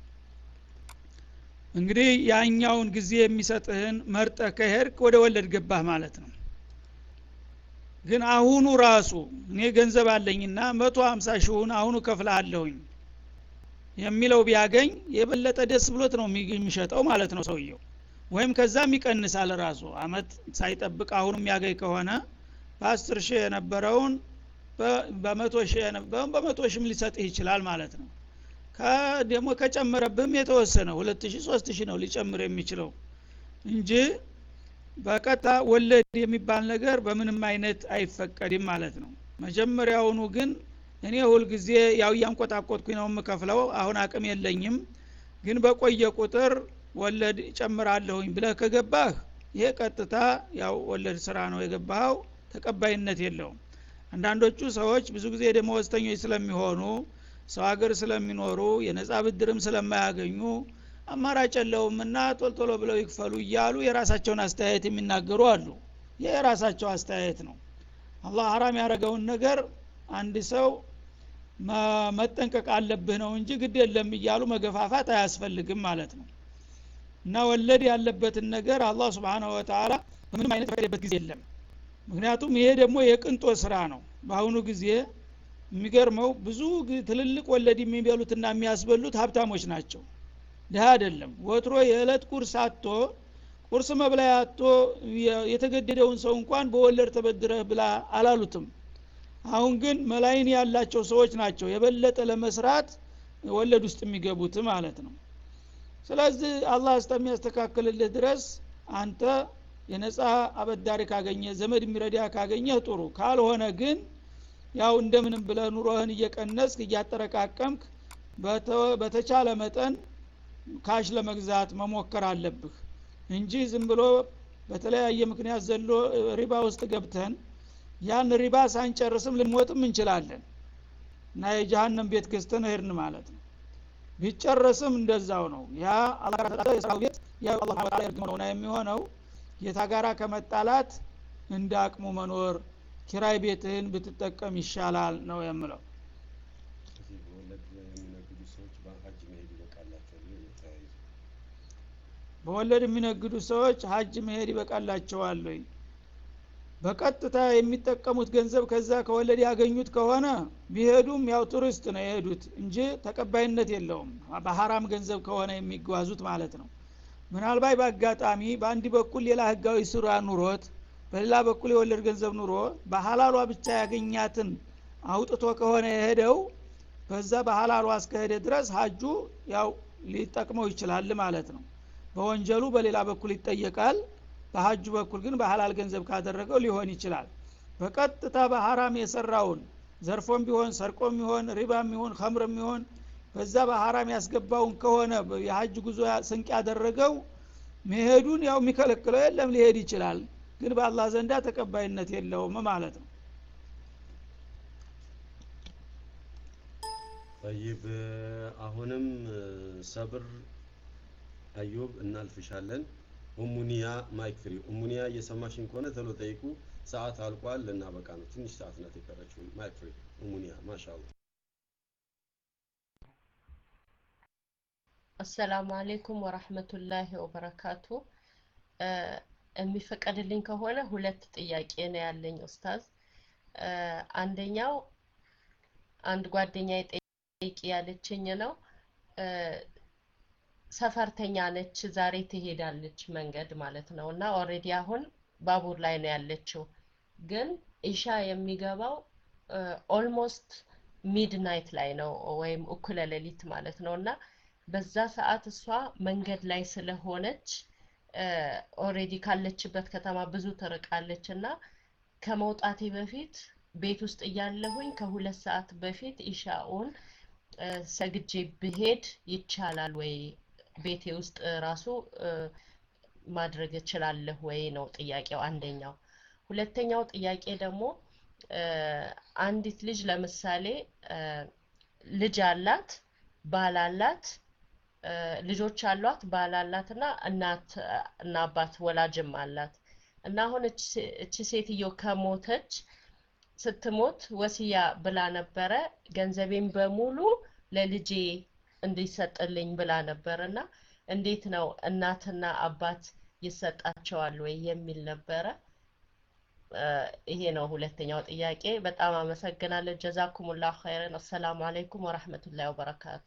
እንግዲህ ያኛውን ጊዜ የሚሰጥህን መርጠ ከሄድክ ወደ ወለድ ገባህ ማለት ነው ግን አሁኑ ራሱ እኔ ገንዘብ አለኝና መቶ ሃምሳ ሺውን አሁኑ ከፍላለሁኝ የሚለው ቢያገኝ የበለጠ ደስ ብሎት ነው የሚሸጠው ማለት ነው ሰውየው ወይም ከዛም ይቀንሳል ራሱ አመት ሳይጠብቅ አሁንም ያገኝ ከሆነ በአስር ሺህ የነበረውን በመቶ ሺህ የነበረውን በመቶ ሺህም ሊሰጥህ ይችላል ማለት ነው ከደሞ ከጨመረብህም የተወሰነ ሁለት ሺህ ሶስት ሺህ ነው ሊጨምር የሚችለው እንጂ በቀጣ ወለድ የሚባል ነገር በምንም አይነት አይፈቀድም ማለት ነው መጀመሪያውኑ ግን እኔ ሁሉ ጊዜ ያው ያንቆጣቆጥኩኝ ነው የምከፍለው አሁን አቅም የለኝም ግን በቆየ ቁጥር ወለድ ጨምራለሁኝ ብለህ ከገባህ ይሄ ቀጥታ ያው ወለድ ስራ ነው የገባው ተቀባይነት የለውም አንዳንዶቹ ሰዎች ብዙ ጊዜ ደመወዝተኞች ስለሚሆኑ ሰው ሀገር ስለሚኖሩ የነጻ ብድርም ስለማያገኙ አማራጭ የለውምና ቶልቶሎ ብለው ይክፈሉ እያሉ የራሳቸውን አስተያየት የሚናገሩ አሉ የራሳቸው አስተያየት ነው አላህ ሐራም ያደረገውን ነገር አንድ ሰው መጠንቀቅ አለብህ ነው እንጂ ግድ የለም እያሉ መገፋፋት አያስፈልግም ማለት ነው እና ወለድ ያለበትን ነገር አላህ Subhanahu Wa Ta'ala ምንም አይነት ፈቀደበት ጊዜ የለም ምክንያቱም ይሄ ደግሞ የቅንጦ ስራ ነው በአሁኑ ጊዜ የሚገርመው ብዙ ትልልቅ ወለድ የሚበሉትና የሚያስበሉት ሀብታሞች ናቸው ደሃ አይደለም ወትሮ የእለት ቁርስ አጥቶ ቁርስ መብላያ አጥቶ የተገደደውን ሰው እንኳን በወለድ ተበድረህ ብላ አላሉትም አሁን ግን መላይን ያላቸው ሰዎች ናቸው የበለጠ ለመስራት ወለድ ውስጥ የሚገቡት ማለት ነው ስለዚህ አላህ እስከሚያስተካክልልህ ድረስ አንተ የነጻ አበዳሪ ካገኘ ዘመድ የሚረዳ ካገኘ ጥሩ ካልሆነ ግን ያው እንደምንም ብለ ኑሮህን እየቀነስክ እያጠረቃቀምክ በተቻለ መጠን ካሽ ለመግዛት መሞከር አለብህ እንጂ ዝም ብሎ በተለያየ ምክንያት ዘሎ ሪባ ውስጥ ገብተን ያን ሪባ ሳንጨርስም ልንሞትም እንችላለን እና የጀሃነም ቤት ገዝተን ሄድን ማለት ነው ቢጨረስም እንደዛው ነው ያ አላህ ተዓላ የሰራው ቤት ያ አላህ ተዓላ የርግመው ነው የሚሆነው ጌታ ጋራ ከመጣላት እንደ አቅሙ መኖር ኪራይ ቤትህን ብትጠቀም ይሻላል ነው የምለው በወለድ የሚነግዱ ሰዎች ሀጅ መሄድ ይበቃላቸዋል ወይ በቀጥታ የሚጠቀሙት ገንዘብ ከዛ ከወለድ ያገኙት ከሆነ ቢሄዱም ያው ቱሪስት ነው የሄዱት እንጂ ተቀባይነት የለውም በሐራም ገንዘብ ከሆነ የሚጓዙት ማለት ነው ምናልባት በአጋጣሚ በአንድ በኩል ሌላ ህጋዊ ስራ ኑሮት በሌላ በኩል የወለድ ገንዘብ ኑሮ በሐላሏ ብቻ ያገኛትን አውጥቶ ከሆነ የሄደው በዛ በሐላሏ እስከሄደ ድረስ ሀጁ ያው ሊጠቅመው ይችላል ማለት ነው በወንጀሉ በሌላ በኩል ይጠየቃል በሀጁ በኩል ግን በሐላል ገንዘብ ካደረገው ሊሆን ይችላል በቀጥታ በሐራም የሰራውን ዘርፎም ቢሆን ሰርቆም ቢሆን ሪባም ቢሆን ኸምርም ቢሆን በዛ በሐራም ያስገባውን ከሆነ የሀጅ ጉዞ ስንቅ ያደረገው መሄዱን ያው የሚከለክለው የለም ሊሄድ ይችላል ግን በአላህ ዘንዳ ተቀባይነት የለውም ማለት ነው طيب አሁንም ሰብር አዩብ እናልፍሻለን ኡሙኒያ ማይክ ፍሪ ኡሙኒያ እየሰማሽን ከሆነ ተሎ ጠይቁ ሰዓት አልቋል እና በቃ ነው ትንሽ ሰዓት ናት የቀረችው ማይክ ፍሪ ኡሙኒያ ማሻአላ አሰላሙ አለይኩም ወራህመቱላሂ ወበረካቱ የሚፈቀድልኝ ከሆነ ሁለት ጥያቄ ነው ያለኝ ኡስታዝ አንደኛው አንድ ጓደኛዬ ጠይቂ ያለችኝ ነው ሰፈርተኛ ነች ዛሬ ትሄዳለች መንገድ ማለት ነውና ኦሬዲ አሁን ባቡር ላይ ነው ያለችው ግን ኢሻ የሚገባው ኦልሞስት ሚድናይት ላይ ነው ወይም እኩለ ሌሊት ማለት ነውና በዛ ሰዓት እሷ መንገድ ላይ ስለሆነች ኦሬዲ ካለችበት ከተማ ብዙ ትርቃለችና ከመውጣቴ በፊት ቤት ውስጥ እያለሁኝ ከሁለት ሰዓት በፊት ኢሻኡን ሰግጄ ብሄድ ይቻላል ወይ ቤቴ ውስጥ ራሱ ማድረግ እችላለሁ ወይ ነው ጥያቄው አንደኛው ሁለተኛው ጥያቄ ደግሞ አንዲት ልጅ ለምሳሌ ልጅ አላት ባል አላት ልጆች አሏት ባል አላትና እናት እና አባት ወላጅም አላት እና አሁን እቺ ሴትዮ ከሞተች ስትሞት ወሲያ ብላ ነበረ ገንዘቤን በሙሉ ለልጄ እንዲሰጥልኝ ብላ ነበርና እንዴት ነው እናትና አባት ይሰጣቸዋል ወይ የሚል ነበረ ይሄ ነው ሁለተኛው ጥያቄ በጣም አመሰግናለሁ ጀዛኩሙላሁ ኸይረን አሰላሙ አለይኩም ወራህመቱላሂ ወበረካቱ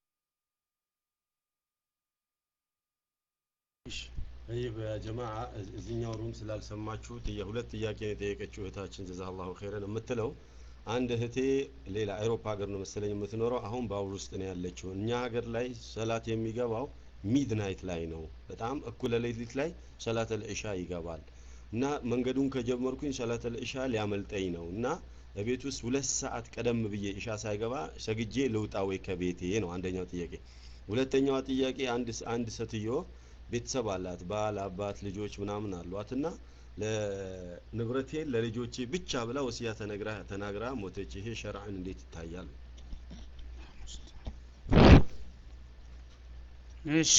طيب يا جماعه እዚህኛው ሩም ስላልሰማችሁት የሁለት ጥያቄ የጠየቀችው እህታችን ጀዛላሁ ኸይረን የምትለው አንድ እህቴ ሌላ አውሮፓ ሀገር ነው መሰለኝ የምትኖረው አሁን ባቡር ውስጥ ነው ያለችው እኛ ሀገር ላይ ሰላት የሚገባው ሚድናይት ላይ ነው በጣም እኩለ ሌሊት ላይ ሰላት አልኢሻ ይገባል እና መንገዱን ከጀመርኩኝ ሰላት አልኢሻ ሊያመልጠኝ ነው እና በቤት ውስጥ ሁለት ሰዓት ቀደም ብዬ ኢሻ ሳይገባ ሰግጄ ልውጣ ወይ ከቤቴ ነው አንደኛው ጥያቄ ሁለተኛው ጥያቄ አንድ አንድ ሴትዮ ቤተሰብ አላት ባል አባት ልጆች ምናምን አሏትና ለንብረቴ ለልጆቼ ብቻ ብላ ወሲያ ተነግራ ተናግራ ሞተች ይሄ ሸርዓን እንዴት ይታያል እሺ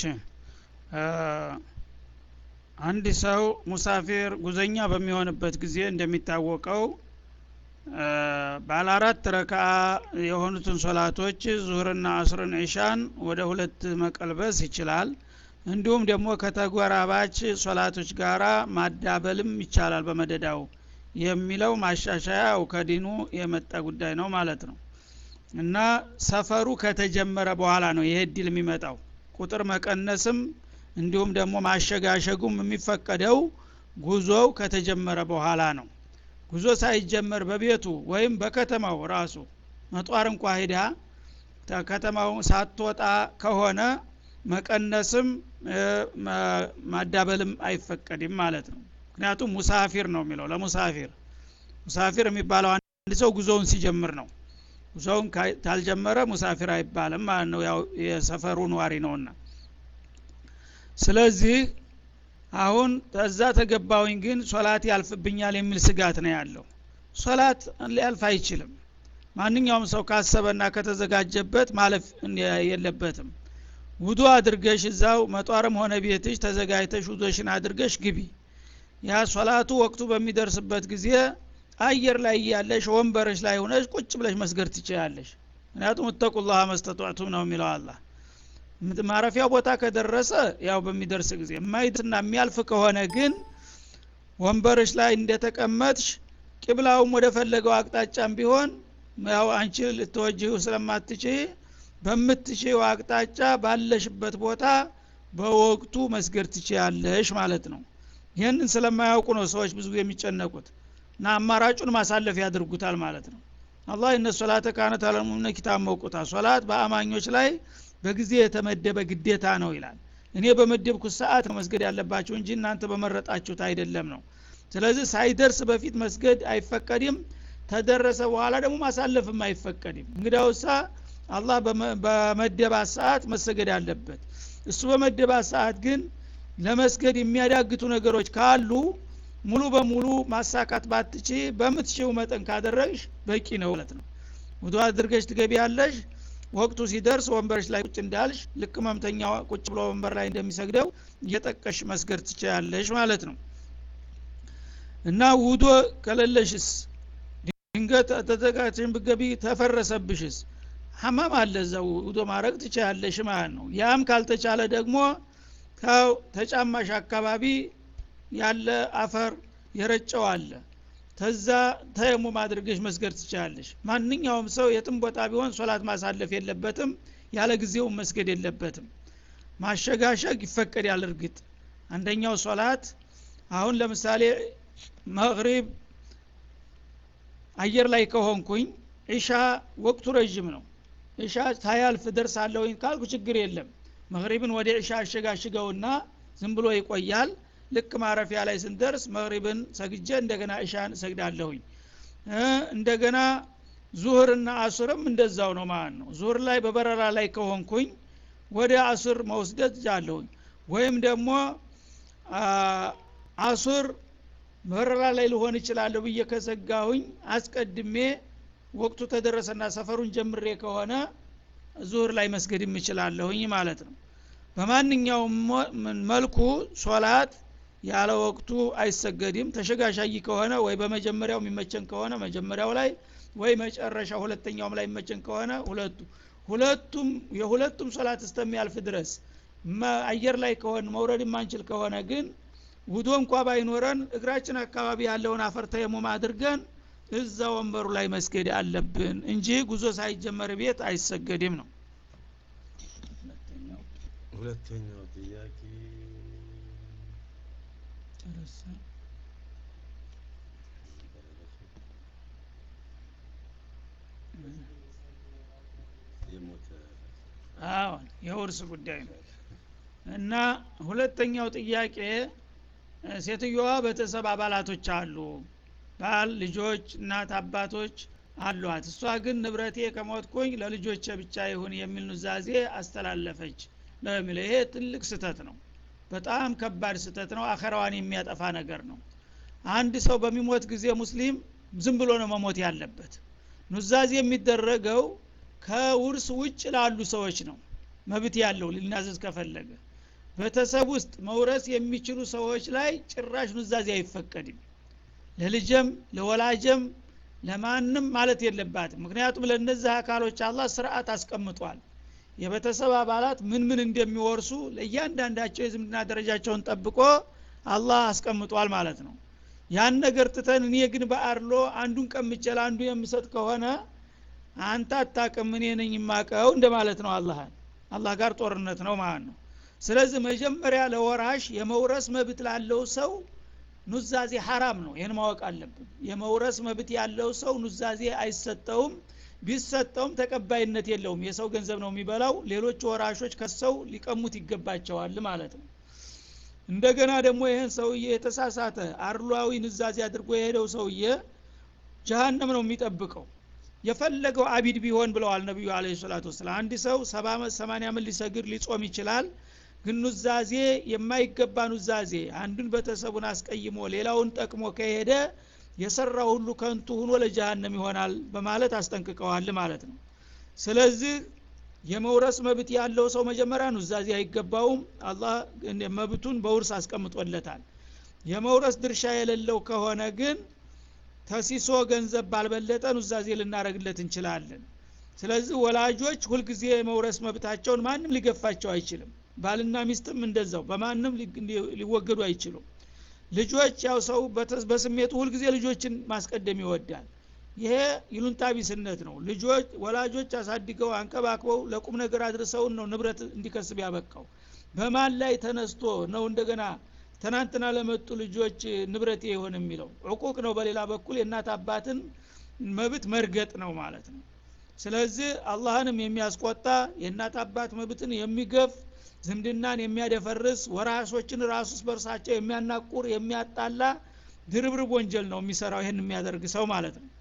አንድ ሰው ሙሳፊር ጉዘኛ በሚሆንበት ጊዜ እንደሚታወቀው ባለ አራት ረካ የሆኑትን ሶላቶች ዙህርና አስርን ኢሻን ወደ ሁለት መቀልበስ ይችላል እንዲሁም ደግሞ ከተጓራባች ሶላቶች ጋራ ማዳበልም ይቻላል በመደዳው የሚለው ማሻሻያው ከዲኑ የመጣ ጉዳይ ነው ማለት ነው እና ሰፈሩ ከተጀመረ በኋላ ነው ይሄ ዲል የሚመጣው ቁጥር መቀነስም እንዲሁም ደግሞ ማሸጋሸጉም የሚፈቀደው ጉዞው ከተጀመረ በኋላ ነው ጉዞ ሳይጀመር በቤቱ ወይም በከተማው ራሱ መጧር እንኳን ሄዳ ከተማው ሳትወጣ ከሆነ መቀነስም ማዳበልም አይፈቀድም ማለት ነው ምክንያቱም ሙሳፊር ነው የሚለው ለሙሳፊር ሙሳፊር የሚባለው አንድ ሰው ጉዞውን ሲጀምር ነው ጉዞውን ካልጀመረ ሙሳፊር አይባልም ማለት ነው ያው የሰፈሩ ነዋሪ ነውና ስለዚህ አሁን ተዛ ተገባውኝ ግን ሶላት ያልፍብኛል የሚል ስጋት ነው ያለው ሶላት ሊያልፍ አይችልም ማንኛውም ሰው ካሰበና ከተዘጋጀበት ማለፍ የለበትም ውዱ አድርገሽ እዛው መጧርም ሆነ ቤትሽ ተዘጋጅተሽ ውዱሽን አድርገሽ ግቢ ያ ሶላቱ ወቅቱ በሚደርስበት ጊዜ አየር ላይ ያለሽ ወንበርሽ ላይ ሆነሽ ቁጭ ብለሽ መስገድ ትችያለሽ ምክንያቱም ተቁላህ መስተጧቱም ነው የሚለው አላህ ማረፊያ ቦታ ከደረሰ ያው በሚደርስ ጊዜ ማይድና የሚያልፍ ከሆነ ግን ወንበርሽ ላይ እንደተቀመጥሽ ቂብላውም ወደ ፈለገው አቅጣጫም ቢሆን ያው አንቺ ልትወጂው ስለማትችይ በምትችይው አቅጣጫ ባለሽበት ቦታ በወቅቱ መስገድ ትችያለሽ ማለት ነው ይሄንን ስለማያውቁ ነው ሰዎች ብዙ የሚጨነቁት እና አማራጩን ማሳለፍ ያድርጉታል ማለት ነው አላህ እነ ሶላተ ካነት አለሙነ ኪታብ መውቁታ ሶላት በአማኞች ላይ በጊዜ የተመደበ ግዴታ ነው ይላል እኔ በመደብኩት ሰዓት መስገድ ያለባችሁ እንጂ እናንተ በመረጣችሁት አይደለም ነው ስለዚህ ሳይደርስ በፊት መስገድ አይፈቀድም ተደረሰ በኋላ ደግሞ ማሳለፍም አይፈቀድም እንግዲያውሳ አላህ በመደባት ሰዓት መሰገድ አለበት እሱ በመደባት ሰዓት ግን ለመስገድ የሚያዳግቱ ነገሮች ካሉ ሙሉ በሙሉ ማሳካት ባትቺ በምትችው መጠን ካደረግሽ በቂ ነው ማለት ነው ውዱ አድርገሽ ትገቢያለሽ ወቅቱ ሲደርስ ወንበርሽ ላይ ቁጭ እንዳልሽ ልክ መምተኛው ቁጭ ብሎ ወንበር ላይ እንደሚሰግደው እየጠቀሽ መስገድ ትችያለሽ ማለት ነው እና ውዱ ከለለሽስ ድንገት ተዘጋጅተሽ ብትገቢ ተፈረሰብሽስ ሐማም አለ እዛው ውዱ ማድረግ ትችያለሽ ማለት ነው ያም ካልተቻለ ደግሞ ተጫማሽ አካባቢ ያለ አፈር የረጨው አለ ተዛ ተየሙ ማድረግሽ መስገድ ትችያለሽ ማንኛውም ሰው የትም ቦታ ቢሆን ሶላት ማሳለፍ የለበትም ያለ ጊዜው መስገድ የለበትም ማሸጋሸግ ይፈቀዳል እርግጥ አንደኛው ሶላት አሁን ለምሳሌ መግሪብ አየር ላይ ከሆንኩኝ ኢሻ ወቅቱ ረጅም ነው ኢሻ ታያልፍ ደርሳለሁኝ ካልኩ ችግር የለም መግሪብን ወደ ኢሻ አሸጋሽገውና ዝም ብሎ ይቆያል ልክ ማረፊያ ላይ ስንደርስ መግሪብን ሰግጄ እንደገና ኢሻን ሰግዳለሁኝ እንደገና ዙህርና አስርም እንደዛው ነው ማለት ነው ዙህር ላይ በበረራ ላይ ከሆንኩኝ ወደ አስር መውሰድ ጃለሁኝ ወይም ደግሞ አስር በረራ ላይ ሊሆን ይችላል ብዬ ከሰጋሁኝ አስቀድሜ ወቅቱ ተደረሰና ሰፈሩን ጀምሬ ከሆነ ዙህር ላይ መስገድ ይችላልሁኝ ማለት ነው በማንኛውም መልኩ ሶላት ያለ ወቅቱ አይሰገድም ተሸጋሻይ ከሆነ ወይ በመጀመሪያው የሚመቸን ከሆነ መጀመሪያው ላይ ወይ መጨረሻ ሁለተኛውም ላይ የሚመቸን ከሆነ ሁለቱ ሁለቱም የሁለቱም ሶላት እስከሚያልፍ ድረስ አየር ላይ ከሆነ መውረድ ማንችል ከሆነ ግን ውዱ እንኳን ባይኖረን እግራችን አካባቢ ያለውን አፈር ተየሙም አድርገን እዛ ወንበሩ ላይ መስገድ አለብን እንጂ ጉዞ ሳይጀመር ቤት አይሰገድም ነው ሁለተኛው ጥያቄ ተረሳ የሞተ አዎ የውርስ ጉዳይ ነው እና ሁለተኛው ጥያቄ ሴትዮዋ ቤተሰብ አባላቶች አሉ ባል ልጆች እናት አባቶች አሏት እሷ ግን ንብረቴ ከሞትኩኝ ለልጆቼ ብቻ ይሁን የሚል ኑዛዜ አስተላለፈች ነው የሚለው ይሄ ትልቅ ስተት ነው በጣም ከባድ ስተት ነው አኸራዋን የሚያጠፋ ነገር ነው አንድ ሰው በሚሞት ጊዜ ሙስሊም ዝም ብሎ ነው መሞት ያለበት ኑዛዜ የሚደረገው ከውርስ ውጭ ላሉ ሰዎች ነው መብት ያለው ሊናዘዝ ከፈለገ ቤተሰብ ውስጥ መውረስ የሚችሉ ሰዎች ላይ ጭራሽ ኑዛዜ አይፈቀድም ለልጅም ለወላጅም ለማንም ማለት የለባትም ምክንያቱም ለነዚህ አካሎች አላህ ስርዓት አስቀምጧል የቤተሰብ አባላት ምን ምን እንደሚወርሱ ለእያንዳንዳቸው የዝምድና ደረጃቸውን ጠብቆ አላህ አስቀምጧል ማለት ነው ያን ነገር ትተን እኔ ግን በአርሎ አንዱን ቀምጨላ አንዱ የምሰጥ ከሆነ አንተ አታቀም እኔ ነኝ ማቀው እንደማለት ነው አላህ አላህ ጋር ጦርነት ነው ማለት ነው ስለዚህ መጀመሪያ ለወራሽ የመውረስ መብት ላለው ሰው ኑዛዜ حرام ነው ይሄን ማወቅ አለብን የመውረስ መብት ያለው ሰው ኑዛዜ አይሰጠውም ቢሰጠውም ተቀባይነት የለውም የሰው ገንዘብ ነው የሚበላው ሌሎች ወራሾች ከሰው ሊቀሙት ይገባቸዋል ማለት ነው እንደገና ደግሞ ይሄን ሰውዬ የተሳሳተ አርሏዊ ኑዛዜ አድርጎ የሄደው ሰውዬ ጀሃነም ነው የሚጠብቀው የፈለገው አቢድ ቢሆን ብለዋል ነብዩ አለይሂ ሰላቱ ወሰለም አንድ ሰው ሰባ ሰማንያ ምን ሊሰግድ ሊጾም ይችላል ግን ኑዛዜ የማይገባ ኑዛዜ አንዱን ቤተሰቡን አስቀይሞ ሌላውን ጠቅሞ ከሄደ የሰራው ሁሉ ከንቱ ሆኖ ለጀሃነም ይሆናል በማለት አስጠንቅቀዋል ማለት ነው። ስለዚህ የመውረስ መብት ያለው ሰው መጀመሪያ ኑዛዜ አይገባውም። አላህ መብቱን በውርስ አስቀምጦለታል። የመውረስ ድርሻ የሌለው ከሆነ ግን ተሲሶ ገንዘብ ባልበለጠ ኑዛዜ ልናረግለት እንችላለን። ስለዚህ ወላጆች ሁልጊዜ የመውረስ መብታቸውን ማንም ሊገፋቸው አይችልም። ባልና ሚስትም እንደዛው በማንም ሊወገዱ አይችሉም። ልጆች ያው ሰው በስሜቱ ሁልጊዜ ልጆችን ማስቀደም ይወዳል። ይሄ ይሉንታ ቢስነት ነው። ልጆች ወላጆች አሳድገው አንከባክበው ለቁም ነገር አድርሰው ነው ንብረት እንዲከስብ ያበቃው። በማን ላይ ተነስቶ ነው እንደገና ተናንተና ለመጡ ልጆች ንብረት ይሆን የሚለው? ዕቁቅ ነው። በሌላ በኩል የእናት አባትን መብት መርገጥ ነው ማለት ነው። ስለዚህ አላህንም የሚያስቆጣ የእናት አባት መብትን የሚገፍ ዝምድናን የሚያደፈርስ ወራሾችን ራሱስ በርሳቸው የሚያናቁር የሚያጣላ ድርብርብ ወንጀል ነው የሚሰራው ይሄን የሚያደርግ ሰው ማለት ነው።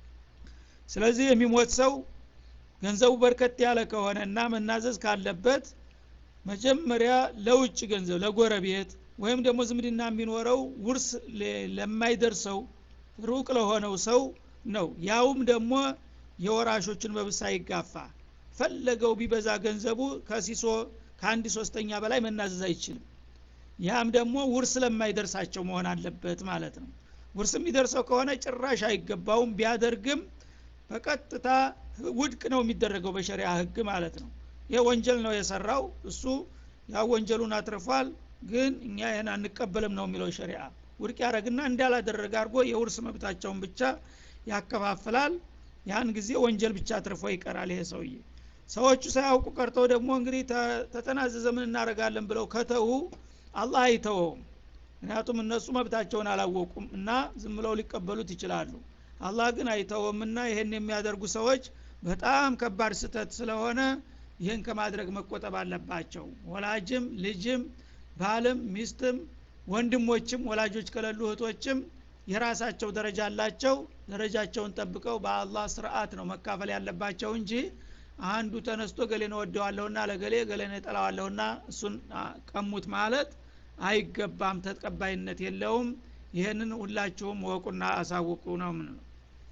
ስለዚህ የሚሞት ሰው ገንዘቡ በርከት ያለ ከሆነና መናዘዝ ካለበት መጀመሪያ ለውጭ ገንዘብ ለጎረቤት ወይም ደግሞ ዝምድና የሚኖረው ውርስ ለማይደርሰው ሩቅ ለሆነው ሰው ነው። ያውም ደግሞ የወራሾችን መብት ሳይጋፋ ፈለገው ቢበዛ ገንዘቡ ከሲሶ ከአንድ ሶስተኛ በላይ መናዘዝ አይችልም። ያም ደግሞ ውርስ ለማይደርሳቸው መሆን አለበት ማለት ነው። ውርስ የሚደርሰው ከሆነ ጭራሽ አይገባውም። ቢያደርግም በቀጥታ ውድቅ ነው የሚደረገው በሸሪዓ ህግ ማለት ነው። ይሄ ወንጀል ነው የሰራው እሱ ያው ወንጀሉን አትርፏል፣ ግን እኛ ይሄን አንቀበልም ነው የሚለው ሸሪዓ። ውድቅ ያረግና እንዳላደረገ አድርጎ የውርስ መብታቸውን ብቻ ያከፋፍላል። ያን ጊዜ ወንጀል ብቻ አትርፎ ይቀራል ይሄ ሰውዬ። ሰዎቹ ሳያውቁ ቀርተው ደግሞ እንግዲህ ተተናዘዘ ምን እናረጋለን ብለው ከተው አላህ አይተውም። ምክንያቱም እነሱ መብታቸውን አላወቁም እና ዝም ብለው ሊቀበሉት ይችላሉ። አላህ ግን አይተውምና ይሄን የሚያደርጉ ሰዎች በጣም ከባድ ስተት ስለሆነ ይሄን ከማድረግ መቆጠብ አለባቸው። ወላጅም ልጅም ባልም ሚስትም ወንድሞችም ወላጆች ከሌሉ እህቶችም የራሳቸው ደረጃ አላቸው። ደረጃቸውን ጠብቀው በአላህ ስርዓት ነው መካፈል ያለባቸው እንጂ አንዱ ተነስቶ ገሌን ወደዋለሁና ለገሌ ገሌን ጠላዋለሁና እሱን ቀሙት ማለት አይገባም፣ ተቀባይነት የለውም። ይሄንን ሁላችሁም ወቁና አሳውቁ ነው ምን ነው።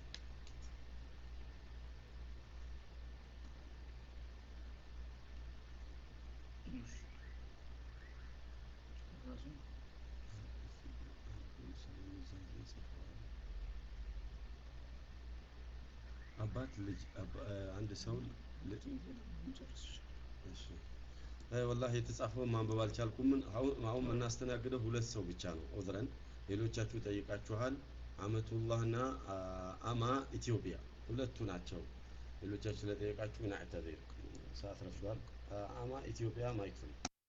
አባት ልጅ አንድ ሰው እሺ ወላሂ የተጻፈው ማንበብ አልቻልኩም። አሁን የምናስተናግደው ሁለት ሰው ብቻ ነው ኦዝረን። ሌሎቻችሁ ጠይቃችኋል። አመቱላህና አማ ኢትዮጵያ ሁለቱ ናቸው። ሌሎቻችሁ ስለጠየቃችሁ ናዕተዚር ሰዓት ረፍዷል። አማ ኢትዮጵያ ማይክል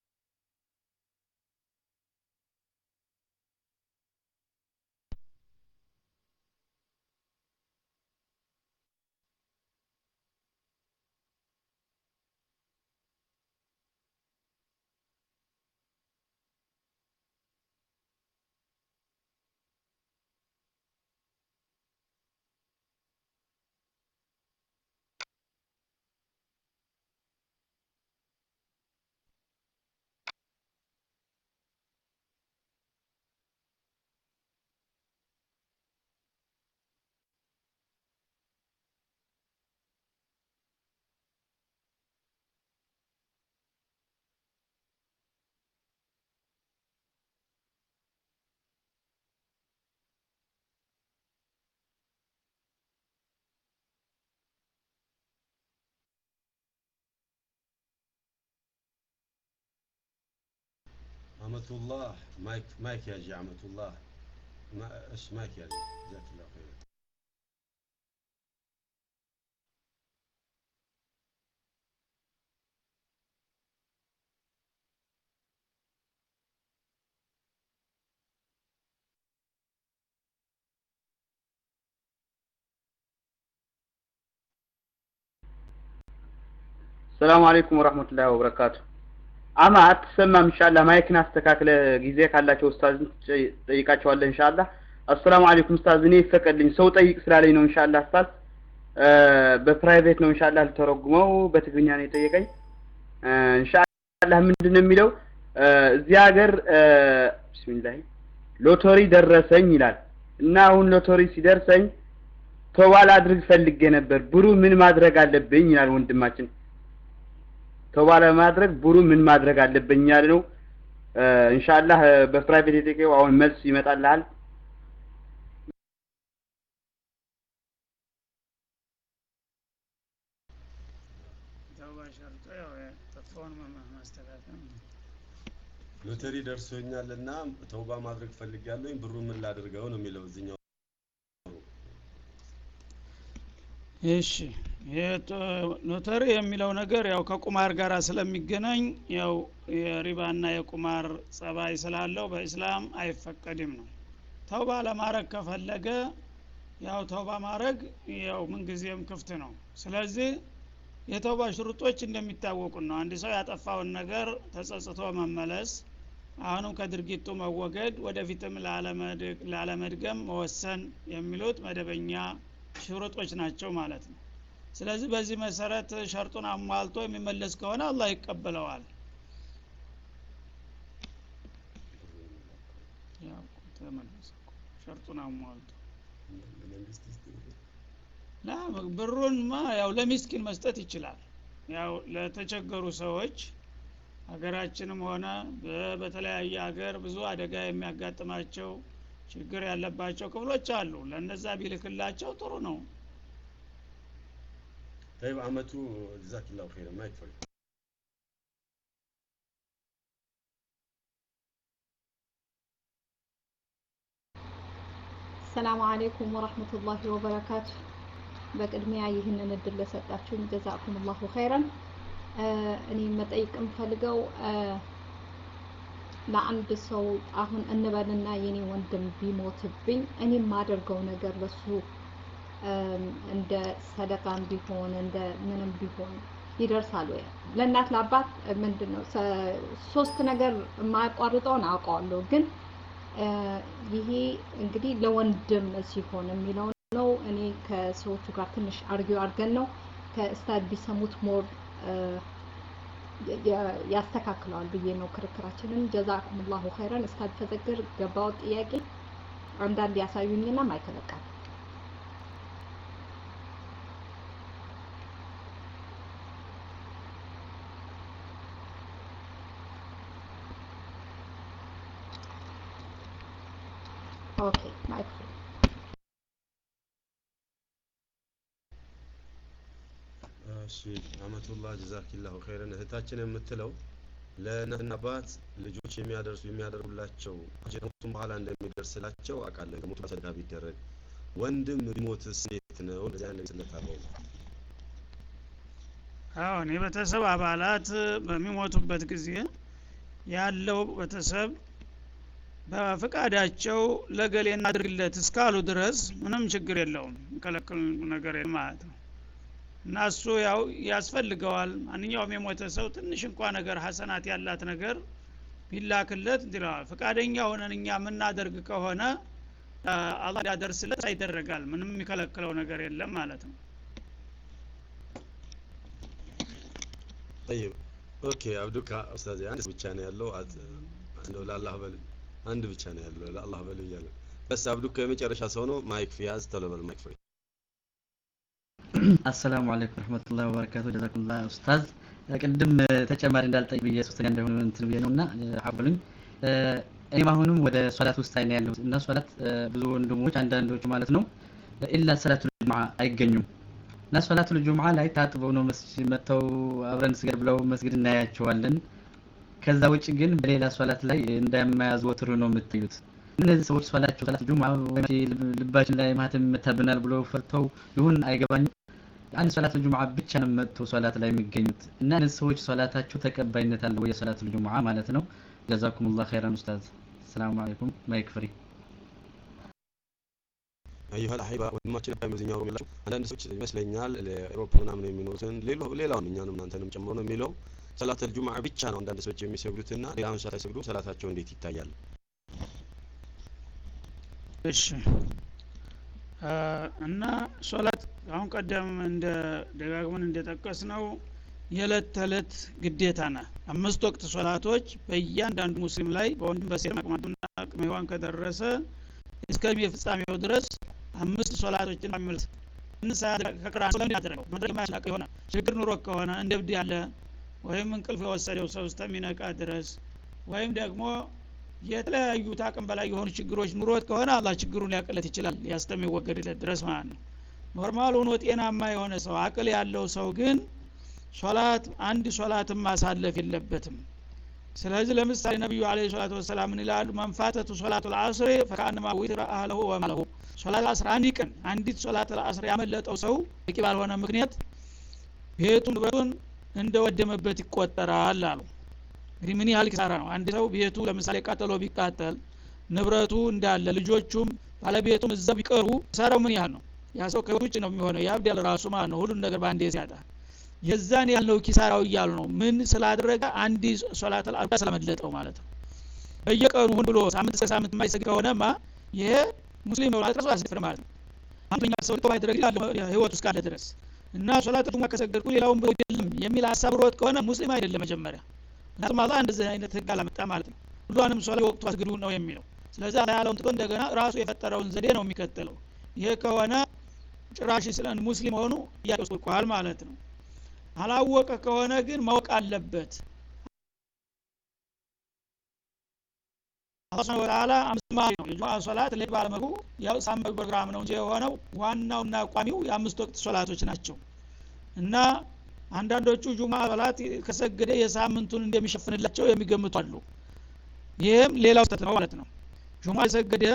عمة الله مايك مايك يا جي عمة الله ما ايش مايك يا جي جزاك الله خير. السلام عليكم ورحمة الله وبركاته. አማ አትሰማም ኢንሻአላህ ማይክን አስተካክለ ጊዜ ካላቸው ኡስታዝ ጠይቃቸዋለሁ ኢንሻአላህ። አሰላሙ አለይኩም ኡስታዝ እኔ ይፈቀድልኝ ሰው ጠይቅ ስላለኝ ነው ኢንሻአላህ ኡስታዝ። በፕራይቬት ነው ኢንሻአላህ ልተረጉመው በትግርኛ ነው የጠየቀኝ። ኢንሻአላህ ምንድነው የሚለው እዚህ ሀገር ቢስሚላህ ሎተሪ ደረሰኝ ይላል። እና አሁን ሎተሪ ሲደርሰኝ ተውባ ላድርግ ፈልጌ ነበር ብሩ ምን ማድረግ አለብኝ ይላል ወንድማችን ተውባ ለማድረግ ብሩ ምን ማድረግ አለብኝ ያለ ነው ኢንሻአላህ በፕራይቬት የጠየቀው አሁን መልስ ይመጣልሃል ሎተሪ ደርሶኛልና ተውባ ማድረግ ፈልጋለሁ ብሩ ምን ላድርገው ነው የሚለው እዚህኛው እሺ ሎተሪ የሚለው ነገር ያው ከቁማር ጋር ስለሚገናኝ ያው የሪባና የቁማር ጸባይ ስላለው በእስላም አይፈቀድም ነው ተውባ ለማድረግ ከፈለገ ያው ተውባ ማድረግ ያው ምን ጊዜም ክፍት ነው ስለዚህ የተውባ ሽሩጦች እንደሚታወቁ ነው አንድ ሰው ያጠፋውን ነገር ተጸጽቶ መመለስ አሁንም ከድርጊቱ መወገድ ወደፊትም ላለመድገም መወሰን የሚሉት መደበኛ ሽሩጦች ናቸው ማለት ነው ስለዚህ በዚህ መሰረት ሸርጡን አሟልቶ የሚመለስ ከሆነ አላህ ይቀበለዋል ያው ተመለሰ ሸርጡን አሟልቶ ላ ብሩን ማ ያው ለሚስኪን መስጠት ይችላል ያው ለተቸገሩ ሰዎች ሀገራችንም ሆነ በተለያየ ሀገር ብዙ አደጋ የሚያጋጥማቸው ችግር ያለባቸው ክፍሎች አሉ ለነዛ ቢልክላቸው ጥሩ ነው طيب አመቱ جزاك الله خير ما يكفي السلام عليكم ورحمة الله وبركاته በቅድሚያ ይህንን እድል ለሰጣችሁኝ ጀዛኩም الله خيرا እኔ መጠይቅም ፈልገው ለአንድ ሰው አሁን እንበልና የኔ ወንድም ቢሞትብኝ እኔ ማደርገው ነገር ለሱ እንደ ሰደቃም ቢሆን እንደ ምንም ቢሆን ይደርሳል ወይ ለእናት ለአባት ምንድነው ሶስት ነገር ማያቋርጠውን አውቀዋለሁ ግን ይሄ እንግዲህ ለወንድም ሲሆን የሚለው ነው እኔ ከሰዎቹ ጋር ትንሽ አርጊው አድርገን ነው ከስታድ ቢሰሙት ሞር ያስተካክላል ብዬ ነው ክርክራችንን ጀዛኩም الله خيرا እስታድ ተዘግር ገባው ጥያቄ አንዳንድ ያሳዩኝና ማይከለካል ኦኬ ማይክ እሺ አመቱላህ ጀዛኪላሁ ኸይረን እህታችን የምትለው ለእናትና አባት ልጆች የሚያደርሱ የሚያደርጉላቸው ከሞቱም በኋላ እንደሚደርስላቸው አውቃለሁ ከሞቱ ሰደቃ ቢደረግ ወንድም ቢሞትስ እንዴት ነው እንደዚህ አይነት ስለታለው አሁን የቤተሰብ አባላት በሚሞቱበት ጊዜ ያለው ቤተሰብ በፍቃዳቸው ለገሌና አድርግለት እስካሉ ድረስ ምንም ችግር የለውም ከለከል ነገር ማለት ነው እና እሱ ያው ያስፈልገዋል ማንኛውም የሞተ ሰው ትንሽ እንኳን ነገር ሐሰናት ያላት ነገር ቢላክለት እንዲላል ፍቃደኛ ሆነን እኛ ምናደርግ ከሆነ አላህ ያደርስለት አይደረጋል ምንም የሚከለክለው ነገር የለም ማለት ነው طيب اوكي አብዱካ ኡስታዝ አንድ ብቻ ነው ያለው እንደው ለአላህ በል አንድ ብቻ ነው ያለው ለአላህ በል ይያለ በስ አብዱካ የመጨረሻ ሰው ነው ማይክ ፊያዝ ተለበል ማይክ ፍሪ አሰላሙ አለይኩም ወራህመቱላሂ ወበረካቱ ጀዛኩላህ ኡስታዝ ቅድም ተጨማሪ እንዳልጠይቅ ብዬ ሶስተኛ እንደሆነ እንትን ብዬ ነውና አብሉኝ እኔም አሁንም ወደ ሶላት ውስጥ አይነ ያለው እና ሶላት ብዙ ወንድሞች አንዳንዶች ማለት ነው ኢላ ሰላቱ ጁምዓ አይገኙም እና ሶላቱ ጁምዓ ላይ ታጥበው ነው መስጂድ መተው አብረን ስገድ ብለው መስጊድ እናያቸዋለን ከዛ ውጪ ግን በሌላ ሶላት ላይ እንደማያዘወትሩ ነው የምትዩት እነዚህ ሰዎች ሶላቸው ሰላት ጁምዓ ወይ ልባችን ላይ ማተም መተብናል ብሎ ፈርተው ይሁን አይገባኝም አንድ ሶላት ጁምዓ ብቻ ነው መጥቶ ሶላት ላይ የሚገኙት እና እነዚህ ሰዎች ሶላታቸው ተቀባይነት አለው ወይ ሶላት ጁምዓ ማለት ነው ጀዛኩሙላህ ኸይራን ኡስታዝ ሰላም አለይኩም ማይክ ፍሪ ايها الاحبه ወንድማችን በመዝኛው ነው የሚለው አንዳንድ ሰዎች ይመስለኛል ለአውሮፓ ምናምን የሚኖሩትን ሌላው ሌላውን እኛንም እናንተንም ጨምሮ ነው የሚለው ሶላት ጁምዓ ብቻ ነው አንዳንድ ሰዎች የሚሰግዱትና ሌላውን ሶላት ሲሰግዱ ሶላታቸው እንዴት ይታያል እሺ እና ሶላት አሁን ቀደም እንደ ደጋግመን እንደጠቀስነው የለት ተለት ግዴታ ነው አምስት ወቅት ሶላቶች በእያንዳንዱ ሙስሊም ላይ በወንድም በሴት ማቅማቱና ቅመዋን ከደረሰ እስከ ፍጻሜው ድረስ አምስት ሶላቶችን ማመልስ እንሳ ከቅራን ስለምን ያደረገው መድረክ ማስላቀ ይሆናል ችግር ኑሮ ከሆነ እንደብድ ያለ ወይም እንቅልፍ የወሰደው ሰው እስከሚነቃ ድረስ ወይም ደግሞ የተለያዩ ታቅም በላይ የሆኑ ችግሮች ኑሮት ከሆነ አላህ ችግሩን ሊያቀለት ይችላል ያስተሚወገድለት ድረስ ማለት ነው ኖርማል ሆኖ ጤናማ የሆነ ሰው አቅል ያለው ሰው ግን ሶላት አንድ ሶላትን ማሳለፍ የለበትም ስለዚህ ለምሳሌ ነብዩ አለይሂ ሰላቱ ወሰለም ይላሉ መንፋተቱ ሶላቱ العصر فكانما وتر اهله وماله ሶላት አስራ አንድ ቀን አንዲት ሶላት العصر ያመለጠው ሰው በቂ ባልሆነ ምክንያት ቤቱን በቱን እንደወደመበት ይቆጠራል አሉ እንግዲህ ምን ያህል ኪሳራ ነው አንድ ሰው ቤቱ ለምሳሌ ቃጠሎ ቢቃጠል ንብረቱ እንዳለ ልጆቹም ባለቤቱም እዛው ቢቀሩ ኪሳራው ምን ያህል ነው ያ ሰው ከውጭ ነው የሚሆነው ያብዳል ራሱ ማለት ነው ሁሉን ነገር ባንዴ ሲያጣ የዛን ያለው ኪሳራው ይያሉ ነው ምን ስላደረገ አንዲ ሶላት አልአርባ ስለመለጠው ማለት ነው በየቀኑ ሁሉ ብሎ ሳምንት እስከ ሳምንት የማይሰግድ ከሆነማ ይሄ ሙስሊም ነው ማለት ነው አስፈር ማለት ነው አንደኛ ሰው ተባይ ድረግ ይላል ህይወት ውስጥ ካለ ድረስ እና ሶላቱን ማከሰገድኩ ሌላውን በወደልም የሚል ሐሳብ ሮት ከሆነ ሙስሊም አይደለም መጀመሪያ ምክንያቱም አላህ እንደዚህ አይነት ህግ አላመጣ ማለት ነው ሁሉንም ሶላት ወቅቱ አስግዱ ነው የሚለው ስለዚህ አላህ ያለውን ጥቆ እንደገና ራሱ የፈጠረውን ዘዴ ነው የሚከተለው ይሄ ከሆነ ጭራሽ ስለን ሙስሊም ሆኑ ያስቆቋል ማለት ነው አላወቀ ከሆነ ግን ማወቅ አለበት አላህ Subhanahu Wa Ta'ala አምስማሪ ነው የጁማ ሶላት ለባለ መልኩ ያው ሳምንት ፕሮግራም ነው እንጂ የሆነው ዋናውና ቋሚው የአምስት ወቅት ሶላቶች ናቸው እና አንዳንዶቹ ጁማ ሶላት ከሰገደ የሳምንቱን እንደሚሸፍንላቸው የሚገምቱ አሉ ይሄም ሌላው ስተት ነው ማለት ነው ጁማ ሰገደ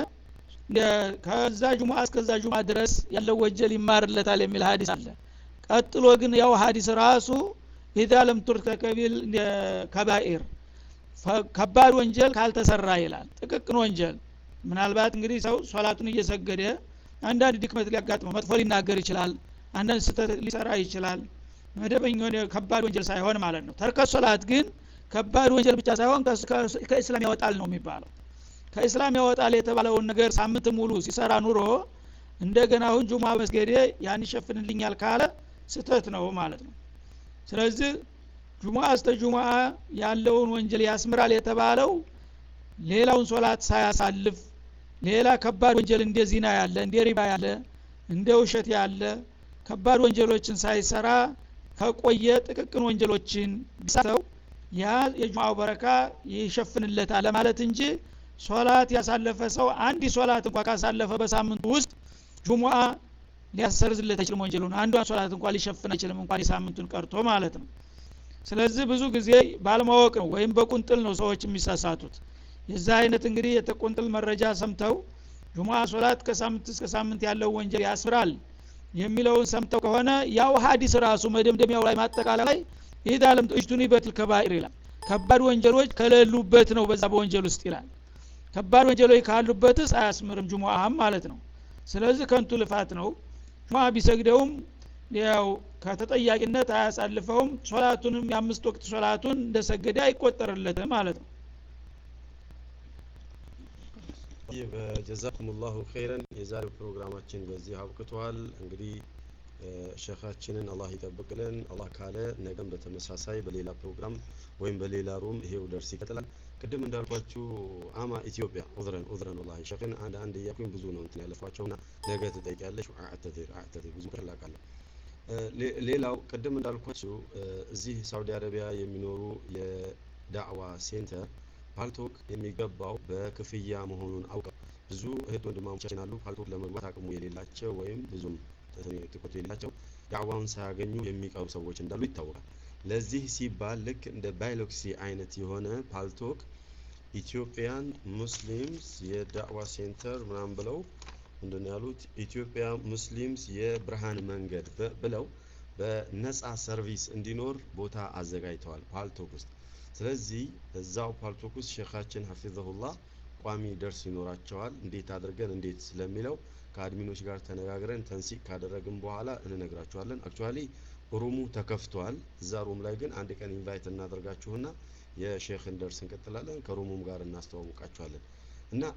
ከዛ ጁማ እስከዛ ጁማ ድረስ ያለው ወንጀል ይማርለታል የሚል ሐዲስ አለ ቀጥሎ ግን ያው ሐዲስ ራሱ ኢዛ ለም ተርከቢል ከባኢር ከባድ ወንጀል ካልተሰራ ይላል ጥቅቅን ወንጀል ምናልባት እንግዲህ ሰው ሶላቱን እየሰገደ አንዳንድ ድክመት ሊያጋጥመው መጥፎ ሊናገር ይችላል አንዳንድ ስተት ሊሰራ ይችላል መደበኛ ከባድ ወንጀል ሳይሆን ማለት ነው ተርከ ሶላት ግን ከባድ ወንጀል ብቻ ሳይሆን ከእስላም ያወጣል ነው የሚባለው ከእስላም ያወጣል የተባለውን ነገር ሳምንት ሙሉ ሲሰራ ኑሮ እንደገና አሁን ጁማ መስገዴ ያን ይሸፍንልኛል ካለ ስተት ነው ማለት ነው ስለዚህ ጁማ እስተ ጁማ ያለውን ወንጀል ያስምራል የተባለው ሌላውን ሶላት ሳያሳልፍ ሌላ ከባድ ወንጀል እንደ ዚና ያለ እንደ ሪባ ያለ እንደ ውሸት ያለ ከባድ ወንጀሎችን ሳይሰራ ከቆየ ጥቅቅን ወንጀሎችን ቢሰራው ያ የጁማው በረካ ይሸፍንለታል ማለት እንጂ ሶላት ያሳለፈ ሰው አንድ ሶላት እንኳን ካሳለፈ በሳምንቱ ውስጥ ጁሙአ ሊያሰርዝለት አይችልም ወንጀሉን አንዷን ሶላት እንኳን ሊሸፍን አይችልም እንኳን የሳምንቱን ቀርቶ ማለት ነው ስለዚህ ብዙ ጊዜ ባለማወቅ ነው ወይም በቁንጥል ነው ሰዎች የሚሳሳቱት የዛ አይነት እንግዲህ የተቆንጥል መረጃ ሰምተው ጁሙአ ሶላት ከሳምንት እስከ ሳምንት ያለው ወንጀል ያስራል የሚለውን ሰምተው ከሆነ ያው ሐዲስ ራሱ መደምደሚያው ላይ ማጠቃላይ ኢዳ ለም ተጅቱኒ በትል ከባኢር ይላል ከባድ ወንጀሎች ከሌሉበት ነው በዛ በወንጀል ውስጥ ይላል ከባድ ወንጀሎች ካሉበትስ አያስምርም ጁሙአም ማለት ነው ስለዚህ ከንቱ ልፋት ነው ጁሙአ ቢሰግደውም ያው ከተጠያቂነት አያሳልፈውም ሶላቱንም የአምስት ወቅት ሶላቱን እንደሰገደ አይቆጠርለትም ማለት ነው ጀዛኩሙላሁ ኸይረን የዛሬው ፕሮግራማችን በዚህ አብቅቷል እንግዲህ ሸኻችንን አላህ ይጠብቅልን አላህ ካለ ነገም በተመሳሳይ በሌላ ፕሮግራም ወይም በሌላ ሩም ይሄው ደርስ ይቀጥላል ቅድም እንዳልኳችሁ አማ ኢትዮጵያ ኡዝረን ኡዝረን ወላሂ ሸኽን አንድ አንድ ያቁኝ ብዙ ነው እንትን ያለፋቸውና ነገ ትጠይቂያለሽ አዕተዚር አዕተዚር ብዙ ከላቃለሁ ሌላው ቅድም እንዳልኳችሁ እዚህ ሳውዲ አረቢያ የሚኖሩ የዳዕዋ ሴንተር ፓልቶክ የሚገባው በክፍያ መሆኑን አውቀው ብዙ እህት ወንድማሞቻችን አሉ ፓልቶክ ለመግባት አቅሙ የሌላቸው ወይም ብዙም ተሰጥቶ የሌላቸው ዳዕዋውን ሳያገኙ የሚቀሩ ሰዎች እንዳሉ ይታወቃል ለዚህ ሲባል ልክ እንደ ባይሎክሲ አይነት የሆነ ፓልቶክ ኢትዮጵያን ሙስሊምስ የዳዕዋ ሴንተር ምናምን ብለው እንደነ ያሉት ኢትዮጵያ ሙስሊምስ የብርሃን መንገድ ብለው በነፃ ሰርቪስ እንዲኖር ቦታ አዘጋጅተዋል ፓልቶክ ውስጥ ስለዚህ እዛው ፓልቶክ ውስጥ ሼኻችን ሐፊዘሁላህ ቋሚ ደርስ ይኖራቸዋል እንዴት አድርገን እንዴት ስለሚለው ከአድሚኖች ጋር ተነጋግረን ተንሲቅ ካደረግን በኋላ እንነግራችኋለን አክቹአሊ ሩሙ ተከፍቷል እዛ ሩም ላይ ግን አንድ ቀን ኢንቫይት እናደርጋችሁና የሼኽን ደርስ እንቀጥላለን ከሩሙም ጋር እናስተዋውቃችኋለን እና